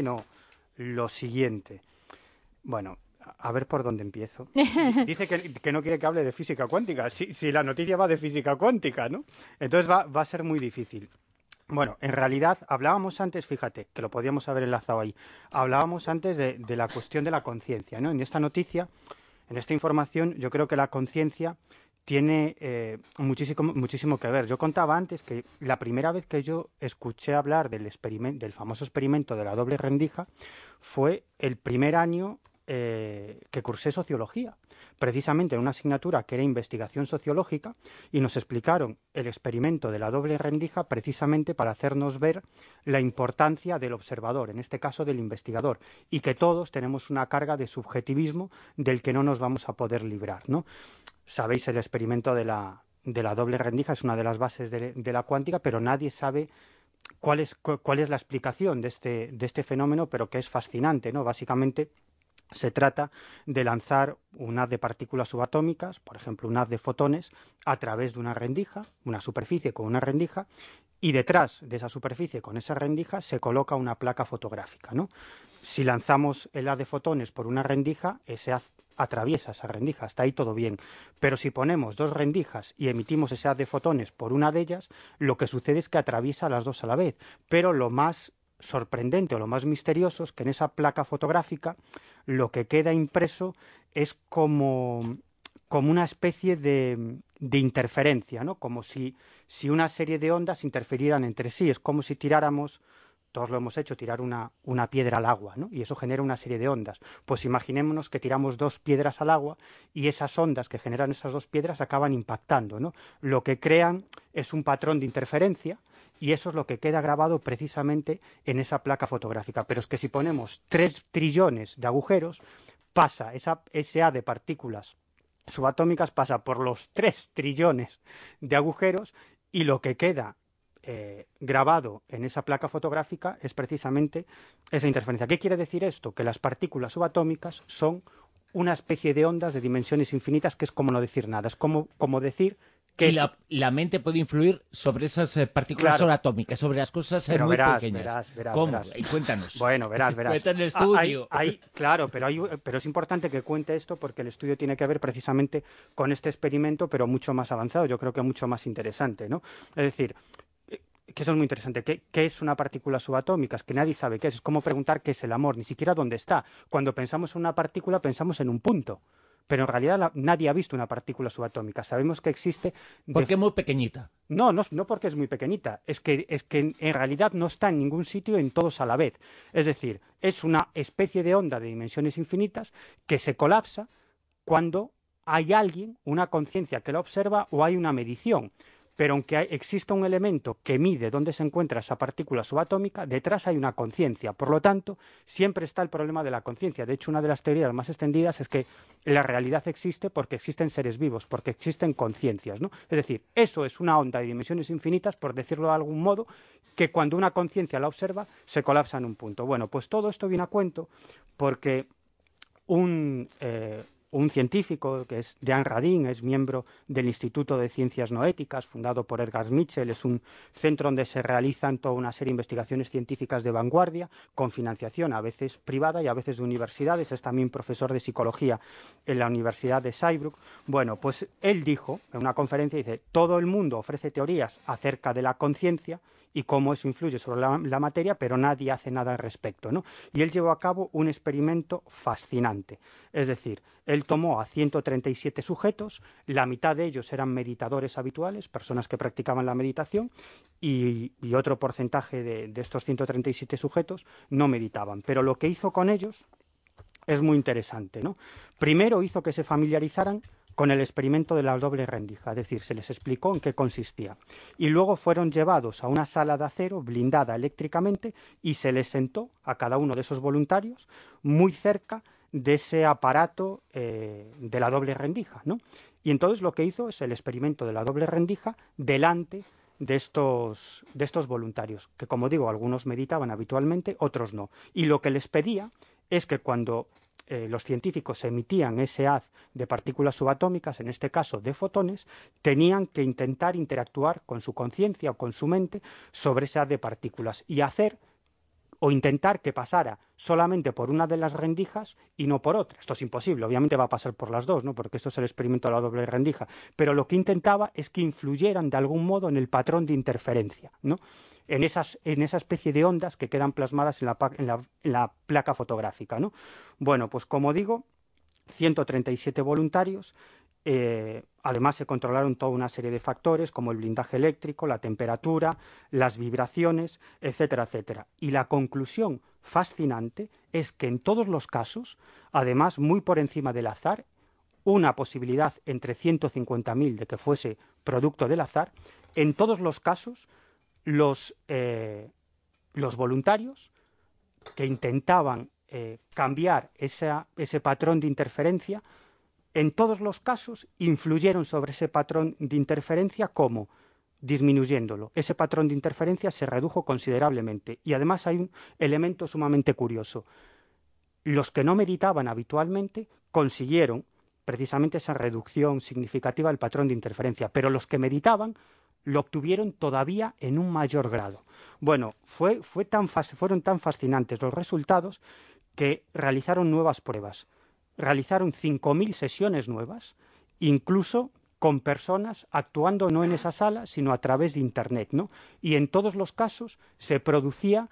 lo siguiente. Bueno, a ver por dónde empiezo. Dice que no quiere que hable de física cuántica. Si la noticia va de física cuántica, ¿no? Entonces va a ser muy difícil. Bueno, en realidad hablábamos antes, fíjate, que lo podíamos haber enlazado ahí. Hablábamos antes de la cuestión de la conciencia, ¿no? En esta noticia, en esta información, yo creo que la conciencia tiene muchísimo que ver. Yo contaba antes que la primera vez que yo escuché hablar del famoso experimento de la doble rendija fue el primer año que cursé sociología, precisamente en una asignatura que era investigación sociológica, y nos explicaron el experimento de la doble rendija precisamente para hacernos ver la importancia del observador, en este caso del investigador, y que todos tenemos una carga de subjetivismo del que no nos vamos a poder librar, ¿no? Sabéis, el experimento de la doble rendija es una de las bases de la cuántica, pero nadie sabe cuál es la explicación de este fenómeno, pero que es fascinante, ¿no? Básicamente se trata de lanzar un haz de partículas subatómicas, por ejemplo un haz de fotones, a través de una rendija, una superficie con una rendija, y detrás de esa superficie con esa rendija se coloca una placa fotográfica, ¿no? Si lanzamos el haz de fotones por una rendija, ese haz atraviesa esa rendija, hasta ahí todo bien. Pero si ponemos dos rendijas y emitimos ese haz de fotones por una de ellas, lo que sucede es que atraviesa las dos a la vez. Pero lo más sorprendente o lo más misterioso es que en esa placa fotográfica lo que queda impreso es como una especie de interferencia, ¿no? Como si una serie de ondas interferieran entre sí. Es como si tiráramos, todos lo hemos hecho, tirar una piedra al agua, ¿no? Y eso genera una serie de ondas. Pues imaginémonos que tiramos dos piedras al agua y esas ondas que generan esas dos piedras acaban impactando, ¿no? Lo que crean es un patrón de interferencia, y eso es lo que queda grabado precisamente en esa placa fotográfica. Pero es que si ponemos 3 trillones de agujeros, pasa ese haz de partículas subatómicas, pasa por los 3 trillones de agujeros, y lo que queda grabado en esa placa fotográfica es precisamente esa interferencia. ¿Qué quiere decir esto? Que las partículas subatómicas son una especie de ondas de dimensiones infinitas, que es como no decir nada, es como decir que la mente puede influir sobre esas partículas subatómicas, sobre las cosas muy pequeñas. ¿Cómo? Cuéntanos. Bueno, verás. Cuenta el estudio. Claro, pero es importante que cuente esto porque el estudio tiene que ver precisamente con este experimento, pero mucho más avanzado, yo creo que mucho más interesante, ¿no? Es decir, que eso es muy interesante. ¿Qué es una partícula subatómica? Es que nadie sabe qué es. Es como preguntar qué es el amor, ni siquiera dónde está. Cuando pensamos en una partícula, pensamos en un punto. Pero en realidad nadie ha visto una partícula subatómica. Sabemos que existe. Porque es muy pequeñita. No porque es muy pequeñita. Es que en realidad no está en ningún sitio en todos a la vez. Es decir, es una especie de onda de dimensiones infinitas que se colapsa cuando hay alguien, una conciencia que la observa, o hay una medición. Pero aunque exista un elemento que mide dónde se encuentra esa partícula subatómica, detrás hay una conciencia. Por lo tanto, siempre está el problema de la conciencia. De hecho, una de las teorías más extendidas es que la realidad existe porque existen seres vivos, porque existen conciencias, ¿no? Es decir, eso es una onda de dimensiones infinitas, por decirlo de algún modo, que cuando una conciencia la observa, se colapsa en un punto. Bueno, pues todo esto viene a cuento porque un científico que es Dan Radin, es miembro del Instituto de Ciencias No Éticas, fundado por Edgar Mitchell. Es un centro donde se realizan toda una serie de investigaciones científicas de vanguardia, con financiación a veces privada y a veces de universidades. Es también profesor de psicología en la Universidad de Saybrook. Bueno, pues él dijo en una conferencia, dice, todo el mundo ofrece teorías acerca de la conciencia y cómo eso influye sobre la materia, pero nadie hace nada al respecto, ¿no? Y él llevó a cabo un experimento fascinante. Es decir, él tomó a 137 sujetos, la mitad de ellos eran meditadores habituales, personas que practicaban la meditación, y otro porcentaje de estos 137 sujetos no meditaban. Pero lo que hizo con ellos es muy interesante, ¿no? Primero hizo que se familiarizaran con el experimento de la doble rendija, es decir, se les explicó en qué consistía. Y luego fueron llevados a una sala de acero blindada eléctricamente y se les sentó a cada uno de esos voluntarios muy cerca de ese aparato de la doble rendija, ¿no? Y entonces lo que hizo es el experimento de la doble rendija delante de estos voluntarios, que como digo, algunos meditaban habitualmente, otros no. Y lo que les pedía es que cuando los científicos emitían ese haz de partículas subatómicas, en este caso de fotones, tenían que intentar interactuar con su conciencia o con su mente sobre ese haz de partículas y hacer o intentar que pasara solamente por una de las rendijas y no por otra. Esto es imposible, obviamente va a pasar por las dos, ¿no? Porque esto es el experimento de la doble rendija, pero lo que intentaba es que influyeran de algún modo en el patrón de interferencia, ¿no? En esa especie de ondas que quedan plasmadas en la placa fotográfica, ¿no? Bueno, pues como digo, 137 voluntarios. Además se controlaron toda una serie de factores como el blindaje eléctrico, la temperatura, las vibraciones, etcétera, etcétera. Y la conclusión fascinante es que en todos los casos, además muy por encima del azar, una posibilidad entre 150.000 de que fuese producto del azar, en todos los casos los voluntarios que intentaban cambiar ese patrón de interferencia, en todos los casos influyeron sobre ese patrón de interferencia como disminuyéndolo. Ese patrón de interferencia se redujo considerablemente. Y además hay un elemento sumamente curioso. Los que no meditaban habitualmente consiguieron precisamente esa reducción significativa del patrón de interferencia, pero los que meditaban lo obtuvieron todavía en un mayor grado. Bueno, fueron tan fascinantes los resultados que realizaron nuevas pruebas. Realizaron 5.000 sesiones nuevas, incluso con personas actuando no en esa sala, sino a través de Internet, ¿no? Y en todos los casos se producía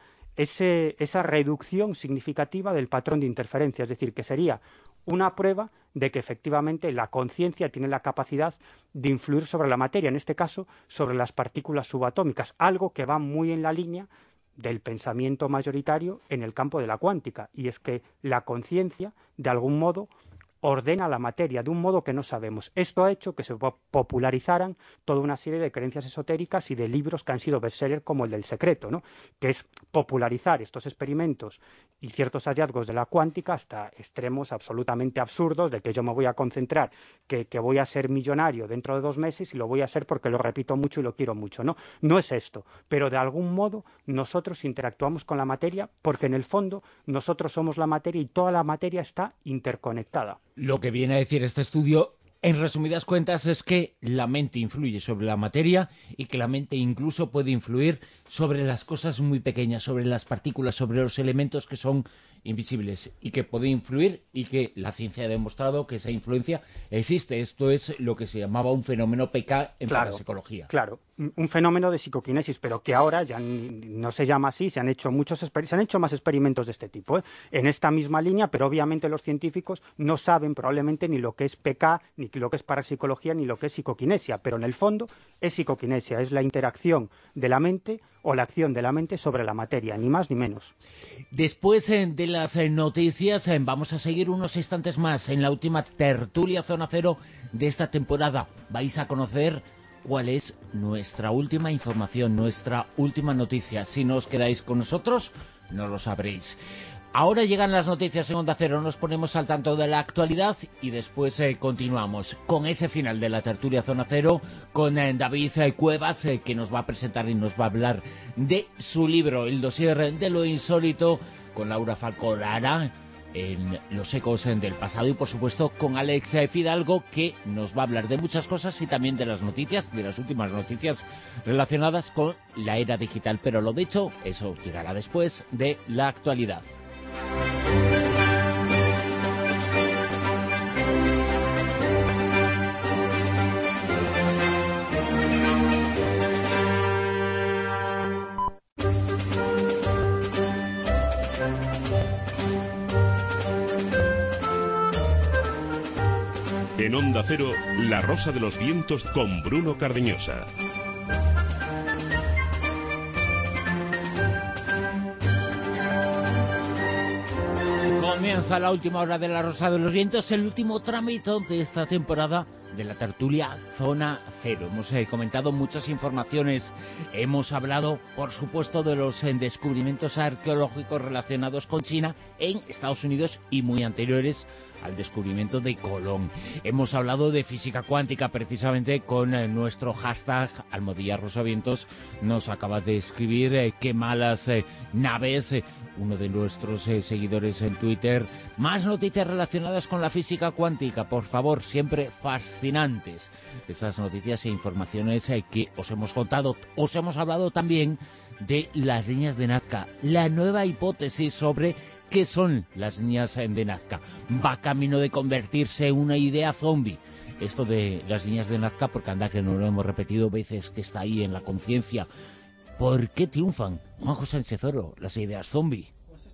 esa reducción significativa del patrón de interferencia, es decir, que sería una prueba de que efectivamente la conciencia tiene la capacidad de influir sobre la materia, en este caso sobre las partículas subatómicas, algo que va muy en la línea del pensamiento mayoritario en el campo de la cuántica, y es que la conciencia, de algún modo, ordena la materia de un modo que no sabemos. Esto ha hecho que se popularizaran toda una serie de creencias esotéricas y de libros que han sido bestsellers como el del Secreto, ¿no? Que es popularizar estos experimentos y ciertos hallazgos de la cuántica hasta extremos absolutamente absurdos de que yo me voy a concentrar, que voy a ser millonario dentro de 2 meses y lo voy a ser porque lo repito mucho y lo quiero mucho, ¿no? No es esto, pero de algún modo nosotros interactuamos con la materia porque en el fondo nosotros somos la materia y toda la materia está interconectada. Lo que viene a decir este estudio, en resumidas cuentas, es que la mente influye sobre la materia y que la mente incluso puede influir sobre las cosas muy pequeñas, sobre las partículas, sobre los elementos que son invisibles y que puede influir, y que la ciencia ha demostrado que esa influencia existe. Esto es lo que se llamaba un fenómeno PK en parapsicología. Claro, un fenómeno de psicoquinesis, pero que ahora ya no se llama así. Se han hecho más experimentos de este tipo, en esta misma línea, pero obviamente los científicos no saben probablemente ni lo que es PK, ni lo que es parapsicología, ni lo que es psicoquinesia, pero en el fondo es psicoquinesia, es la interacción de la mente o la acción de la mente sobre la materia, ni más ni menos. Después de las noticias vamos a seguir unos instantes más en la última tertulia Zona Cero de esta temporada. Vais a conocer cuál es nuestra última información, nuestra última noticia. Si no os quedáis con nosotros, no lo sabréis. Ahora llegan las noticias en Onda Cero, nos ponemos al tanto de la actualidad y después continuamos con ese final de la tertulia Zona Cero con David Cuevas, que nos va a presentar y nos va a hablar de su libro, El dossier de lo insólito, con Laura Falcó Lara en Los ecos del pasado, y por supuesto con Alex Fidalgo, que nos va a hablar de muchas cosas y también de las noticias, de las últimas noticias relacionadas con la era digital. Pero lo dicho, eso llegará después de la actualidad. En Onda Cero, La Rosa de los Vientos con Bruno Cardeñosa. Comienza la última hora de La Rosa de los Vientos, el último trámite de esta temporada de la tertulia Zona Cero. Hemos comentado muchas informaciones, hemos hablado, por supuesto, de los descubrimientos arqueológicos relacionados con China en Estados Unidos y muy anteriores al descubrimiento de Colón. Hemos hablado de física cuántica precisamente con nuestro hashtag #RosaVientos. Nos acaba de escribir qué malas naves, uno de nuestros seguidores en Twitter. Más noticias relacionadas con la física cuántica, por favor, siempre fascinantes. Esas noticias e informaciones que os hemos contado. Os hemos hablado también de las líneas de Nazca, la nueva hipótesis sobre qué son las líneas de Nazca. Va camino de convertirse en una idea zombie. Esto de las líneas de Nazca, porque anda que no lo hemos repetido veces, que está ahí en la conciencia. ¿Por qué triunfan, Juanjo Sánchez Oro, las ideas zombie?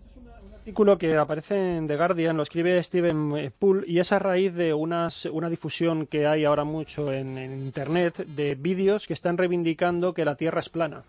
Un artículo que aparece en The Guardian, lo escribe Steven Poole, y es a raíz de una difusión que hay ahora mucho en Internet de vídeos que están reivindicando que la Tierra es plana.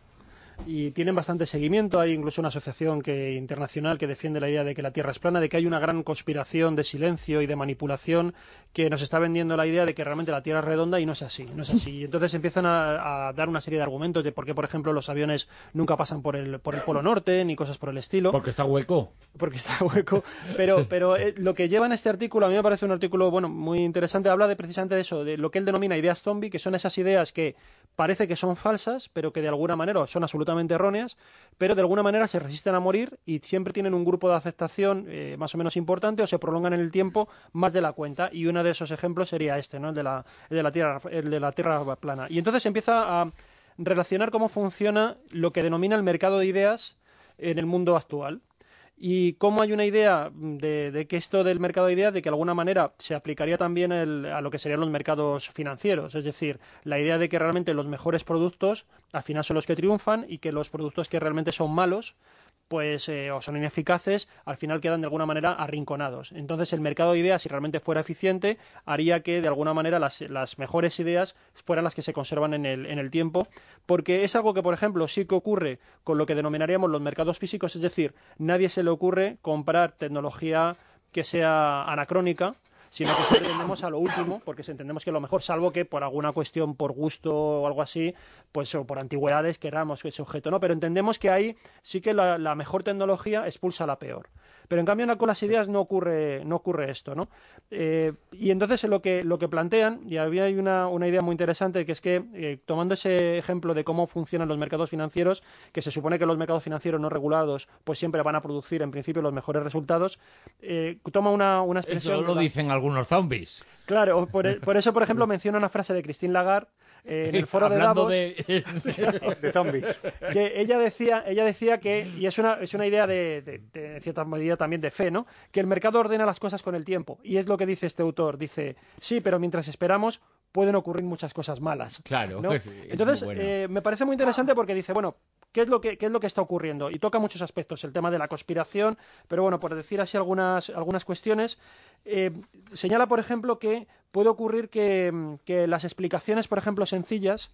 Y tienen bastante seguimiento. Hay incluso una asociación internacional que defiende la idea de que la Tierra es plana, de que hay una gran conspiración de silencio y de manipulación que nos está vendiendo la idea de que realmente la Tierra es redonda, y no es así, no es así. Y entonces empiezan a dar una serie de argumentos de por qué, por ejemplo, los aviones nunca pasan por el Polo Norte, ni cosas por el estilo. Porque está hueco. Porque está hueco. Pero lo que lleva en este artículo, a mí me parece un artículo muy interesante. Habla precisamente de eso, de lo que él denomina ideas zombie, que son esas ideas que parece que son falsas, pero que de alguna manera son absolutamente erróneas, pero de alguna manera se resisten a morir y siempre tienen un grupo de aceptación más o menos importante, o se prolongan en el tiempo más de la cuenta. Y uno de esos ejemplos sería este, ¿no? el de la Tierra plana. Y entonces empieza a relacionar cómo funciona lo que denomina el mercado de ideas en el mundo actual. Y cómo hay una idea de que esto del mercado de ideas, de que de alguna manera se aplicaría también a lo que serían los mercados financieros. Es decir, la idea de que realmente los mejores productos al final son los que triunfan, y que los productos que realmente son malos o son ineficaces, al final quedan de alguna manera arrinconados. Entonces el mercado de ideas, si realmente fuera eficiente, haría que de alguna manera las mejores ideas fueran las que se conservan en el tiempo, porque es algo que, por ejemplo, sí que ocurre con lo que denominaríamos los mercados físicos. Es decir, nadie se le ocurre comprar tecnología que sea anacrónica, sino que siempre tendemos a lo último, porque entendemos que es lo mejor, salvo que por alguna cuestión, por gusto o algo así, o por antigüedades, queramos ese objeto, ¿no? Pero entendemos que ahí sí que la mejor tecnología expulsa la peor. Pero en cambio con las ideas no ocurre esto, ¿no? Y entonces lo que plantean, y había una idea muy interesante, que es que tomando ese ejemplo de cómo funcionan los mercados financieros, que se supone que los mercados financieros no regulados pues siempre van a producir en principio los mejores resultados, toma una expresión... Eso lo dicen algunos zombies. Claro, por eso, por ejemplo, menciona una frase de Christine Lagarde en el foro de Davos, de zombies, que ella decía que, y es una idea de cierta medida también de fe, ¿no? Que el mercado ordena las cosas con el tiempo, y es lo que dice este autor. Dice, sí, pero mientras esperamos pueden ocurrir muchas cosas malas. Claro, ¿no? Entonces me parece muy interesante, porque dice, bueno, ¿qué es lo que está ocurriendo? Y toca muchos aspectos, el tema de la conspiración, pero bueno, por decir así algunas cuestiones, señala, por ejemplo, que puede ocurrir que las explicaciones, por ejemplo, sencillas,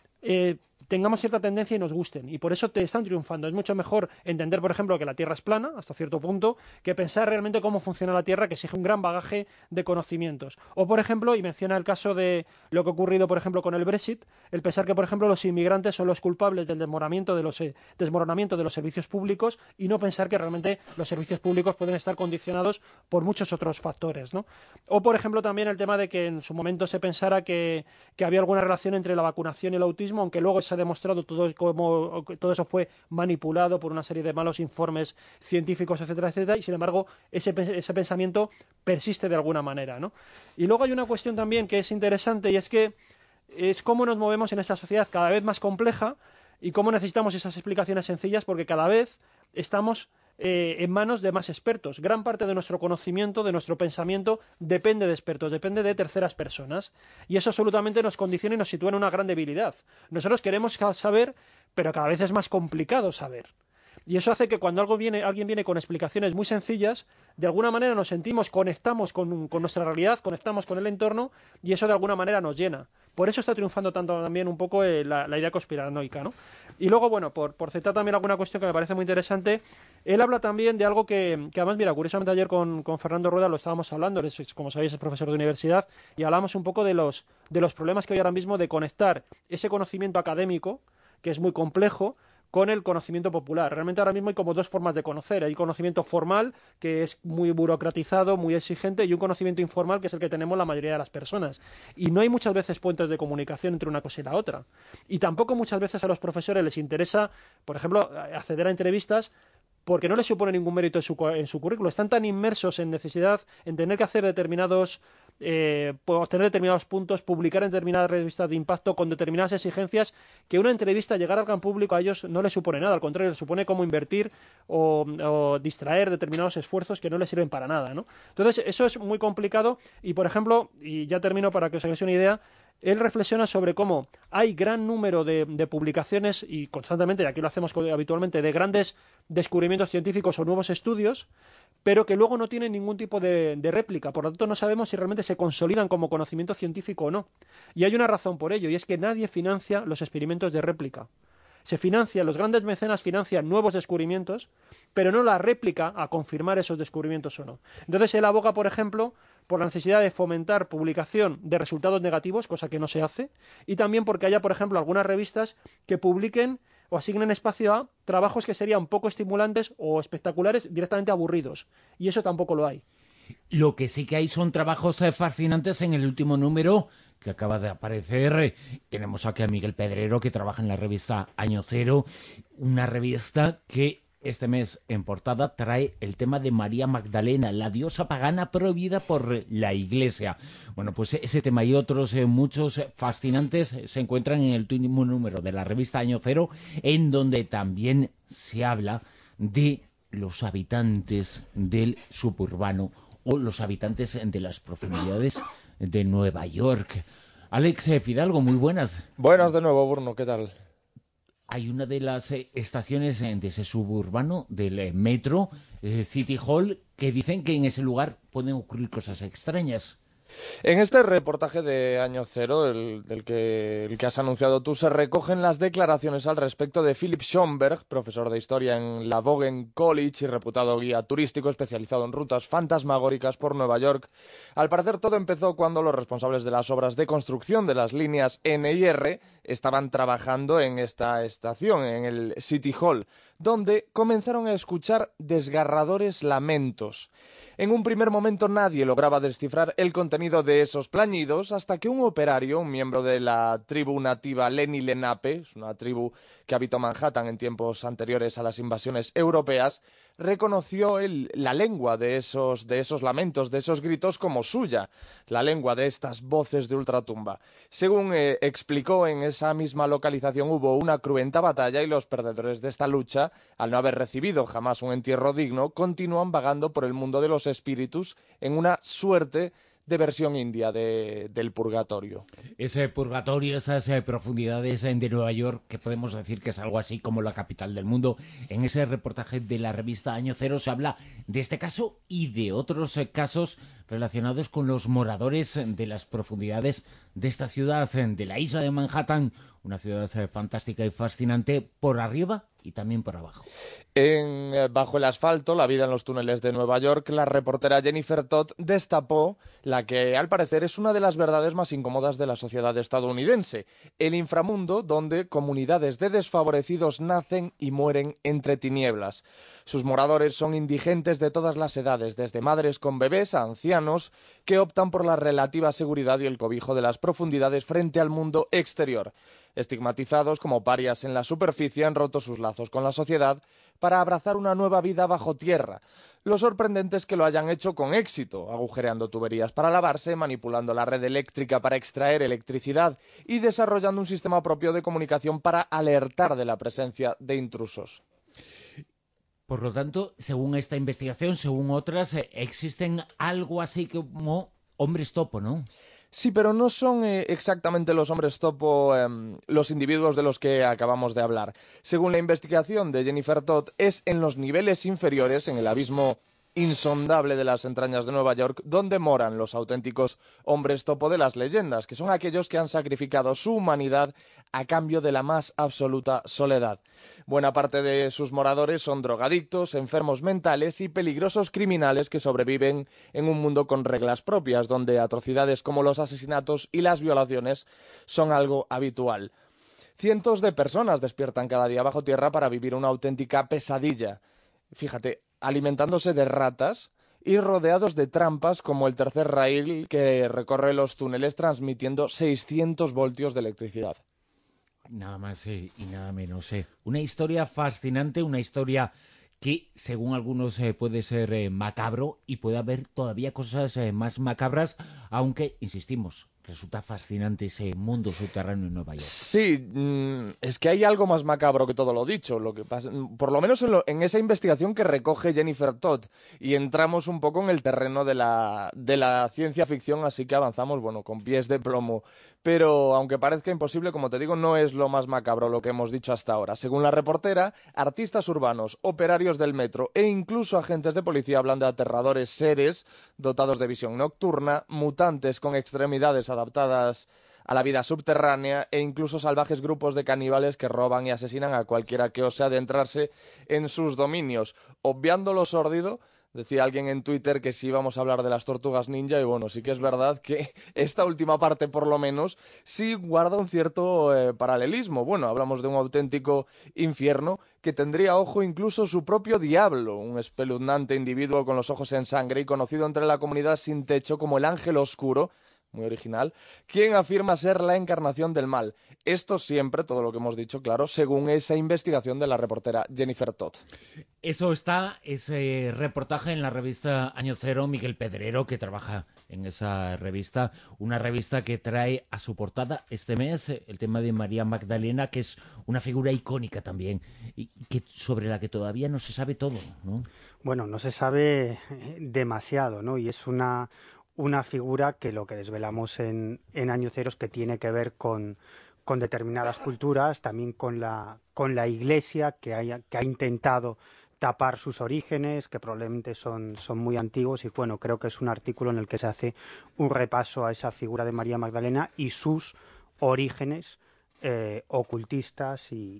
tengamos cierta tendencia y nos gusten, y por eso te están triunfando. Es mucho mejor entender, por ejemplo, que la Tierra es plana, hasta cierto punto, que pensar realmente cómo funciona la Tierra, que exige un gran bagaje de conocimientos. O, por ejemplo, y menciona el caso de lo que ha ocurrido, por ejemplo, con el Brexit, el pensar que, por ejemplo, los inmigrantes son los culpables del desmoronamiento de los servicios públicos, y no pensar que realmente los servicios públicos pueden estar condicionados por muchos otros factores, ¿no? O, por ejemplo, también el tema de que en su momento se pensara que había alguna relación entre la vacunación y el autismo, aunque luego se ha demostrado todo eso fue manipulado por una serie de malos informes científicos, etcétera, etcétera, y sin embargo ese pensamiento persiste de alguna manera, ¿no? Y luego hay una cuestión también que es interesante, y es que es cómo nos movemos en esta sociedad cada vez más compleja, y cómo necesitamos esas explicaciones sencillas, porque cada vez estamos en manos de más expertos. Gran parte de nuestro conocimiento, de nuestro pensamiento, depende de expertos, depende de terceras personas. Y eso absolutamente nos condiciona y nos sitúa en una gran debilidad. Nosotros queremos saber, pero cada vez es más complicado saber. Y eso hace que cuando alguien viene con explicaciones muy sencillas, de alguna manera nos sentimos, conectamos con nuestra realidad, conectamos con el entorno, y eso de alguna manera nos llena. Por eso está triunfando tanto también un poco la idea conspiranoica, ¿no? Y luego, bueno, por citar también alguna cuestión que me parece muy interesante, él habla también de algo que además, mira, curiosamente ayer con Fernando Rueda lo estábamos hablando, como sabéis es profesor de universidad, y hablamos un poco de los problemas que hay ahora mismo de conectar ese conocimiento académico, que es muy complejo, con el conocimiento popular. Realmente ahora mismo hay como dos formas de conocer. Hay conocimiento formal, que es muy burocratizado, muy exigente, y un conocimiento informal, que es el que tenemos la mayoría de las personas. Y no hay muchas veces puentes de comunicación entre una cosa y la otra. Y tampoco muchas veces a los profesores les interesa, por ejemplo, acceder a entrevistas porque no les supone ningún mérito en su currículo. Están tan inmersos en necesidad, en tener que hacer obtener determinados puntos, publicar en determinadas revistas de impacto con determinadas exigencias, que una entrevista, llegar al gran público, a ellos no les supone nada, al contrario, les supone como invertir o distraer determinados esfuerzos que no les sirven para nada, ¿no? Entonces, eso es muy complicado y, por ejemplo, y ya termino para que os hagáis una idea, él reflexiona sobre cómo hay gran número de publicaciones y constantemente, y aquí lo hacemos habitualmente, de grandes descubrimientos científicos o nuevos estudios, pero que luego no tienen ningún tipo de réplica. Por lo tanto, no sabemos si realmente se consolidan como conocimiento científico o no. Y hay una razón por ello, y es que nadie financia los experimentos de réplica. Los grandes mecenas financian nuevos descubrimientos, pero no la réplica a confirmar esos descubrimientos o no. Entonces él aboga, por ejemplo, por la necesidad de fomentar publicación de resultados negativos, cosa que no se hace, y también porque haya, por ejemplo, algunas revistas que publiquen o asignen espacio a trabajos que serían poco estimulantes o espectaculares, directamente aburridos. Y eso tampoco lo hay. Lo que sí que hay son trabajos fascinantes en el último número que acaba de aparecer. Tenemos aquí a Miguel Pedrero, que trabaja en la revista Año Cero, una revista que este mes en portada trae el tema de María Magdalena, la diosa pagana prohibida por la Iglesia. Bueno, pues ese tema y otros muchos fascinantes se encuentran en el último número de la revista Año Cero, en donde también se habla de los habitantes del suburbano o los habitantes de las profundidades de Nueva York. Alex Fidalgo, muy buenas. Buenas de nuevo, Bruno, ¿qué tal? Hay una de las estaciones de ese suburbano del metro, City Hall, que dicen que en ese lugar pueden ocurrir cosas extrañas. En este reportaje de Año Cero, el que has anunciado tú, se recogen las declaraciones al respecto de Philip Schomberg, profesor de historia en la Vaughan College y reputado guía turístico especializado en rutas fantasmagóricas por Nueva York. Al parecer todo empezó cuando los responsables de las obras de construcción de las líneas N y R estaban trabajando en esta estación, en el City Hall, donde comenzaron a escuchar desgarradores lamentos. En un primer momento nadie lograba descifrar el contenido de esos plañidos hasta que un operario, un miembro de la tribu nativa Lenni Lenape, es una tribu que habitó Manhattan en tiempos anteriores a las invasiones europeas, reconoció la lengua de esos lamentos, de esos gritos como suya, la lengua de estas voces de ultratumba. Según explicó, en esa misma localización hubo una cruenta batalla y los perdedores de esta lucha, al no haber recibido jamás un entierro digno, continúan vagando por el mundo de los espíritus en una suerte de versión india del purgatorio. Ese purgatorio, esas profundidades de Nueva York, que podemos decir que es algo así como la capital del mundo. En ese reportaje de la revista Año Cero se habla de este caso y de otros casos relacionados con los moradores de las profundidades de esta ciudad, de la isla de Manhattan, una ciudad fantástica y fascinante por arriba y también por abajo. Bajo el asfalto, la vida en los túneles de Nueva York, la reportera Jennifer Todd destapó la que al parecer es una de las verdades más incómodas de la sociedad estadounidense, el inframundo donde comunidades de desfavorecidos nacen y mueren entre tinieblas. Sus moradores son indigentes de todas las edades, desde madres con bebés a ancianos que optan por la relativa seguridad y el cobijo de las profundidades frente al mundo exterior. Estigmatizados como parias en la superficie, han roto sus lazos con la sociedad para abrazar una nueva vida bajo tierra. Lo sorprendente es que lo hayan hecho con éxito, agujereando tuberías para lavarse, manipulando la red eléctrica para extraer electricidad y desarrollando un sistema propio de comunicación para alertar de la presencia de intrusos. Por lo tanto, según esta investigación, según otras, existen algo así como hombres topo, ¿no? Sí, pero no son exactamente los hombres topo los individuos de los que acabamos de hablar. Según la investigación de Jennifer Todd, es en los niveles inferiores, en el abismo insondable de las entrañas de Nueva York, donde moran los auténticos hombres topo de las leyendas, que son aquellos que han sacrificado su humanidad a cambio de la más absoluta soledad. Buena parte de sus moradores son drogadictos, enfermos mentales y peligrosos criminales que sobreviven en un mundo con reglas propias, donde atrocidades como los asesinatos y las violaciones son algo habitual. Cientos de personas despiertan cada día bajo tierra para vivir una auténtica pesadilla. Fíjate, alimentándose de ratas y rodeados de trampas como el tercer rail que recorre los túneles transmitiendo 600 voltios de electricidad. Nada más y nada menos. Una historia fascinante, una historia que, según algunos, puede ser macabro y puede haber todavía cosas más macabras, aunque, insistimos, resulta fascinante ese mundo subterráneo en Nueva York. Sí, es que hay algo más macabro que todo lo dicho, lo que pasa, por lo menos en esa investigación que recoge Jennifer Todd, y entramos un poco en el terreno de la ciencia ficción, así que avanzamos, bueno, con pies de plomo. Pero, aunque parezca imposible, como te digo, no es lo más macabro lo que hemos dicho hasta ahora. Según la reportera, artistas urbanos, operarios del metro e incluso agentes de policía hablan de aterradores seres dotados de visión nocturna, mutantes con extremidades adaptadas a la vida subterránea e incluso salvajes grupos de caníbales que roban y asesinan a cualquiera que ose adentrarse en sus dominios. Obviando lo sórdido, decía alguien en Twitter que sí íbamos a hablar de las tortugas ninja, y bueno, sí que es verdad que esta última parte, por lo menos, sí guarda un cierto paralelismo. Bueno, hablamos de un auténtico infierno que tendría, ojo, incluso su propio diablo, un espeluznante individuo con los ojos en sangre y conocido entre la comunidad sin techo como el Ángel Oscuro, muy original, quien afirma ser la encarnación del mal. Esto siempre, todo lo que hemos dicho, claro, según esa investigación de la reportera Jennifer Todd. Eso está, ese reportaje en la revista Año Cero, Miguel Pedrero, que trabaja en esa revista, una revista que trae a su portada este mes el tema de María Magdalena, que es una figura icónica también, y que sobre la que todavía no se sabe todo, ¿no? Bueno, no se sabe demasiado, ¿no? Y es una figura que lo que desvelamos en Año Cero es que tiene que ver con determinadas culturas, también con la Iglesia, que ha intentado tapar sus orígenes, que probablemente son muy antiguos, y bueno, creo que es un artículo en el que se hace un repaso a esa figura de María Magdalena y sus orígenes ocultistas y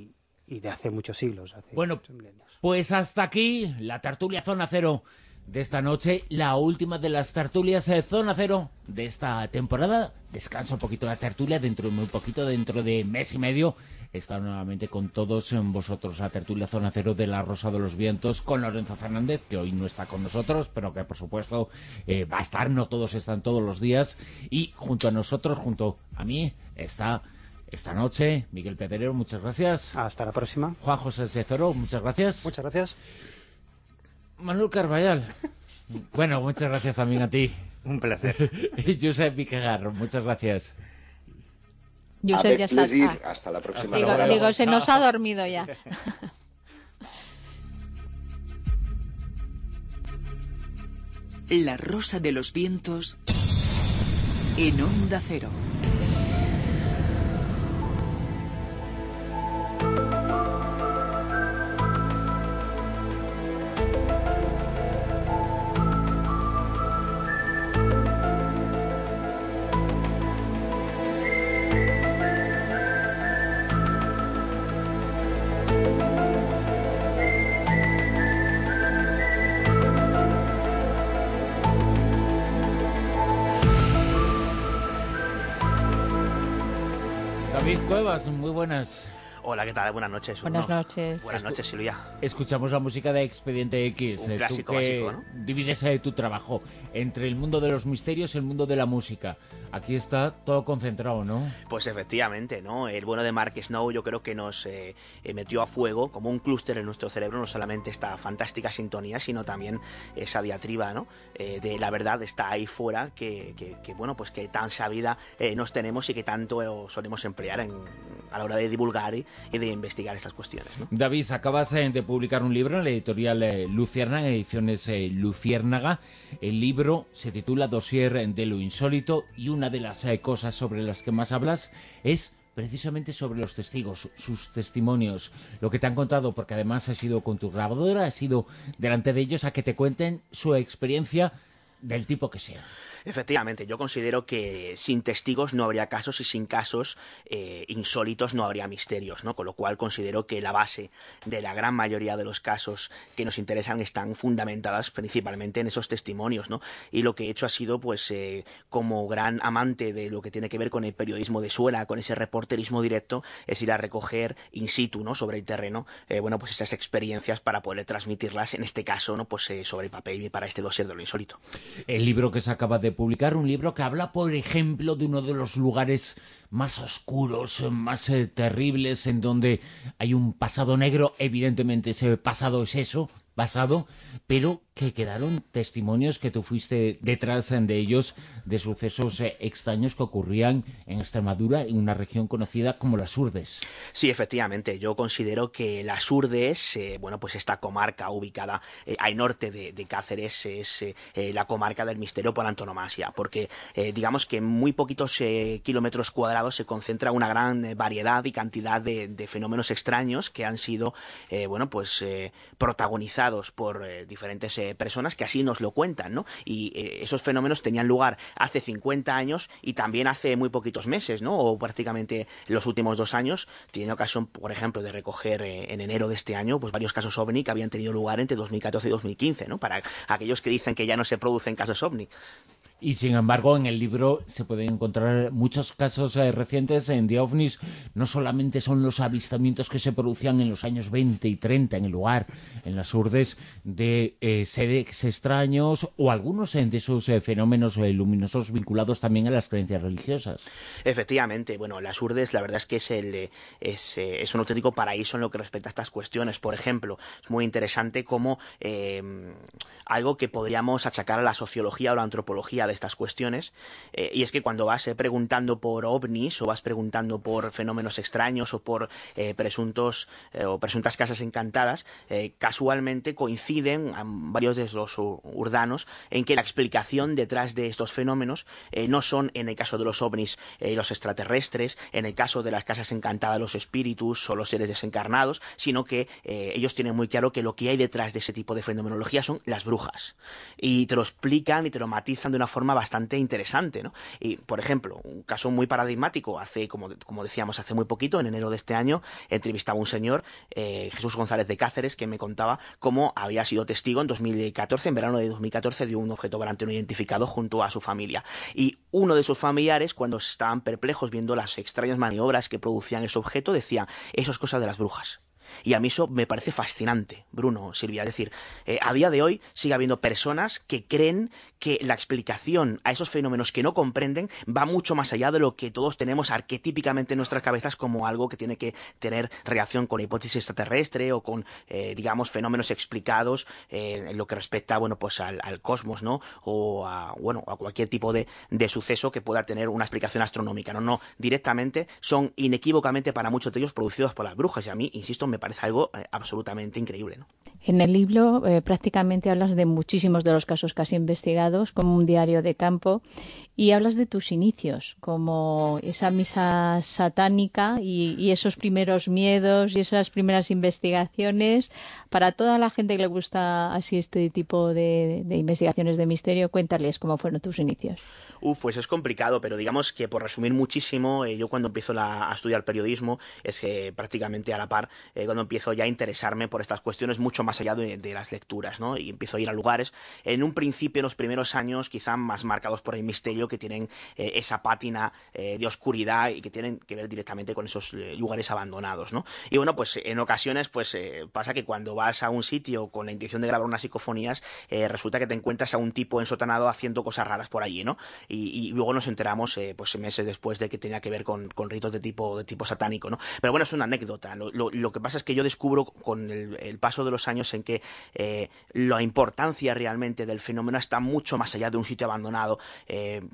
de hace muchos siglos. Bueno, pues hasta aquí la tertulia Zona Cero de esta noche, la última de las tertulias Zona Cero de esta temporada. Descansa un poquito la tertulia, dentro de muy poquito, dentro de mes y medio, está nuevamente con todos vosotros la tertulia Zona Cero de La Rosa de los Vientos, con Lorenzo Fernández, que hoy no está con nosotros, pero que por supuesto va a estar, no todos están todos los días, y junto a nosotros, junto a mí, está esta noche Miguel Pedrero, muchas gracias. Hasta la próxima. Juan José Cezoro, muchas gracias. Muchas gracias. Manuel Carballal. Bueno, muchas gracias también a ti. Un placer. Y Josep Viquegar, muchas gracias. Josep ya está. Hasta la próxima. Digo, se nos ha dormido ya. La Rosa de los Vientos en Onda Cero. David Cuevas, muy buenas. Hola, ¿qué tal? Buenas noches. Buenas noches. Buenas noches, Silvia. Escuchamos la música de Expediente X. Un clásico tú que básico, ¿no? divides tu trabajo entre el mundo de los misterios y el mundo de la música. Aquí está todo concentrado, ¿no? Pues efectivamente, ¿no? El bueno de Mark Snow yo creo que nos metió a fuego como un clúster en nuestro cerebro, no solamente esta fantástica sintonía, sino también esa diatriba, ¿no? De la verdad está ahí fuera, que bueno, pues que tan sabida nos tenemos y que tanto solemos emplear a la hora de divulgar y de investigar estas cuestiones, ¿no? David, acabas de publicar un libro en la editorial Luciérnaga, ediciones Luciérnaga. El libro se titula Dossier de lo insólito, y una de las cosas sobre las que más hablas es precisamente sobre los testigos, sus testimonios, lo que te han contado, porque además has ido con tu grabadora, has ido delante de ellos a que te cuenten su experiencia del tipo que sea. Efectivamente, yo considero que sin testigos no habría casos y sin casos insólitos no habría misterios, ¿no? Con lo cual considero que la base de la gran mayoría de los casos que nos interesan están fundamentadas principalmente en esos testimonios, ¿no? Y lo que he hecho ha sido, pues, como gran amante de lo que tiene que ver con el periodismo de suela, con ese reporterismo directo, es ir a recoger in situ, ¿no? Sobre el terreno, bueno, pues esas experiencias para poder transmitirlas, en este caso, ¿no? Pues sobre papel y para este dossier de lo insólito. El libro que se acaba de publicar, un libro que habla, por ejemplo, de uno de los lugares más oscuros, más terribles, en donde hay un pasado negro. Evidentemente ese pasado es eso, pasado, pero que quedaron testimonios que tú fuiste detrás de ellos, de sucesos extraños que ocurrían en Extremadura, en una región conocida como las Urdes. Sí, efectivamente, yo considero que las Urdes, bueno, pues esta comarca ubicada al norte de Cáceres es la comarca del misterio por antonomasia, porque digamos que en muy poquitos kilómetros cuadrados se concentra una gran variedad y cantidad de fenómenos extraños que han sido, bueno, pues protagonizados por diferentes personas que así nos lo cuentan, ¿no? Y esos fenómenos tenían lugar hace 50 años y también hace muy poquitos meses, ¿no? O prácticamente los últimos 2 años. Tiene ocasión, por ejemplo, de recoger en enero de este año, pues varios casos OVNI que habían tenido lugar entre 2014 y 2015, ¿no? Para aquellos que dicen que ya no se producen casos OVNI. Y sin embargo, en el libro se pueden encontrar muchos casos recientes de ovnis. No solamente son los avistamientos que se producían en los años 20 y 30 en el lugar, en las Urdes, de seres extraños o algunos de esos fenómenos luminosos vinculados también a las creencias religiosas. Efectivamente, bueno, las Urdes la verdad es que es un auténtico paraíso en lo que respecta a estas cuestiones. Por ejemplo, es muy interesante como algo que podríamos achacar a la sociología o la antropología de estas cuestiones, y es que cuando vas preguntando por ovnis o vas preguntando por fenómenos extraños o por presuntas casas encantadas, casualmente coinciden varios de los urdanos en que la explicación detrás de estos fenómenos no son, en el caso de los ovnis, los extraterrestres, en el caso de las casas encantadas, los espíritus o los seres desencarnados, sino que ellos tienen muy claro que lo que hay detrás de ese tipo de fenomenología son las brujas, y te lo explican y te lo matizan de una forma bastante interesante, ¿no? Y, por ejemplo, un caso muy paradigmático, como decíamos, hace muy poquito, en enero de este año, entrevistaba a un señor, Jesús González de Cáceres, que me contaba cómo había sido testigo en 2014, en verano de 2014, de un objeto volante no identificado junto a su familia. Y uno de sus familiares, cuando estaban perplejos viendo las extrañas maniobras que producían ese objeto, decía: eso es cosa de las brujas. Y a mí eso me parece fascinante, Bruno, Silvia. Es decir, a día de hoy sigue habiendo personas que creen que la explicación a esos fenómenos que no comprenden va mucho más allá de lo que todos tenemos arquetípicamente en nuestras cabezas como algo que tiene que tener reacción con la hipótesis extraterrestre o con, digamos, fenómenos explicados en lo que respecta, bueno, pues al cosmos, ¿no? O a cualquier tipo de suceso que pueda tener una explicación astronómica. No, directamente son inequívocamente para muchos de ellos producidos por las brujas, y a mí, insisto, me parece algo absolutamente increíble, ¿no? En el libro prácticamente hablas de muchísimos de los casos que has investigado, como un diario de campo, y hablas de tus inicios, como esa misa satánica y esos primeros miedos y esas primeras investigaciones. Para toda la gente que le gusta así este tipo de investigaciones de misterio, cuéntales cómo fueron tus inicios. Pues es complicado, pero digamos que, por resumir muchísimo, yo cuando empiezo a estudiar periodismo es prácticamente a la par, cuando empiezo ya a interesarme por estas cuestiones mucho más allá de las lecturas, ¿no? Y empiezo a ir a lugares, en un principio, en los primeros años, quizá más marcados por el misterio, que tienen esa pátina de oscuridad y que tienen que ver directamente con esos lugares abandonados, ¿no? Y bueno, pues en ocasiones pasa que cuando vas a un sitio con la intención de grabar unas psicofonías, resulta que te encuentras a un tipo ensotanado haciendo cosas raras por allí, ¿no? Y luego nos enteramos pues meses después de que tenía que ver con ritos de tipo satánico, ¿no? Pero bueno, es una anécdota. Lo que pasa es que yo descubro con el paso de los años en que la importancia realmente del fenómeno está mucho más allá de un sitio abandonado.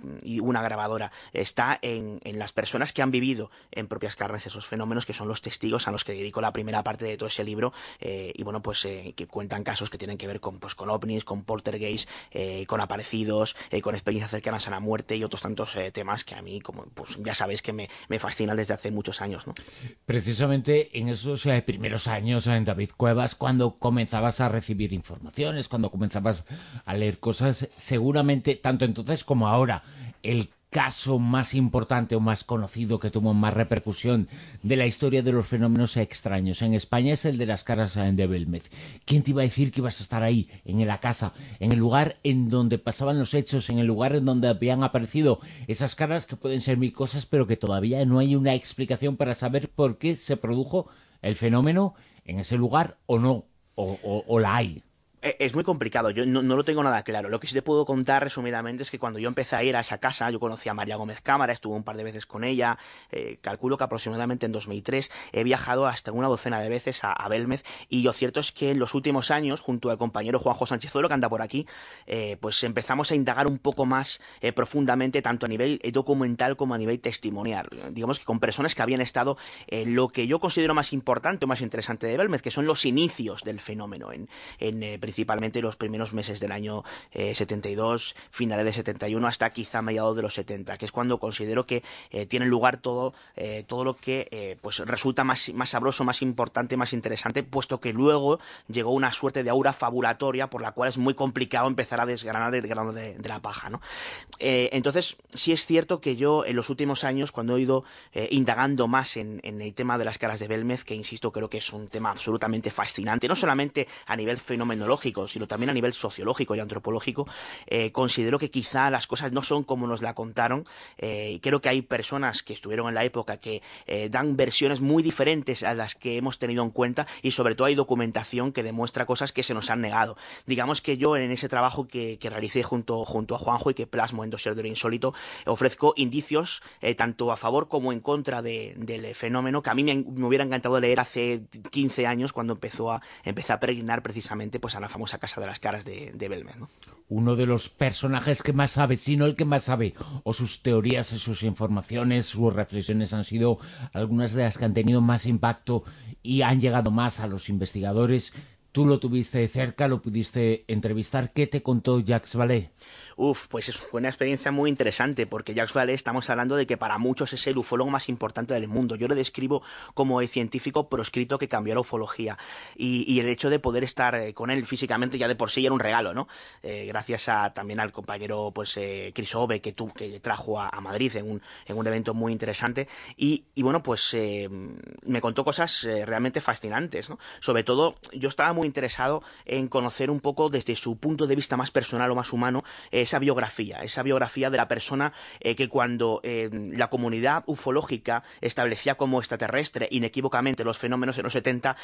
y una grabadora, está en las personas que han vivido en propias carnes esos fenómenos, que son los testigos a los que dedico la primera parte de todo ese libro, y bueno, pues que cuentan casos que tienen que ver con ovnis, con poltergeist, con aparecidos, con experiencias cercanas a la muerte y otros tantos temas que a mí, como pues ya sabéis, que me fascinan desde hace muchos años, ¿no? Precisamente en esos primeros años, en David Cuevas, cuando comenzabas a recibir informaciones, cuando comenzabas a leer cosas, seguramente, tanto entonces como ahora, el caso más importante o más conocido que tuvo más repercusión de la historia de los fenómenos extraños en España es el de las caras de Belmez. ¿Quién te iba a decir que ibas a estar ahí, en la casa, en el lugar en donde pasaban los hechos, en el lugar en donde habían aparecido esas caras que pueden ser mil cosas, pero que todavía no hay una explicación para saber por qué se produjo el fenómeno en ese lugar o no, o la hay? Es muy complicado, yo no lo tengo nada claro. Lo que sí te puedo contar resumidamente es que cuando yo empecé a ir a esa casa, yo conocí a María Gómez Cámara, estuve un par de veces con ella, calculo que aproximadamente en 2003, he viajado hasta una docena de veces a Belmez, y lo cierto es que en los últimos años, junto al compañero Juanjo Sánchezuelo, que anda por aquí, pues empezamos a indagar un poco más profundamente, tanto a nivel documental como a nivel testimonial, digamos que con personas que habían estado en lo que yo considero más importante o más interesante de Belmez, que son los inicios del fenómeno, principalmente los primeros meses del año 72, finales de 71, hasta quizá mediados de los 70, que es cuando considero que tiene lugar todo lo que pues resulta más sabroso, más importante, más interesante, puesto que luego llegó una suerte de aura fabulatoria por la cual es muy complicado empezar a desgranar el grano de la paja, ¿no? Entonces, sí es cierto que yo en los últimos años, cuando he ido indagando más en el tema de las caras de Belmez, que insisto, creo que es un tema absolutamente fascinante, no solamente a nivel fenomenológico, sino también a nivel sociológico y antropológico, considero que quizá las cosas no son como nos la contaron. Creo que hay personas que estuvieron en la época que dan versiones muy diferentes a las que hemos tenido en cuenta, y sobre todo hay documentación que demuestra cosas que se nos han negado. Digamos que yo en ese trabajo que realicé junto a Juanjo y que plasmo en Dossier de lo Insólito, ofrezco indicios tanto a favor como en contra del fenómeno, que a mí me hubiera encantado leer hace 15 años, cuando empecé a peregrinar precisamente pues a la famosa Casa de las Caras de Belmez, ¿no? Uno de los personajes que más sabe, si no el que más sabe, o sus teorías, sus informaciones, sus reflexiones han sido algunas de las que han tenido más impacto y han llegado más a los investigadores. Tú lo tuviste de cerca, lo pudiste entrevistar. ¿Qué te contó Jacques Vallée? Pues fue una experiencia muy interesante, porque Jacques Vallée, estamos hablando de que para muchos es el ufólogo más importante del mundo. Yo le describo como el científico proscrito que cambió la ufología, y el hecho de poder estar con él físicamente ya de por sí era un regalo, ¿no? Gracias también al compañero Chris Ove, que trajo a Madrid en un evento muy interesante, y bueno, pues me contó cosas realmente fascinantes, ¿no? Sobre todo, yo estaba muy interesado en conocer un poco desde su punto de vista más personal o más humano, esa biografía de la persona que cuando la comunidad ufológica establecía como extraterrestre inequívocamente los fenómenos en los 70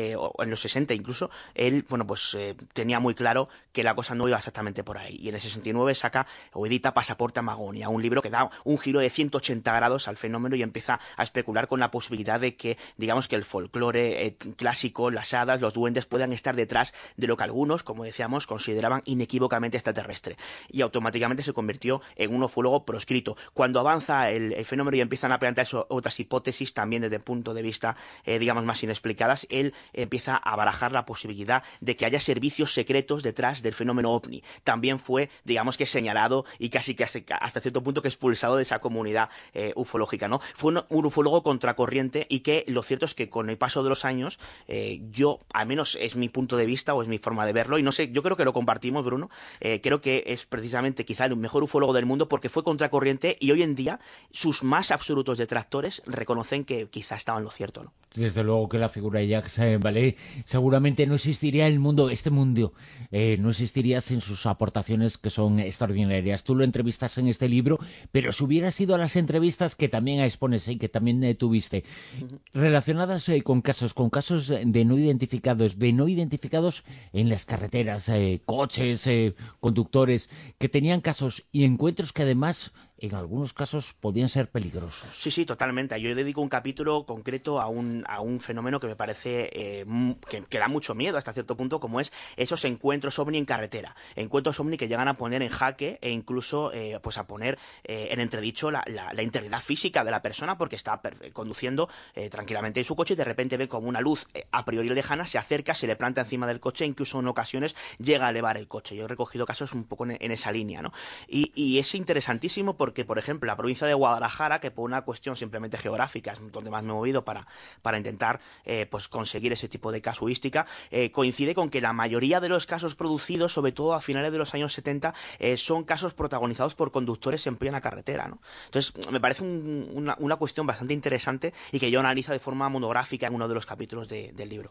o en los 60 incluso, él tenía muy claro que la cosa no iba exactamente por ahí, y en el 69 saca o edita Pasaporte a Magonia, un libro que da un giro de 180 grados al fenómeno y empieza a especular con la posibilidad de que, digamos, que el folclore clásico, las hadas, los duendes puedan estar detrás de lo que algunos, como decíamos, consideraban inequívocamente extraterrestre, y automáticamente se convirtió en un ufólogo proscrito. Cuando avanza el fenómeno y empiezan a plantearse otras hipótesis, también desde el punto de vista, digamos, más inexplicadas, él empieza a barajar la posibilidad de que haya servicios secretos detrás del fenómeno ovni. También fue, digamos, que señalado y casi que hasta cierto punto que expulsado de esa comunidad ufológica, ¿no? Fue un ufólogo contracorriente, y que lo cierto es que con el paso de los años, yo, al menos es mi punto de vista o es mi forma de verlo, y no sé, yo creo que lo compartimos, Bruno, creo que es precisamente quizá el mejor ufólogo del mundo porque fue contracorriente, y hoy en día sus más absolutos detractores reconocen que quizá estaba en lo cierto, ¿no? Desde luego que la figura de Jacques Vallée seguramente no existiría este mundo no existiría sin sus aportaciones, que son extraordinarias. Tú lo entrevistas en este libro, pero si hubieras ido a las entrevistas que también expones y que también tuviste, relacionadas con casos de no identificados en las carreteras, coches, conductores, que tenían casos y encuentros que además en algunos casos podían ser peligrosos. Sí, sí, totalmente. Yo dedico un capítulo concreto a un fenómeno que me parece que da mucho miedo hasta cierto punto, como es esos encuentros ovni en carretera. Encuentros ovni que llegan a poner en jaque e incluso pues a poner en entredicho la integridad física de la persona, porque está conduciendo tranquilamente en su coche y de repente ve como una luz a priori lejana se acerca, se le planta encima del coche e incluso en ocasiones llega a elevar el coche. Yo he recogido casos un poco en esa línea, ¿no? Y es interesantísimo porque, por ejemplo, la provincia de Guadalajara, que por una cuestión simplemente geográfica es donde más me he movido para intentar pues conseguir ese tipo de casuística, coincide con que la mayoría de los casos producidos, sobre todo a finales de los años 70, son casos protagonizados por conductores en plena carretera, ¿no? Entonces, me parece una cuestión bastante interesante y que yo analizo de forma monográfica en uno de los capítulos del libro.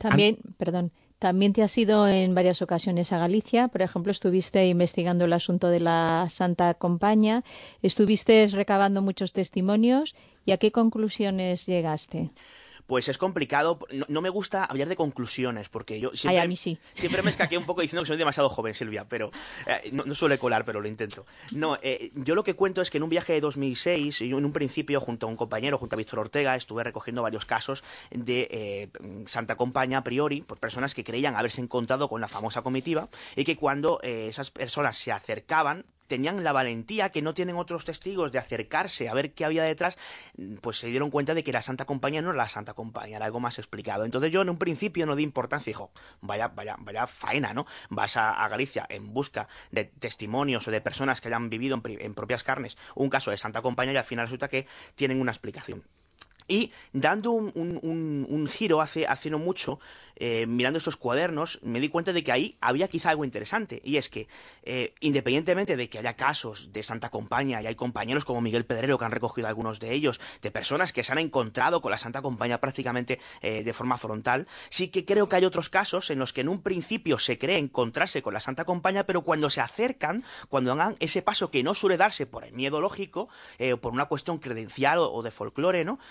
También te has ido en varias ocasiones a Galicia. Por ejemplo, estuviste investigando el asunto de la Santa Compaña, estuviste recabando muchos testimonios. ¿Y a qué conclusiones llegaste? Pues es complicado, no me gusta hablar de conclusiones, porque yo siempre, a mí sí. Siempre me escaqueo un poco diciendo que soy demasiado joven, Silvia, pero no suele colar, pero lo intento. No, yo lo que cuento es que en un viaje de 2006, yo en un principio, junto a un compañero, junto a Víctor Ortega, estuve recogiendo varios casos de Santa Compaña a priori, por personas que creían haberse encontrado con la famosa comitiva, y que cuando esas personas se acercaban, tenían la valentía que no tienen otros testigos de acercarse a ver qué había detrás, pues se dieron cuenta de que la Santa Compañía no era la Santa Compañía, era algo más explicado. Entonces yo en un principio no di importancia y dijo, vaya faena, ¿no? Vas a Galicia en busca de testimonios o de personas que hayan vivido en propias carnes un caso de Santa Compañía y al final resulta que tienen una explicación. Y dando un giro hace no mucho, mirando esos cuadernos, me di cuenta de que ahí había quizá algo interesante. Y es que, independientemente de que haya casos de Santa Compaña, y hay compañeros como Miguel Pedrero que han recogido algunos de ellos, de personas que se han encontrado con la Santa Compaña prácticamente de forma frontal, sí que creo que hay otros casos en los que en un principio se cree encontrarse con la Santa Compaña, pero cuando se acercan, cuando hagan ese paso que no suele darse por el miedo lógico, por una cuestión credencial o de folclore, ¿no?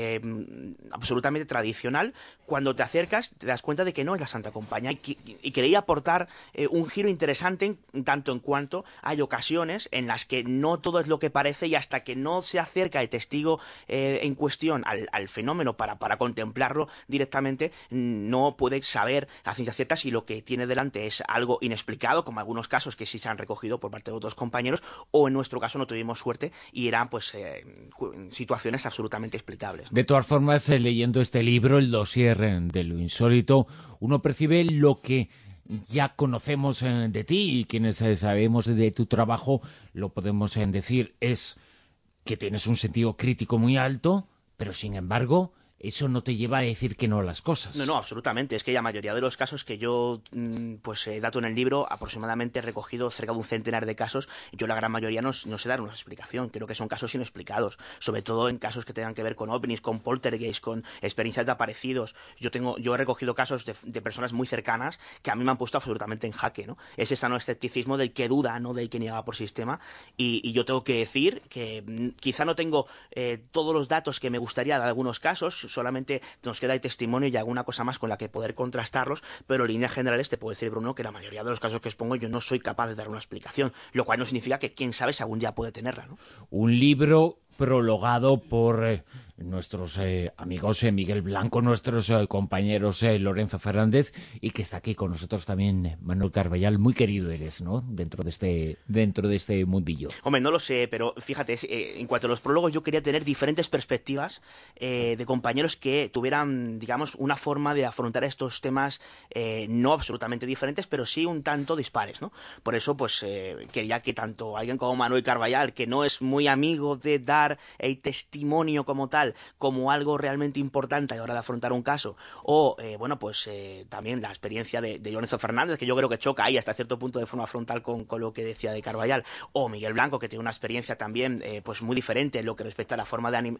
Absolutamente tradicional, cuando te acercas te das cuenta de que no es la Santa Compañía y quería aportar un giro interesante tanto en cuanto hay ocasiones en las que no todo es lo que parece y hasta que no se acerca el testigo en cuestión al fenómeno para contemplarlo directamente no puede saber a ciencia cierta si lo que tiene delante es algo inexplicado, como algunos casos que sí se han recogido por parte de otros compañeros, o en nuestro caso no tuvimos suerte y eran pues situaciones absolutamente explicables. De todas formas, leyendo este libro, el dossier de lo insólito, uno percibe lo que ya conocemos de ti y quienes sabemos de tu trabajo, lo podemos decir, es que tienes un sentido crítico muy alto, pero sin embargo eso no te lleva a decir que no a las cosas. No, absolutamente. Es que la mayoría de los casos que yo dato en el libro, aproximadamente he recogido cerca de un centenar de casos, yo la gran mayoría no sé dar una explicación. Creo que son casos inexplicados, sobre todo en casos que tengan que ver con ovnis, con poltergeist, con experiencias de aparecidos. Yo he recogido casos de personas muy cercanas que a mí me han puesto absolutamente en jaque, ¿no? Es ese no escepticismo del que duda, no del que niega por sistema. Y yo tengo que decir que quizá no tengo todos los datos que me gustaría de algunos casos, solamente nos queda el testimonio y alguna cosa más con la que poder contrastarlos, pero en líneas generales te puedo decir, Bruno, que la mayoría de los casos que expongo yo no soy capaz de dar una explicación, lo cual no significa que quién sabe si algún día puede tenerla, ¿no? Un libro prologado por nuestros amigos Miguel Blanco, nuestros compañeros Lorenzo Fernández, y que está aquí con nosotros también Manuel Carballal. Muy querido eres, ¿no? Dentro de este mundillo. Hombre, no lo sé, pero fíjate, en cuanto a los prólogos yo quería tener diferentes perspectivas de compañeros que tuvieran, digamos, una forma de afrontar estos temas no absolutamente diferentes, pero sí un tanto dispares, ¿no? Por eso, pues, quería que tanto alguien como Manuel Carballal, que no es muy amigo de dar el testimonio como tal, como algo realmente importante a la hora de afrontar un caso, o también la experiencia de Lorenzo Fernández, que yo creo que choca ahí hasta cierto punto de forma frontal con lo que decía de Carballal, o Miguel Blanco, que tiene una experiencia también pues muy diferente en lo que respecta a la forma de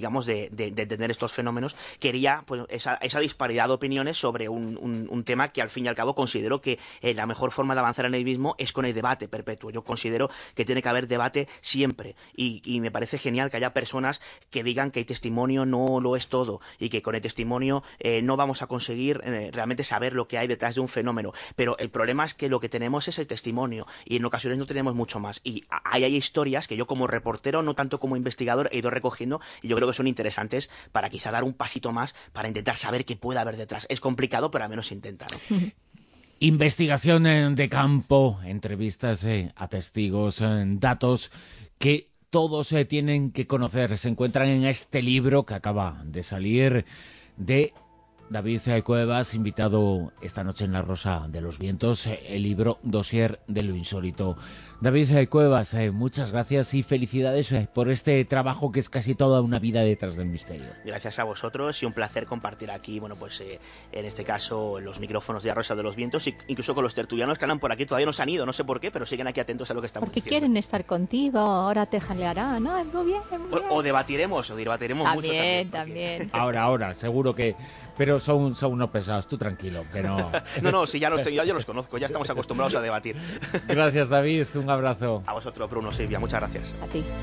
entender estos fenómenos. Quería pues esa disparidad de opiniones sobre un tema que al fin y al cabo considero que la mejor forma de avanzar en el mismo es con el debate perpetuo. Yo considero que tiene que haber debate siempre y me parece genial genial que haya personas que digan que el testimonio no lo es todo y que con el testimonio no vamos a conseguir realmente saber lo que hay detrás de un fenómeno. Pero el problema es que lo que tenemos es el testimonio y en ocasiones no tenemos mucho más. Y hay historias que yo como reportero, no tanto como investigador, he ido recogiendo y yo creo que son interesantes para quizá dar un pasito más para intentar saber qué puede haber detrás. Es complicado, pero al menos se intenta, ¿no? Investigación de campo, entrevistas a testigos, datos que todos tienen que conocer. Se encuentran en este libro que acaba de salir de David Cuevas, invitado esta noche en La Rosa de los Vientos, el libro Dossier de lo Insólito. David Cuevas, muchas gracias y felicidades por este trabajo que es casi toda una vida detrás del misterio. Gracias a vosotros y un placer compartir aquí, bueno, pues en este caso los micrófonos de La Rosa de los Vientos, incluso con los tertulianos que andan por aquí, todavía no se han ido, no sé por qué, pero siguen aquí atentos a lo que estamos diciendo. Porque quieren estar contigo, ahora te jalearán, ¿no? Muy bien, muy bien. O debatiremos mucho también. Ahora, seguro que... Pero son unos pesados, tú tranquilo, que no... No, si ya los conozco, ya estamos acostumbrados a debatir. Gracias, David, un abrazo. A vosotros, Bruno, Silvia, muchas gracias. A ti.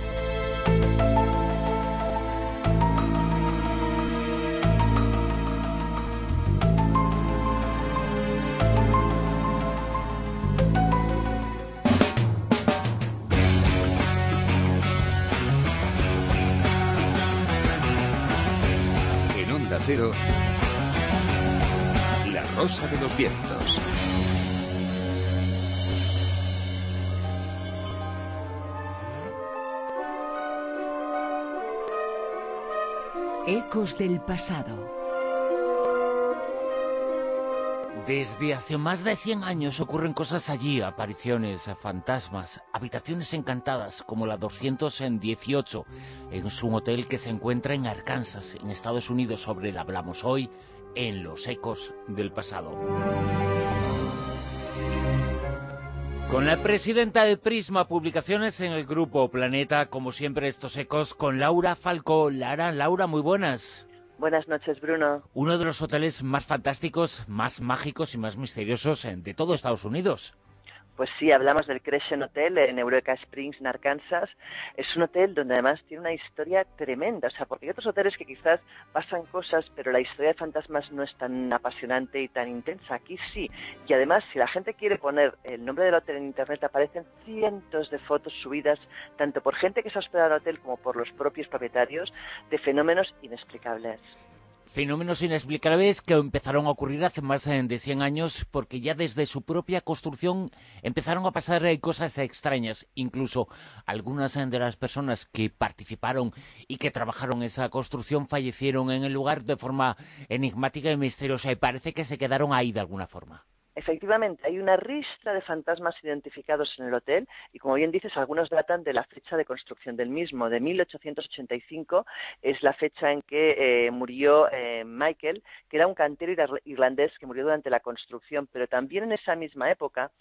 En Onda Cero, La Rosa de los Vientos. Ecos del pasado. Desde hace más de 100 años ocurren cosas allí, apariciones, fantasmas, habitaciones encantadas, como la 218, en un hotel que se encuentra en Arkansas, en Estados Unidos. Sobre él hablamos hoy en Los Ecos del Pasado. Con la presidenta de Prisma Publicaciones en el Grupo Planeta, como siempre estos ecos, con Laura Falcó. Laura, muy buenas. Buenas noches, Bruno. Uno de los hoteles más fantásticos, más mágicos y más misteriosos de todo Estados Unidos. Pues sí, hablamos del Crescent Hotel en Eureka Springs, en Arkansas. Es un hotel donde además tiene una historia tremenda, o sea, porque hay otros hoteles que quizás pasan cosas, pero la historia de fantasmas no es tan apasionante y tan intensa. Aquí sí, y además, si la gente quiere poner el nombre del hotel en internet, aparecen cientos de fotos subidas, tanto por gente que se ha hospedado en el hotel como por los propios propietarios, de fenómenos inexplicables. Fenómenos inexplicables que empezaron a ocurrir hace más de 100 años, porque ya desde su propia construcción empezaron a pasar cosas extrañas. Incluso algunas de las personas que participaron y que trabajaron en esa construcción fallecieron en el lugar de forma enigmática y misteriosa, y parece que se quedaron ahí de alguna forma. Efectivamente, hay una ristra de fantasmas identificados en el hotel y, como bien dices, algunos datan de la fecha de construcción del mismo. De 1885 es la fecha en que murió Michael, que era un cantero irlandés que murió durante la construcción, pero también en esa misma época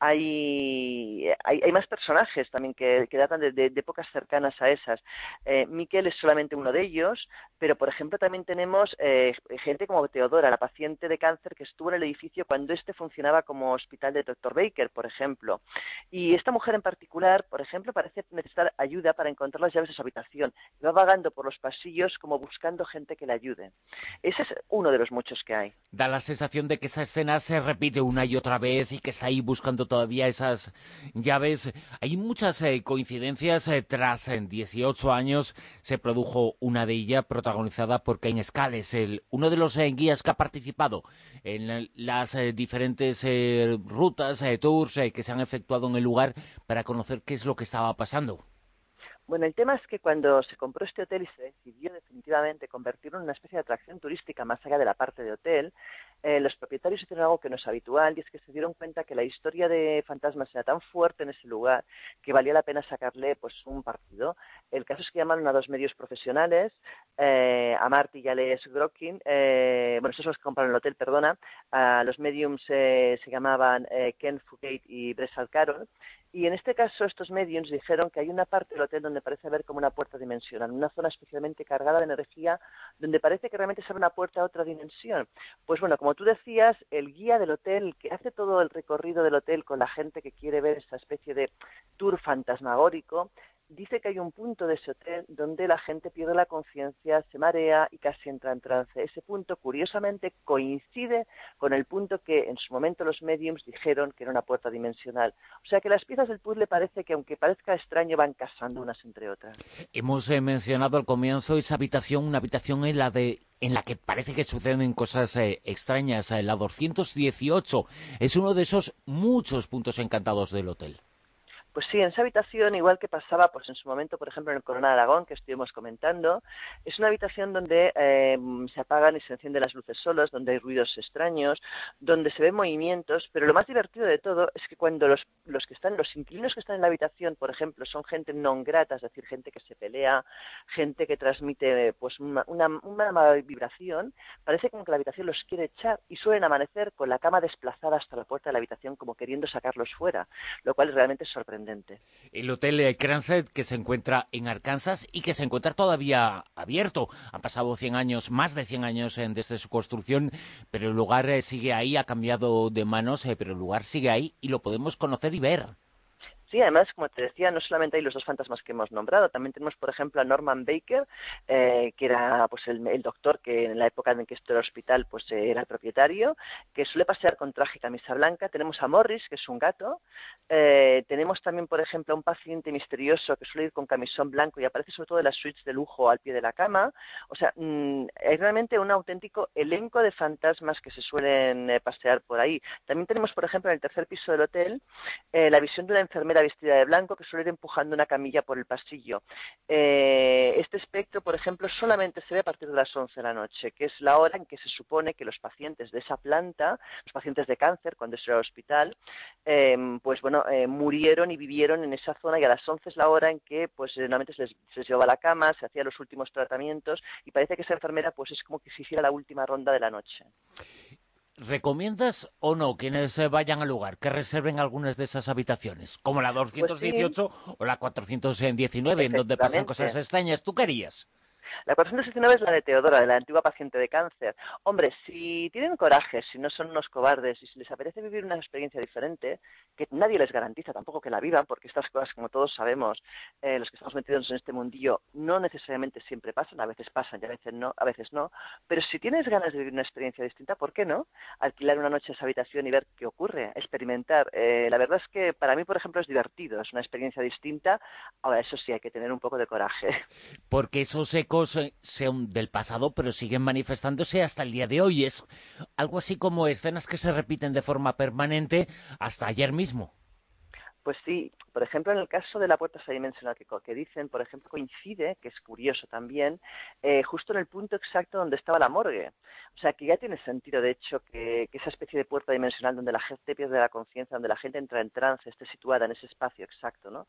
hay más personajes también que datan de épocas cercanas a esas. Michael es solamente uno de ellos, pero, por ejemplo, también tenemos gente como Teodora, la paciente de cáncer que estuvo en el edificio cuando funcionaba como hospital de Dr. Baker, por ejemplo. Y esta mujer en particular, por ejemplo, parece necesitar ayuda para encontrar las llaves de su habitación. Va vagando por los pasillos como buscando gente que le ayude. Ese es uno de los muchos que hay. Da la sensación de que esa escena se repite una y otra vez y que está ahí buscando todavía esas llaves. Hay muchas coincidencias. Tras 18 años se produjo una de ellas protagonizada por Ken Scales, uno de los guías que ha participado en las diferentes rutas, tours que se han efectuado en el lugar para conocer qué es lo que estaba pasando. Bueno, el tema es que cuando se compró este hotel y se decidió definitivamente convertirlo en una especie de atracción turística más allá de la parte de hotel, los propietarios hicieron algo que no es habitual, y es que se dieron cuenta que la historia de fantasmas era tan fuerte en ese lugar que valía la pena sacarle pues un partido. El caso es que llamaron a dos medios profesionales, a Marty y a Les Grokin, bueno, esos son los que compraron el hotel, perdona. Los mediums se llamaban Ken Fugate y Bressal Carroll. Y en este caso estos mediums dijeron que hay una parte del hotel donde parece haber como una puerta dimensional, una zona especialmente cargada de energía donde parece que realmente se abre una puerta a otra dimensión. Pues bueno, como tú decías, el guía del hotel, el que hace todo el recorrido del hotel con la gente que quiere ver esta especie de tour fantasmagórico, dice que hay un punto de ese hotel donde la gente pierde la conciencia, se marea y casi entra en trance. Ese punto, curiosamente, coincide con el punto que en su momento los mediums dijeron que era una puerta dimensional. O sea que las piezas del puzzle parece que, aunque parezca extraño, van casando unas entre otras. Hemos mencionado al comienzo esa habitación, una habitación en la que parece que suceden cosas extrañas. La 218 es uno de esos muchos puntos encantados del hotel. Pues sí, en esa habitación, igual que pasaba pues en su momento, por ejemplo, en el Corona de Aragón, que estuvimos comentando, es una habitación donde se apagan y se encienden las luces solas, donde hay ruidos extraños, donde se ven movimientos, pero lo más divertido de todo es que cuando los inquilinos que están en la habitación, por ejemplo, son gente non grata, es decir, gente que se pelea, gente que transmite pues una mala vibración, parece como que la habitación los quiere echar y suelen amanecer con la cama desplazada hasta la puerta de la habitación como queriendo sacarlos fuera, lo cual es realmente sorprendente. El hotel Cransett, que se encuentra en Arkansas y que se encuentra todavía abierto. Han pasado 100 años, más de 100 años desde su construcción, pero el lugar sigue ahí, ha cambiado de manos, pero el lugar sigue ahí y lo podemos conocer y ver. Sí, además, como te decía, no solamente hay los dos fantasmas que hemos nombrado, también tenemos, por ejemplo, a Norman Baker, que era pues el doctor que en la época en que esto era hospital pues era el propietario, que suele pasear con traje y camisa blanca. Tenemos a Morris, que es un gato. Tenemos también, por ejemplo, a un paciente misterioso que suele ir con camisón blanco y aparece sobre todo en las suites de lujo al pie de la cama. O sea, hay realmente un auténtico elenco de fantasmas que se suelen pasear por ahí. También tenemos, por ejemplo, en el tercer piso del hotel, la visión de una enfermera vestida de blanco que suele ir empujando una camilla por el pasillo. Este espectro, por ejemplo, solamente se ve a partir de las 11 de la noche, que es la hora en que se supone que los pacientes de esa planta, los pacientes de cáncer, cuando eso era hospital, murieron y vivieron en esa zona, y a las 11 es la hora en que pues normalmente se les llevaba a la cama, se hacían los últimos tratamientos, y parece que esa enfermera pues es como que se hiciera la última ronda de la noche. ¿Recomiendas o no quienes vayan al lugar que reserven algunas de esas habitaciones? Como la 218 pues sí, o la 419, en donde pasan cosas extrañas. ¿Tú querías? La 419 es la de Teodora, de la antigua paciente de cáncer. Hombre, si tienen coraje, si no son unos cobardes y si les apetece vivir una experiencia diferente, que nadie les garantiza tampoco que la vivan, porque estas cosas, como todos sabemos, los que estamos metidos en este mundillo, no necesariamente siempre pasan, a veces pasan y a veces no, pero si tienes ganas de vivir una experiencia distinta, ¿por qué no? Alquilar una noche esa habitación y ver qué ocurre, experimentar. La verdad es que para mí, por ejemplo, es divertido, es una experiencia distinta. Ahora, eso sí, hay que tener un poco de coraje. Porque esos ecos son del pasado, pero siguen manifestándose hasta el día de hoy. Es algo así como escenas que se repiten de forma permanente hasta ayer mismo. Pues sí, por ejemplo, en el caso de la puerta dimensional que dicen, por ejemplo, coincide, que es curioso también, justo en el punto exacto donde estaba la morgue. O sea, que ya tiene sentido, de hecho, que esa especie de puerta dimensional donde la gente pierde la conciencia, donde la gente entra en trance, esté situada en ese espacio exacto, ¿no?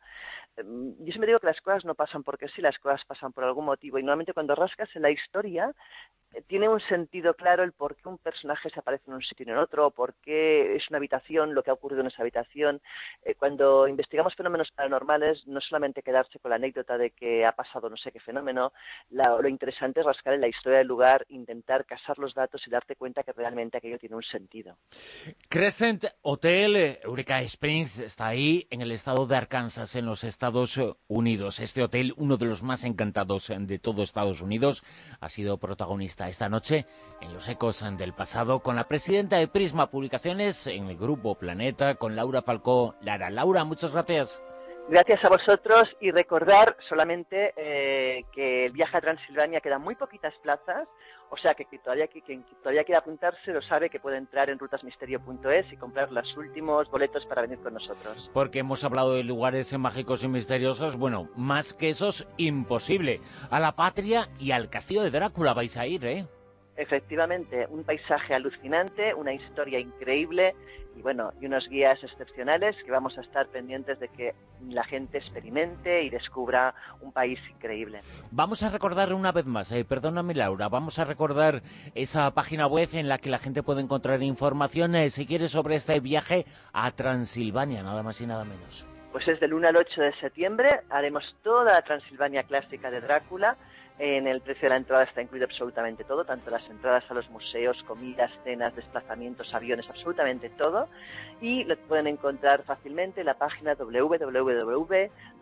Yo siempre digo que las cosas no pasan porque sí, las cosas pasan por algún motivo, y normalmente cuando rascas en la historia, tiene un sentido claro el por qué un personaje se aparece en un sitio y en otro, o por qué es una habitación, lo que ha ocurrido en esa habitación. Cuando investigamos fenómenos paranormales, no solamente quedarse con la anécdota de que ha pasado no sé qué fenómeno, lo interesante es rascar en la historia del lugar, intentar casar los datos y darte cuenta que realmente aquello tiene un sentido. Crescent Hotel, Eureka Springs, está ahí en el estado de Arkansas, en los Estados Unidos. Este hotel, uno de los más encantados de todo Estados Unidos, ha sido protagonista esta noche en Los Ecos del Pasado con la presidenta de Prisma Publicaciones en el Grupo Planeta, con Laura Falcó Lara. Laura, muchas gracias. Gracias a vosotros, y recordar solamente que el viaje a Transilvania quedan muy poquitas plazas, o sea que quien todavía quiera apuntarse lo sabe que puede entrar en rutasmisterio.es y comprar los últimos boletos para venir con nosotros. Porque hemos hablado de lugares mágicos y misteriosos, bueno, más que esos, imposible. A la patria y al castillo de Drácula vais a ir, ¿eh? Efectivamente, un paisaje alucinante, una historia increíble y unos guías excepcionales que vamos a estar pendientes de que la gente experimente y descubra un país increíble. Vamos a recordar una vez más, perdóname Laura, vamos a recordar esa página web en la que la gente puede encontrar información, si quiere, sobre este viaje a Transilvania, nada más y nada menos. Pues es del 1 al 8 de septiembre, haremos toda la Transilvania clásica de Drácula. En el precio de la entrada está incluido absolutamente todo, tanto las entradas a los museos, comidas, cenas, desplazamientos, aviones, absolutamente todo. Y lo pueden encontrar fácilmente en la página www.rutasmisterio.es.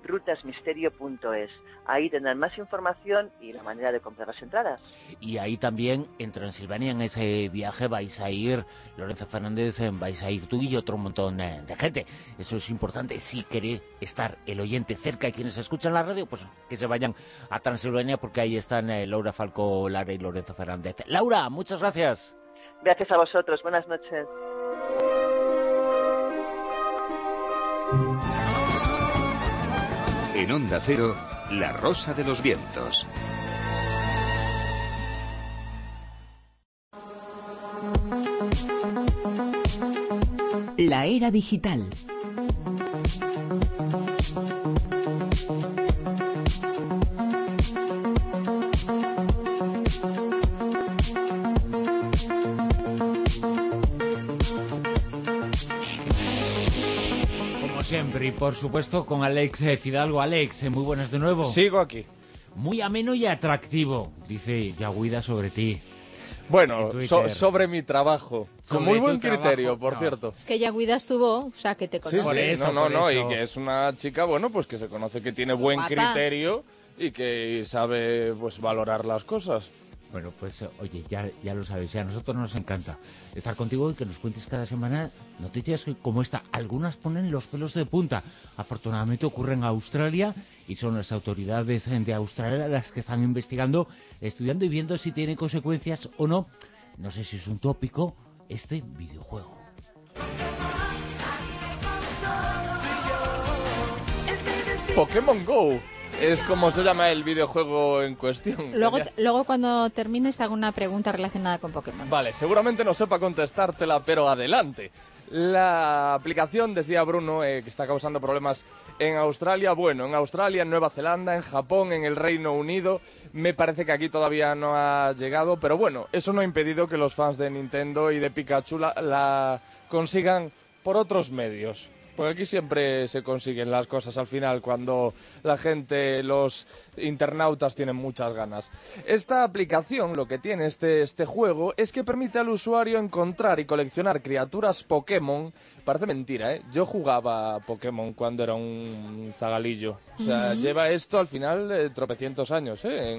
rutasmisterio.es. Ahí tendrán más información y la manera de comprar las entradas. Y ahí también en Transilvania, en ese viaje, vais a ir Lorenzo Fernández, vais a ir tú y otro montón de gente. Eso es importante. Si quiere estar el oyente cerca y quienes escuchan la radio, pues que se vayan a Transilvania, porque ahí están Laura Falcó Lara y Lorenzo Fernández. Laura, muchas gracias. Gracias a vosotros. Buenas noches. En Onda Cero, La Rosa de los Vientos. La era digital. Siempre, y por supuesto con Alex Fidalgo. Alex, muy buenas de nuevo. Sigo aquí. Muy ameno y atractivo, dice Yaguida sobre ti. Bueno, sobre mi trabajo. Con muy buen criterio, por cierto. Es que Yaguida estuvo, o sea, que te conoce. Sí, no, y que es una chica, bueno, pues que se conoce que tiene buen criterio y que sabe, pues, valorar las cosas. Bueno, pues oye, ya lo sabes, a nosotros nos encanta estar contigo y que nos cuentes cada semana noticias como esta. Algunas ponen los pelos de punta. Afortunadamente ocurre en Australia y son las autoridades de Australia las que están investigando, estudiando y viendo si tiene consecuencias o no. No sé si es un tópico este videojuego. Pokémon Go es como se llama el videojuego en cuestión. Luego cuando termines te hago una pregunta relacionada con Pokémon. Vale, seguramente no sepa contestártela, pero adelante. La aplicación, decía Bruno, que está causando problemas en Australia. Bueno, en Australia, en Nueva Zelanda, en Japón, en el Reino Unido. Me parece que aquí todavía no ha llegado, pero bueno, eso no ha impedido que los fans de Nintendo y de Pikachu la consigan por otros medios. Porque aquí siempre se consiguen las cosas al final cuando la gente, los internautas tienen muchas ganas. Esta aplicación, lo que tiene este juego, es que permite al usuario encontrar y coleccionar criaturas Pokémon. Parece mentira, ¿eh? Yo jugaba a Pokémon cuando era un zagalillo. O sea, lleva esto al final tropecientos años,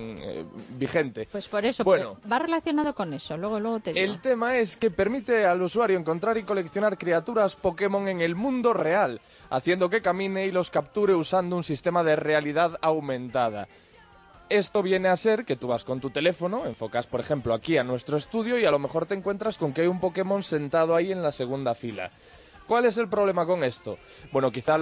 vigente. Pues por eso, bueno, va relacionado con eso, luego te digo. El tema es que permite al usuario encontrar y coleccionar criaturas Pokémon en el mundo real, haciendo que camine y los capture usando un sistema de realidad aumentada. Esto viene a ser que tú vas con tu teléfono, enfocas por ejemplo aquí a nuestro estudio y a lo mejor te encuentras con que hay un Pokémon sentado ahí en la segunda fila. ¿Cuál es el problema con esto? Bueno, quizá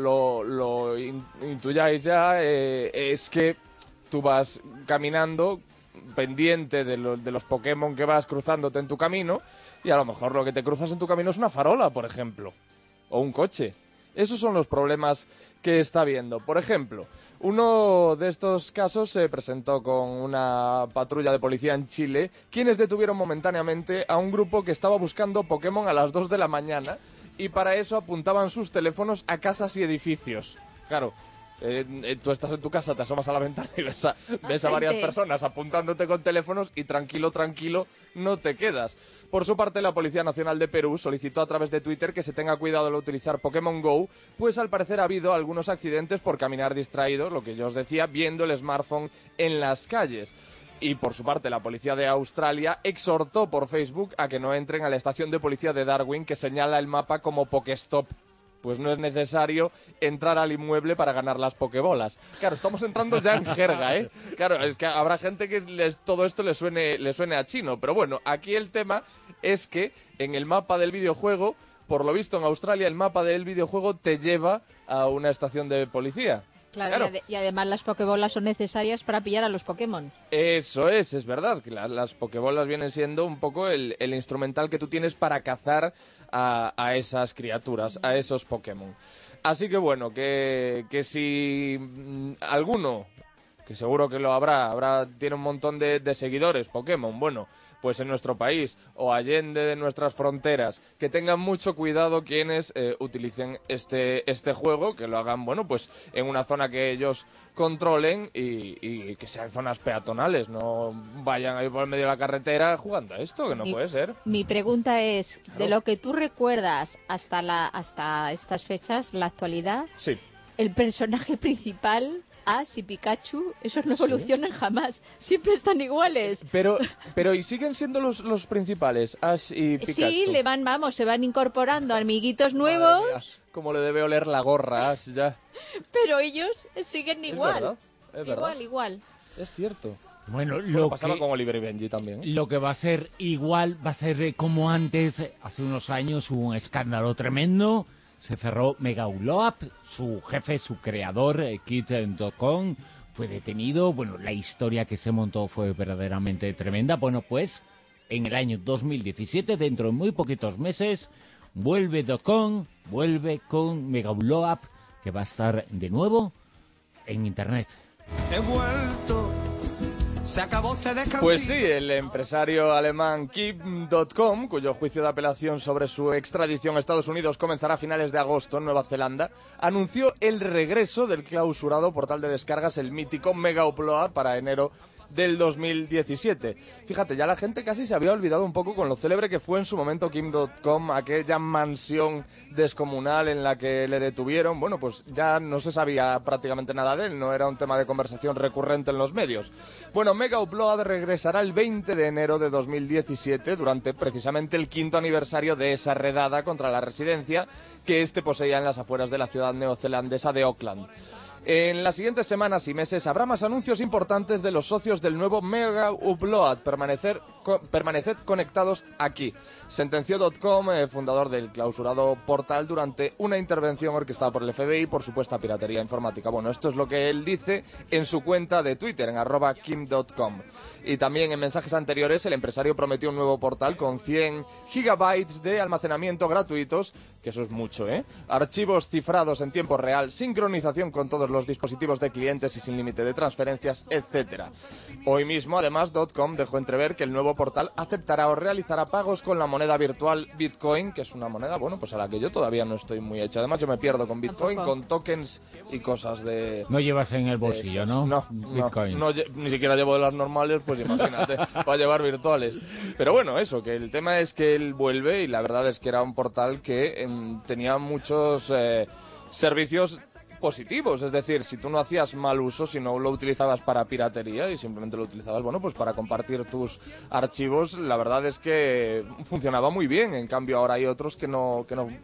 lo intuyáis ya, es que tú vas caminando pendiente de los Pokémon que vas cruzándote en tu camino y a lo mejor lo que te cruzas en tu camino es una farola, por ejemplo, o un coche. Esos son los problemas que está viendo. Por ejemplo, uno de estos casos se presentó con una patrulla de policía en Chile, quienes detuvieron momentáneamente a un grupo que estaba buscando Pokémon a las 2 de la mañana y para eso apuntaban sus teléfonos a casas y edificios. Claro, tú estás en tu casa, te asomas a la ventana y ves a varias personas apuntándote con teléfonos y tranquilo no te quedas. Por su parte, la Policía Nacional de Perú solicitó a través de Twitter que se tenga cuidado al utilizar Pokémon Go, pues al parecer ha habido algunos accidentes por caminar distraídos, lo que yo os decía, viendo el smartphone en las calles. Y por su parte, la policía de Australia exhortó por Facebook a que no entren a la estación de policía de Darwin, que señala el mapa como Pokéstop. Pues no es necesario entrar al inmueble para ganar las pokebolas. Claro, estamos entrando ya en jerga, ¿eh? Claro, es que habrá gente que todo esto le suene a chino. Pero bueno, aquí el tema es que en el mapa del videojuego, por lo visto en Australia, el mapa del videojuego te lleva a una estación de policía. Claro. Y además las pokebolas son necesarias para pillar a los Pokémon. Eso es verdad, que las pokebolas vienen siendo un poco el instrumental que tú tienes para cazar a esas criaturas, a esos Pokémon. Así que bueno, que si alguno, que seguro que lo tiene un montón de seguidores Pokémon, bueno, pues en nuestro país o allende de nuestras fronteras, que tengan mucho cuidado quienes utilicen este juego, que lo hagan, bueno, pues en una zona que ellos controlen y que sean zonas peatonales, no vayan ahí por el medio de la carretera jugando a esto, que no puede ser. Mi pregunta es, claro, de lo que tú recuerdas hasta estas fechas, la actualidad, sí, el personaje principal, Ash y Pikachu, esos no evolucionan jamás, siempre están iguales. Pero ¿y siguen siendo los principales, Ash y Pikachu? Sí, se van incorporando amiguitos nuevos. Madre mía, cómo le debe oler la gorra a Ash ya. Pero ellos siguen igual. Es verdad. Igual. Es cierto. Bueno, pasaba con Oliver y Benji también. Lo que va a ser igual, va a ser como antes, hace unos años hubo un escándalo tremendo, se cerró Mega Upload, su jefe, su creador, Kit.com, fue detenido, bueno, la historia que se montó fue verdaderamente tremenda. Bueno, pues en el año 2017, dentro de muy poquitos meses, vuelve con Mega Upload, que va a estar de nuevo en Internet. He vuelto. Se acabó este descanso. Pues sí, el empresario alemán Keep.com, cuyo juicio de apelación sobre su extradición a Estados Unidos comenzará a finales de agosto en Nueva Zelanda, anunció el regreso del clausurado portal de descargas, el mítico Mega Upload, para enero del 2017. Fíjate, ya la gente casi se había olvidado un poco con lo célebre que fue en su momento Keep.com, aquella mansión descomunal en la que le detuvieron. Bueno, pues ya no se sabía prácticamente nada de él, no era un tema de conversación recurrente en los medios. Bueno, Mega Upload regresará el 20 de enero de 2017, durante precisamente el 5º aniversario de esa redada contra la residencia que poseía en las afueras de la ciudad neozelandesa de Auckland. En las siguientes semanas y meses habrá más anuncios importantes de los socios del nuevo Mega Upload. Permaneced conectados aquí, sentenció .com, fundador del clausurado portal, durante una intervención orquestada por el FBI por supuesta piratería informática. Bueno, esto es lo que él dice en su cuenta de Twitter, en @kim.com. Y también en mensajes anteriores el empresario prometió un nuevo portal con 100 gigabytes de almacenamiento gratuitos, que eso es mucho, archivos cifrados en tiempo real, sincronización con todos los dispositivos de clientes y sin límite de transferencias, etcétera. Hoy mismo, además, .com dejó entrever que el nuevo portal aceptará o realizará pagos con la moneda virtual Bitcoin, que es una moneda, bueno, pues a la que yo todavía no estoy muy hecho. Además, yo me pierdo con Bitcoin, con tokens y cosas de... No llevas en el bolsillo, ¿no? No, Bitcoins. no, ni siquiera llevo de las normales, pues imagínate, para llevar virtuales. Pero bueno, eso, que el tema es que él vuelve y la verdad es que era un portal que tenía muchos servicios positivos, es decir, si tú no hacías mal uso, si no lo utilizabas para piratería y simplemente lo utilizabas, bueno, pues para compartir tus archivos, la verdad es que funcionaba muy bien. En cambio ahora hay otros que no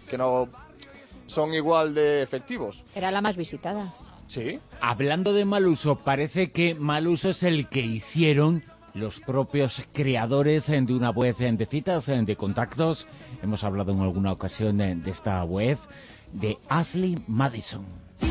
son igual de efectivos. Era la más visitada. Sí. Hablando de mal uso, parece que mal uso es el que hicieron los propios creadores de una web de citas, de contactos. Hemos hablado en alguna ocasión de esta web, de Ashley Madison.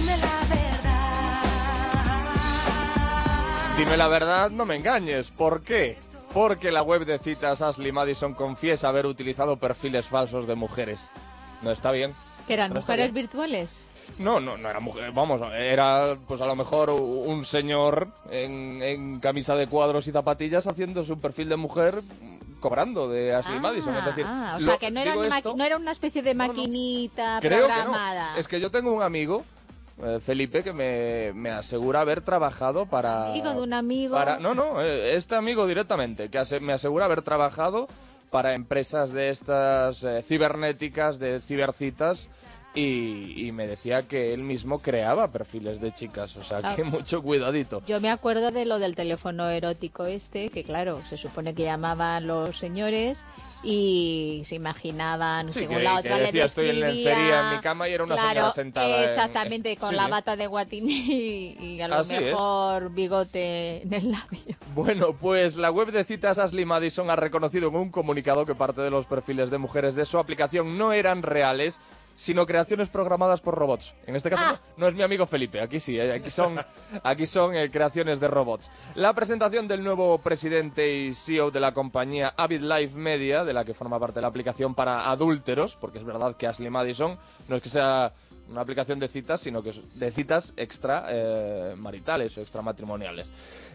Dime la verdad, no me engañes. ¿Por qué? Porque la web de citas Ashley Madison confiesa haber utilizado perfiles falsos de mujeres. No está bien. ¿Que eran mujeres virtuales? No era mujer, vamos, era pues a lo mejor un señor en camisa de cuadros y zapatillas haciéndose un perfil de mujer cobrando de Ashley Madison, es decir... o sea, que no era una especie de maquinita programada. No. Es que yo tengo un amigo, Felipe, que me asegura haber trabajado para... ¿Amigo de un amigo? Este amigo directamente, que me asegura haber trabajado para empresas de estas cibernéticas, de cibercitas, y me decía que él mismo creaba perfiles de chicas, o sea que mucho cuidadito. Yo me acuerdo de lo del teléfono erótico que claro, se supone que llamaban los señores y se imaginaban, sí, según que, la otra que decía, le describía... Estoy en lencería en mi cama y era una señora sentada. Exactamente, con la bata de Guatini y a lo mejor bigote en el labio. Bueno, pues la web de citas Ashley Madison ha reconocido en un comunicado que parte de los perfiles de mujeres de su aplicación no eran reales, sino creaciones programadas por robots. En este caso no es mi amigo Felipe, aquí sí, aquí son creaciones de robots. La presentación del nuevo presidente y CEO de la compañía Avid Live Media, de la que forma parte la aplicación para adúlteros, porque es verdad que Ashley Madison no es que sea una aplicación de citas, sino que es de citas extra maritales o extramatrimoniales.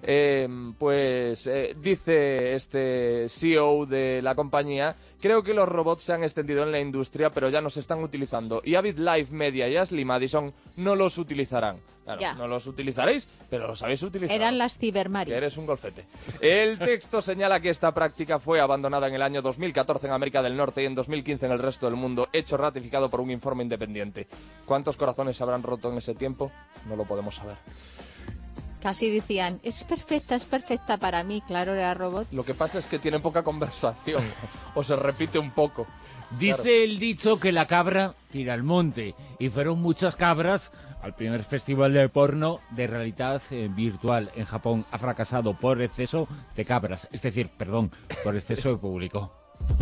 Dice este CEO de la compañía: creo que los robots se han extendido en la industria, pero ya no se están utilizando, y Avid Live Media y Ashley Madison no los utilizarán. Claro, Ya. no los utilizaréis, pero los habéis utilizado. Eran las Cibermario. Que eres un golfete. El texto señala que esta práctica fue abandonada en el año 2014 en América del Norte y en 2015 en el resto del mundo, hecho ratificado por un informe independiente. ¿Cuántos corazones se habrán roto en ese tiempo? No lo podemos saber. Casi decían, es perfecta para mí. Claro, era robot. Lo que pasa es que tiene poca conversación, o se repite un poco. Dice Claro. el dicho que la cabra tira al monte, y fueron muchas cabras al primer festival de porno de realidad virtual en Japón. Ha fracasado por exceso de cabras, es decir, perdón, por exceso de público.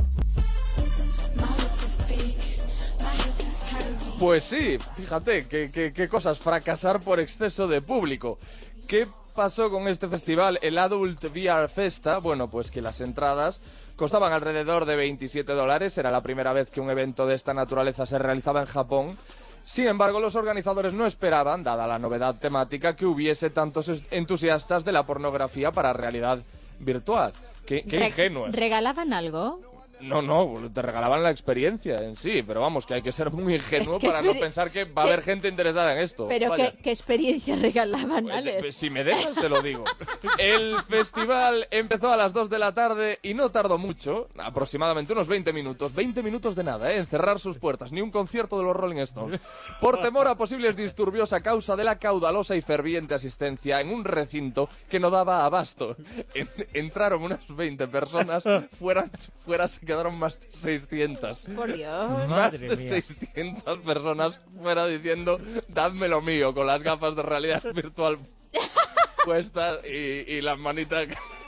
Pues sí, fíjate, qué cosas, fracasar por exceso de público. ¿Qué pasó con este festival, el Adult VR Festa? Bueno, pues que las entradas costaban alrededor de $27, era la primera vez que un evento de esta naturaleza se realizaba en Japón. Sin embargo, los organizadores no esperaban, dada la novedad temática, que hubiese tantos entusiastas de la pornografía para realidad virtual. Qué ingenuos. ¿Regalaban algo? No, te regalaban la experiencia en sí, pero vamos, que hay que ser muy ingenuo para no pensar que va a haber gente interesada en esto. Pero Vaya. ¿qué experiencia regalaban, Alex? Si me dejas, te lo digo. El festival empezó a las 2 de la tarde y no tardó mucho, aproximadamente unos 20 minutos. 20 minutos de nada, en cerrar sus puertas, ni un concierto de los Rolling Stones. Por temor a posibles disturbios a causa de la caudalosa y ferviente asistencia en un recinto que no daba abasto. Entraron unas 20 personas, fuera se quedaron más de 600. Por Dios. Más de 600 personas fuera diciendo, dadme lo mío, con las gafas de realidad virtual puestas y las manitas...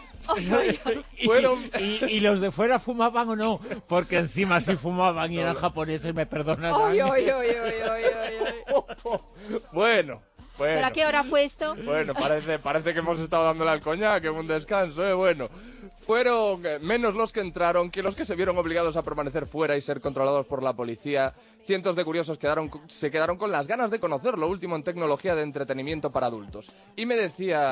¿Y los de fuera fumaban o no? Porque encima sí fumaban y eran japoneses, me perdonarán. Bueno. ¿Pero a qué hora fue esto? Bueno, parece que hemos estado dándole al coñac, que un descanso, bueno. Fueron menos los que entraron que los que se vieron obligados a permanecer fuera y ser controlados por la policía. Cientos de curiosos se quedaron con las ganas de conocer lo último en tecnología de entretenimiento para adultos. Y me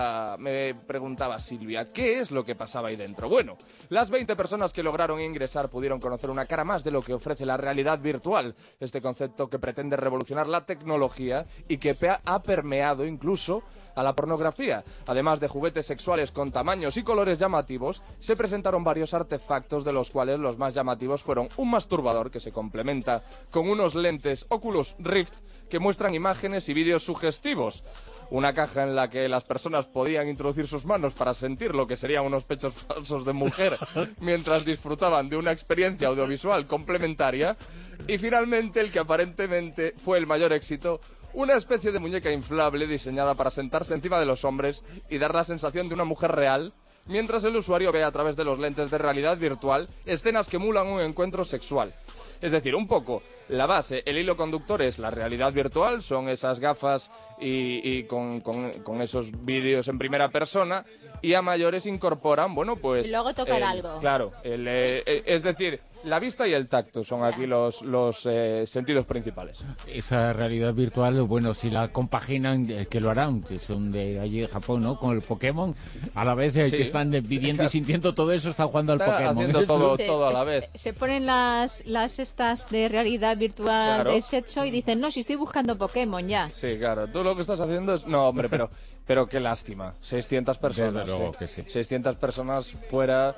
preguntaba Silvia, ¿qué es lo que pasaba ahí dentro? Bueno, las 20 personas que lograron ingresar pudieron conocer una cara más de lo que ofrece la realidad virtual. Este concepto que pretende revolucionar la tecnología y que ha permeado incluso a la pornografía. Además de juguetes sexuales con tamaños y colores llamativos, se presentaron varios artefactos, de los cuales los más llamativos fueron un masturbador que se complementa con unos lentes Oculus Rift que muestran imágenes y vídeos sugestivos, una caja en la que las personas podían introducir sus manos para sentir lo que serían unos pechos falsos de mujer mientras disfrutaban de una experiencia audiovisual complementaria, y finalmente el que aparentemente fue el mayor éxito, una especie de muñeca inflable diseñada para sentarse encima de los hombres y dar la sensación de una mujer real, mientras el usuario ve a través de los lentes de realidad virtual escenas que emulan un encuentro sexual. Es decir, un poco la base, el hilo conductor es la realidad virtual, son esas gafas y con esos vídeos en primera persona, y a mayores incorporan, bueno, pues... Y luego tocar algo. Claro, es decir, la vista y el tacto son aquí los sentidos principales. Esa realidad virtual, bueno, si la compaginan, que lo harán, que son de allí de Japón, ¿no? Con el Pokémon, a la vez Sí. que están viviendo y sintiendo todo eso, están jugando al Está Pokémon. haciendo todo a la vez. Se ponen las estas de realidad virtual Claro. de sexo y dicen, no, si estoy buscando Pokémon ya. Sí, claro, tú lo que estás haciendo es... No, hombre, pero qué lástima. 600 personas. Desde luego que sí. 600 personas fuera,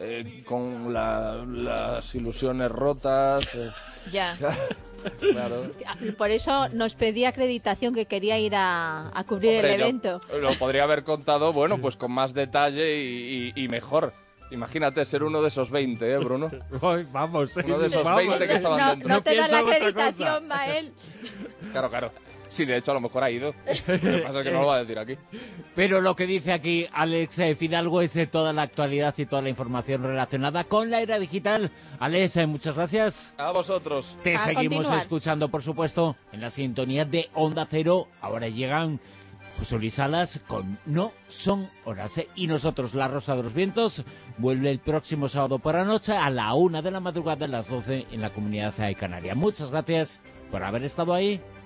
con las ilusiones rotas. Ya. Claro. Por eso nos pedía acreditación, que quería ir a cubrir Hombre, el yo evento. Lo podría haber contado, bueno, pues con más detalle y mejor. Imagínate ser uno de esos 20, Bruno? Vamos, Uno de esos 20 que estaban dentro. No te dan la acreditación, Mael. Claro. Sí, de hecho, a lo mejor ha ido. Lo que pasa es que no lo va a decir aquí. Pero lo que dice aquí Alex Fidalgo es toda la actualidad y toda la información relacionada con la era digital. Alex, muchas gracias. A vosotros. Te A seguimos continuar. escuchando, por supuesto, en la sintonía de Onda Cero. Ahora llegan José Luis Salas con No Son Horas. Y nosotros, La Rosa de los Vientos, vuelve el próximo sábado por la noche a la 1 de la madrugada, a las 12 en la Comunidad Canaria. Muchas gracias por haber estado ahí.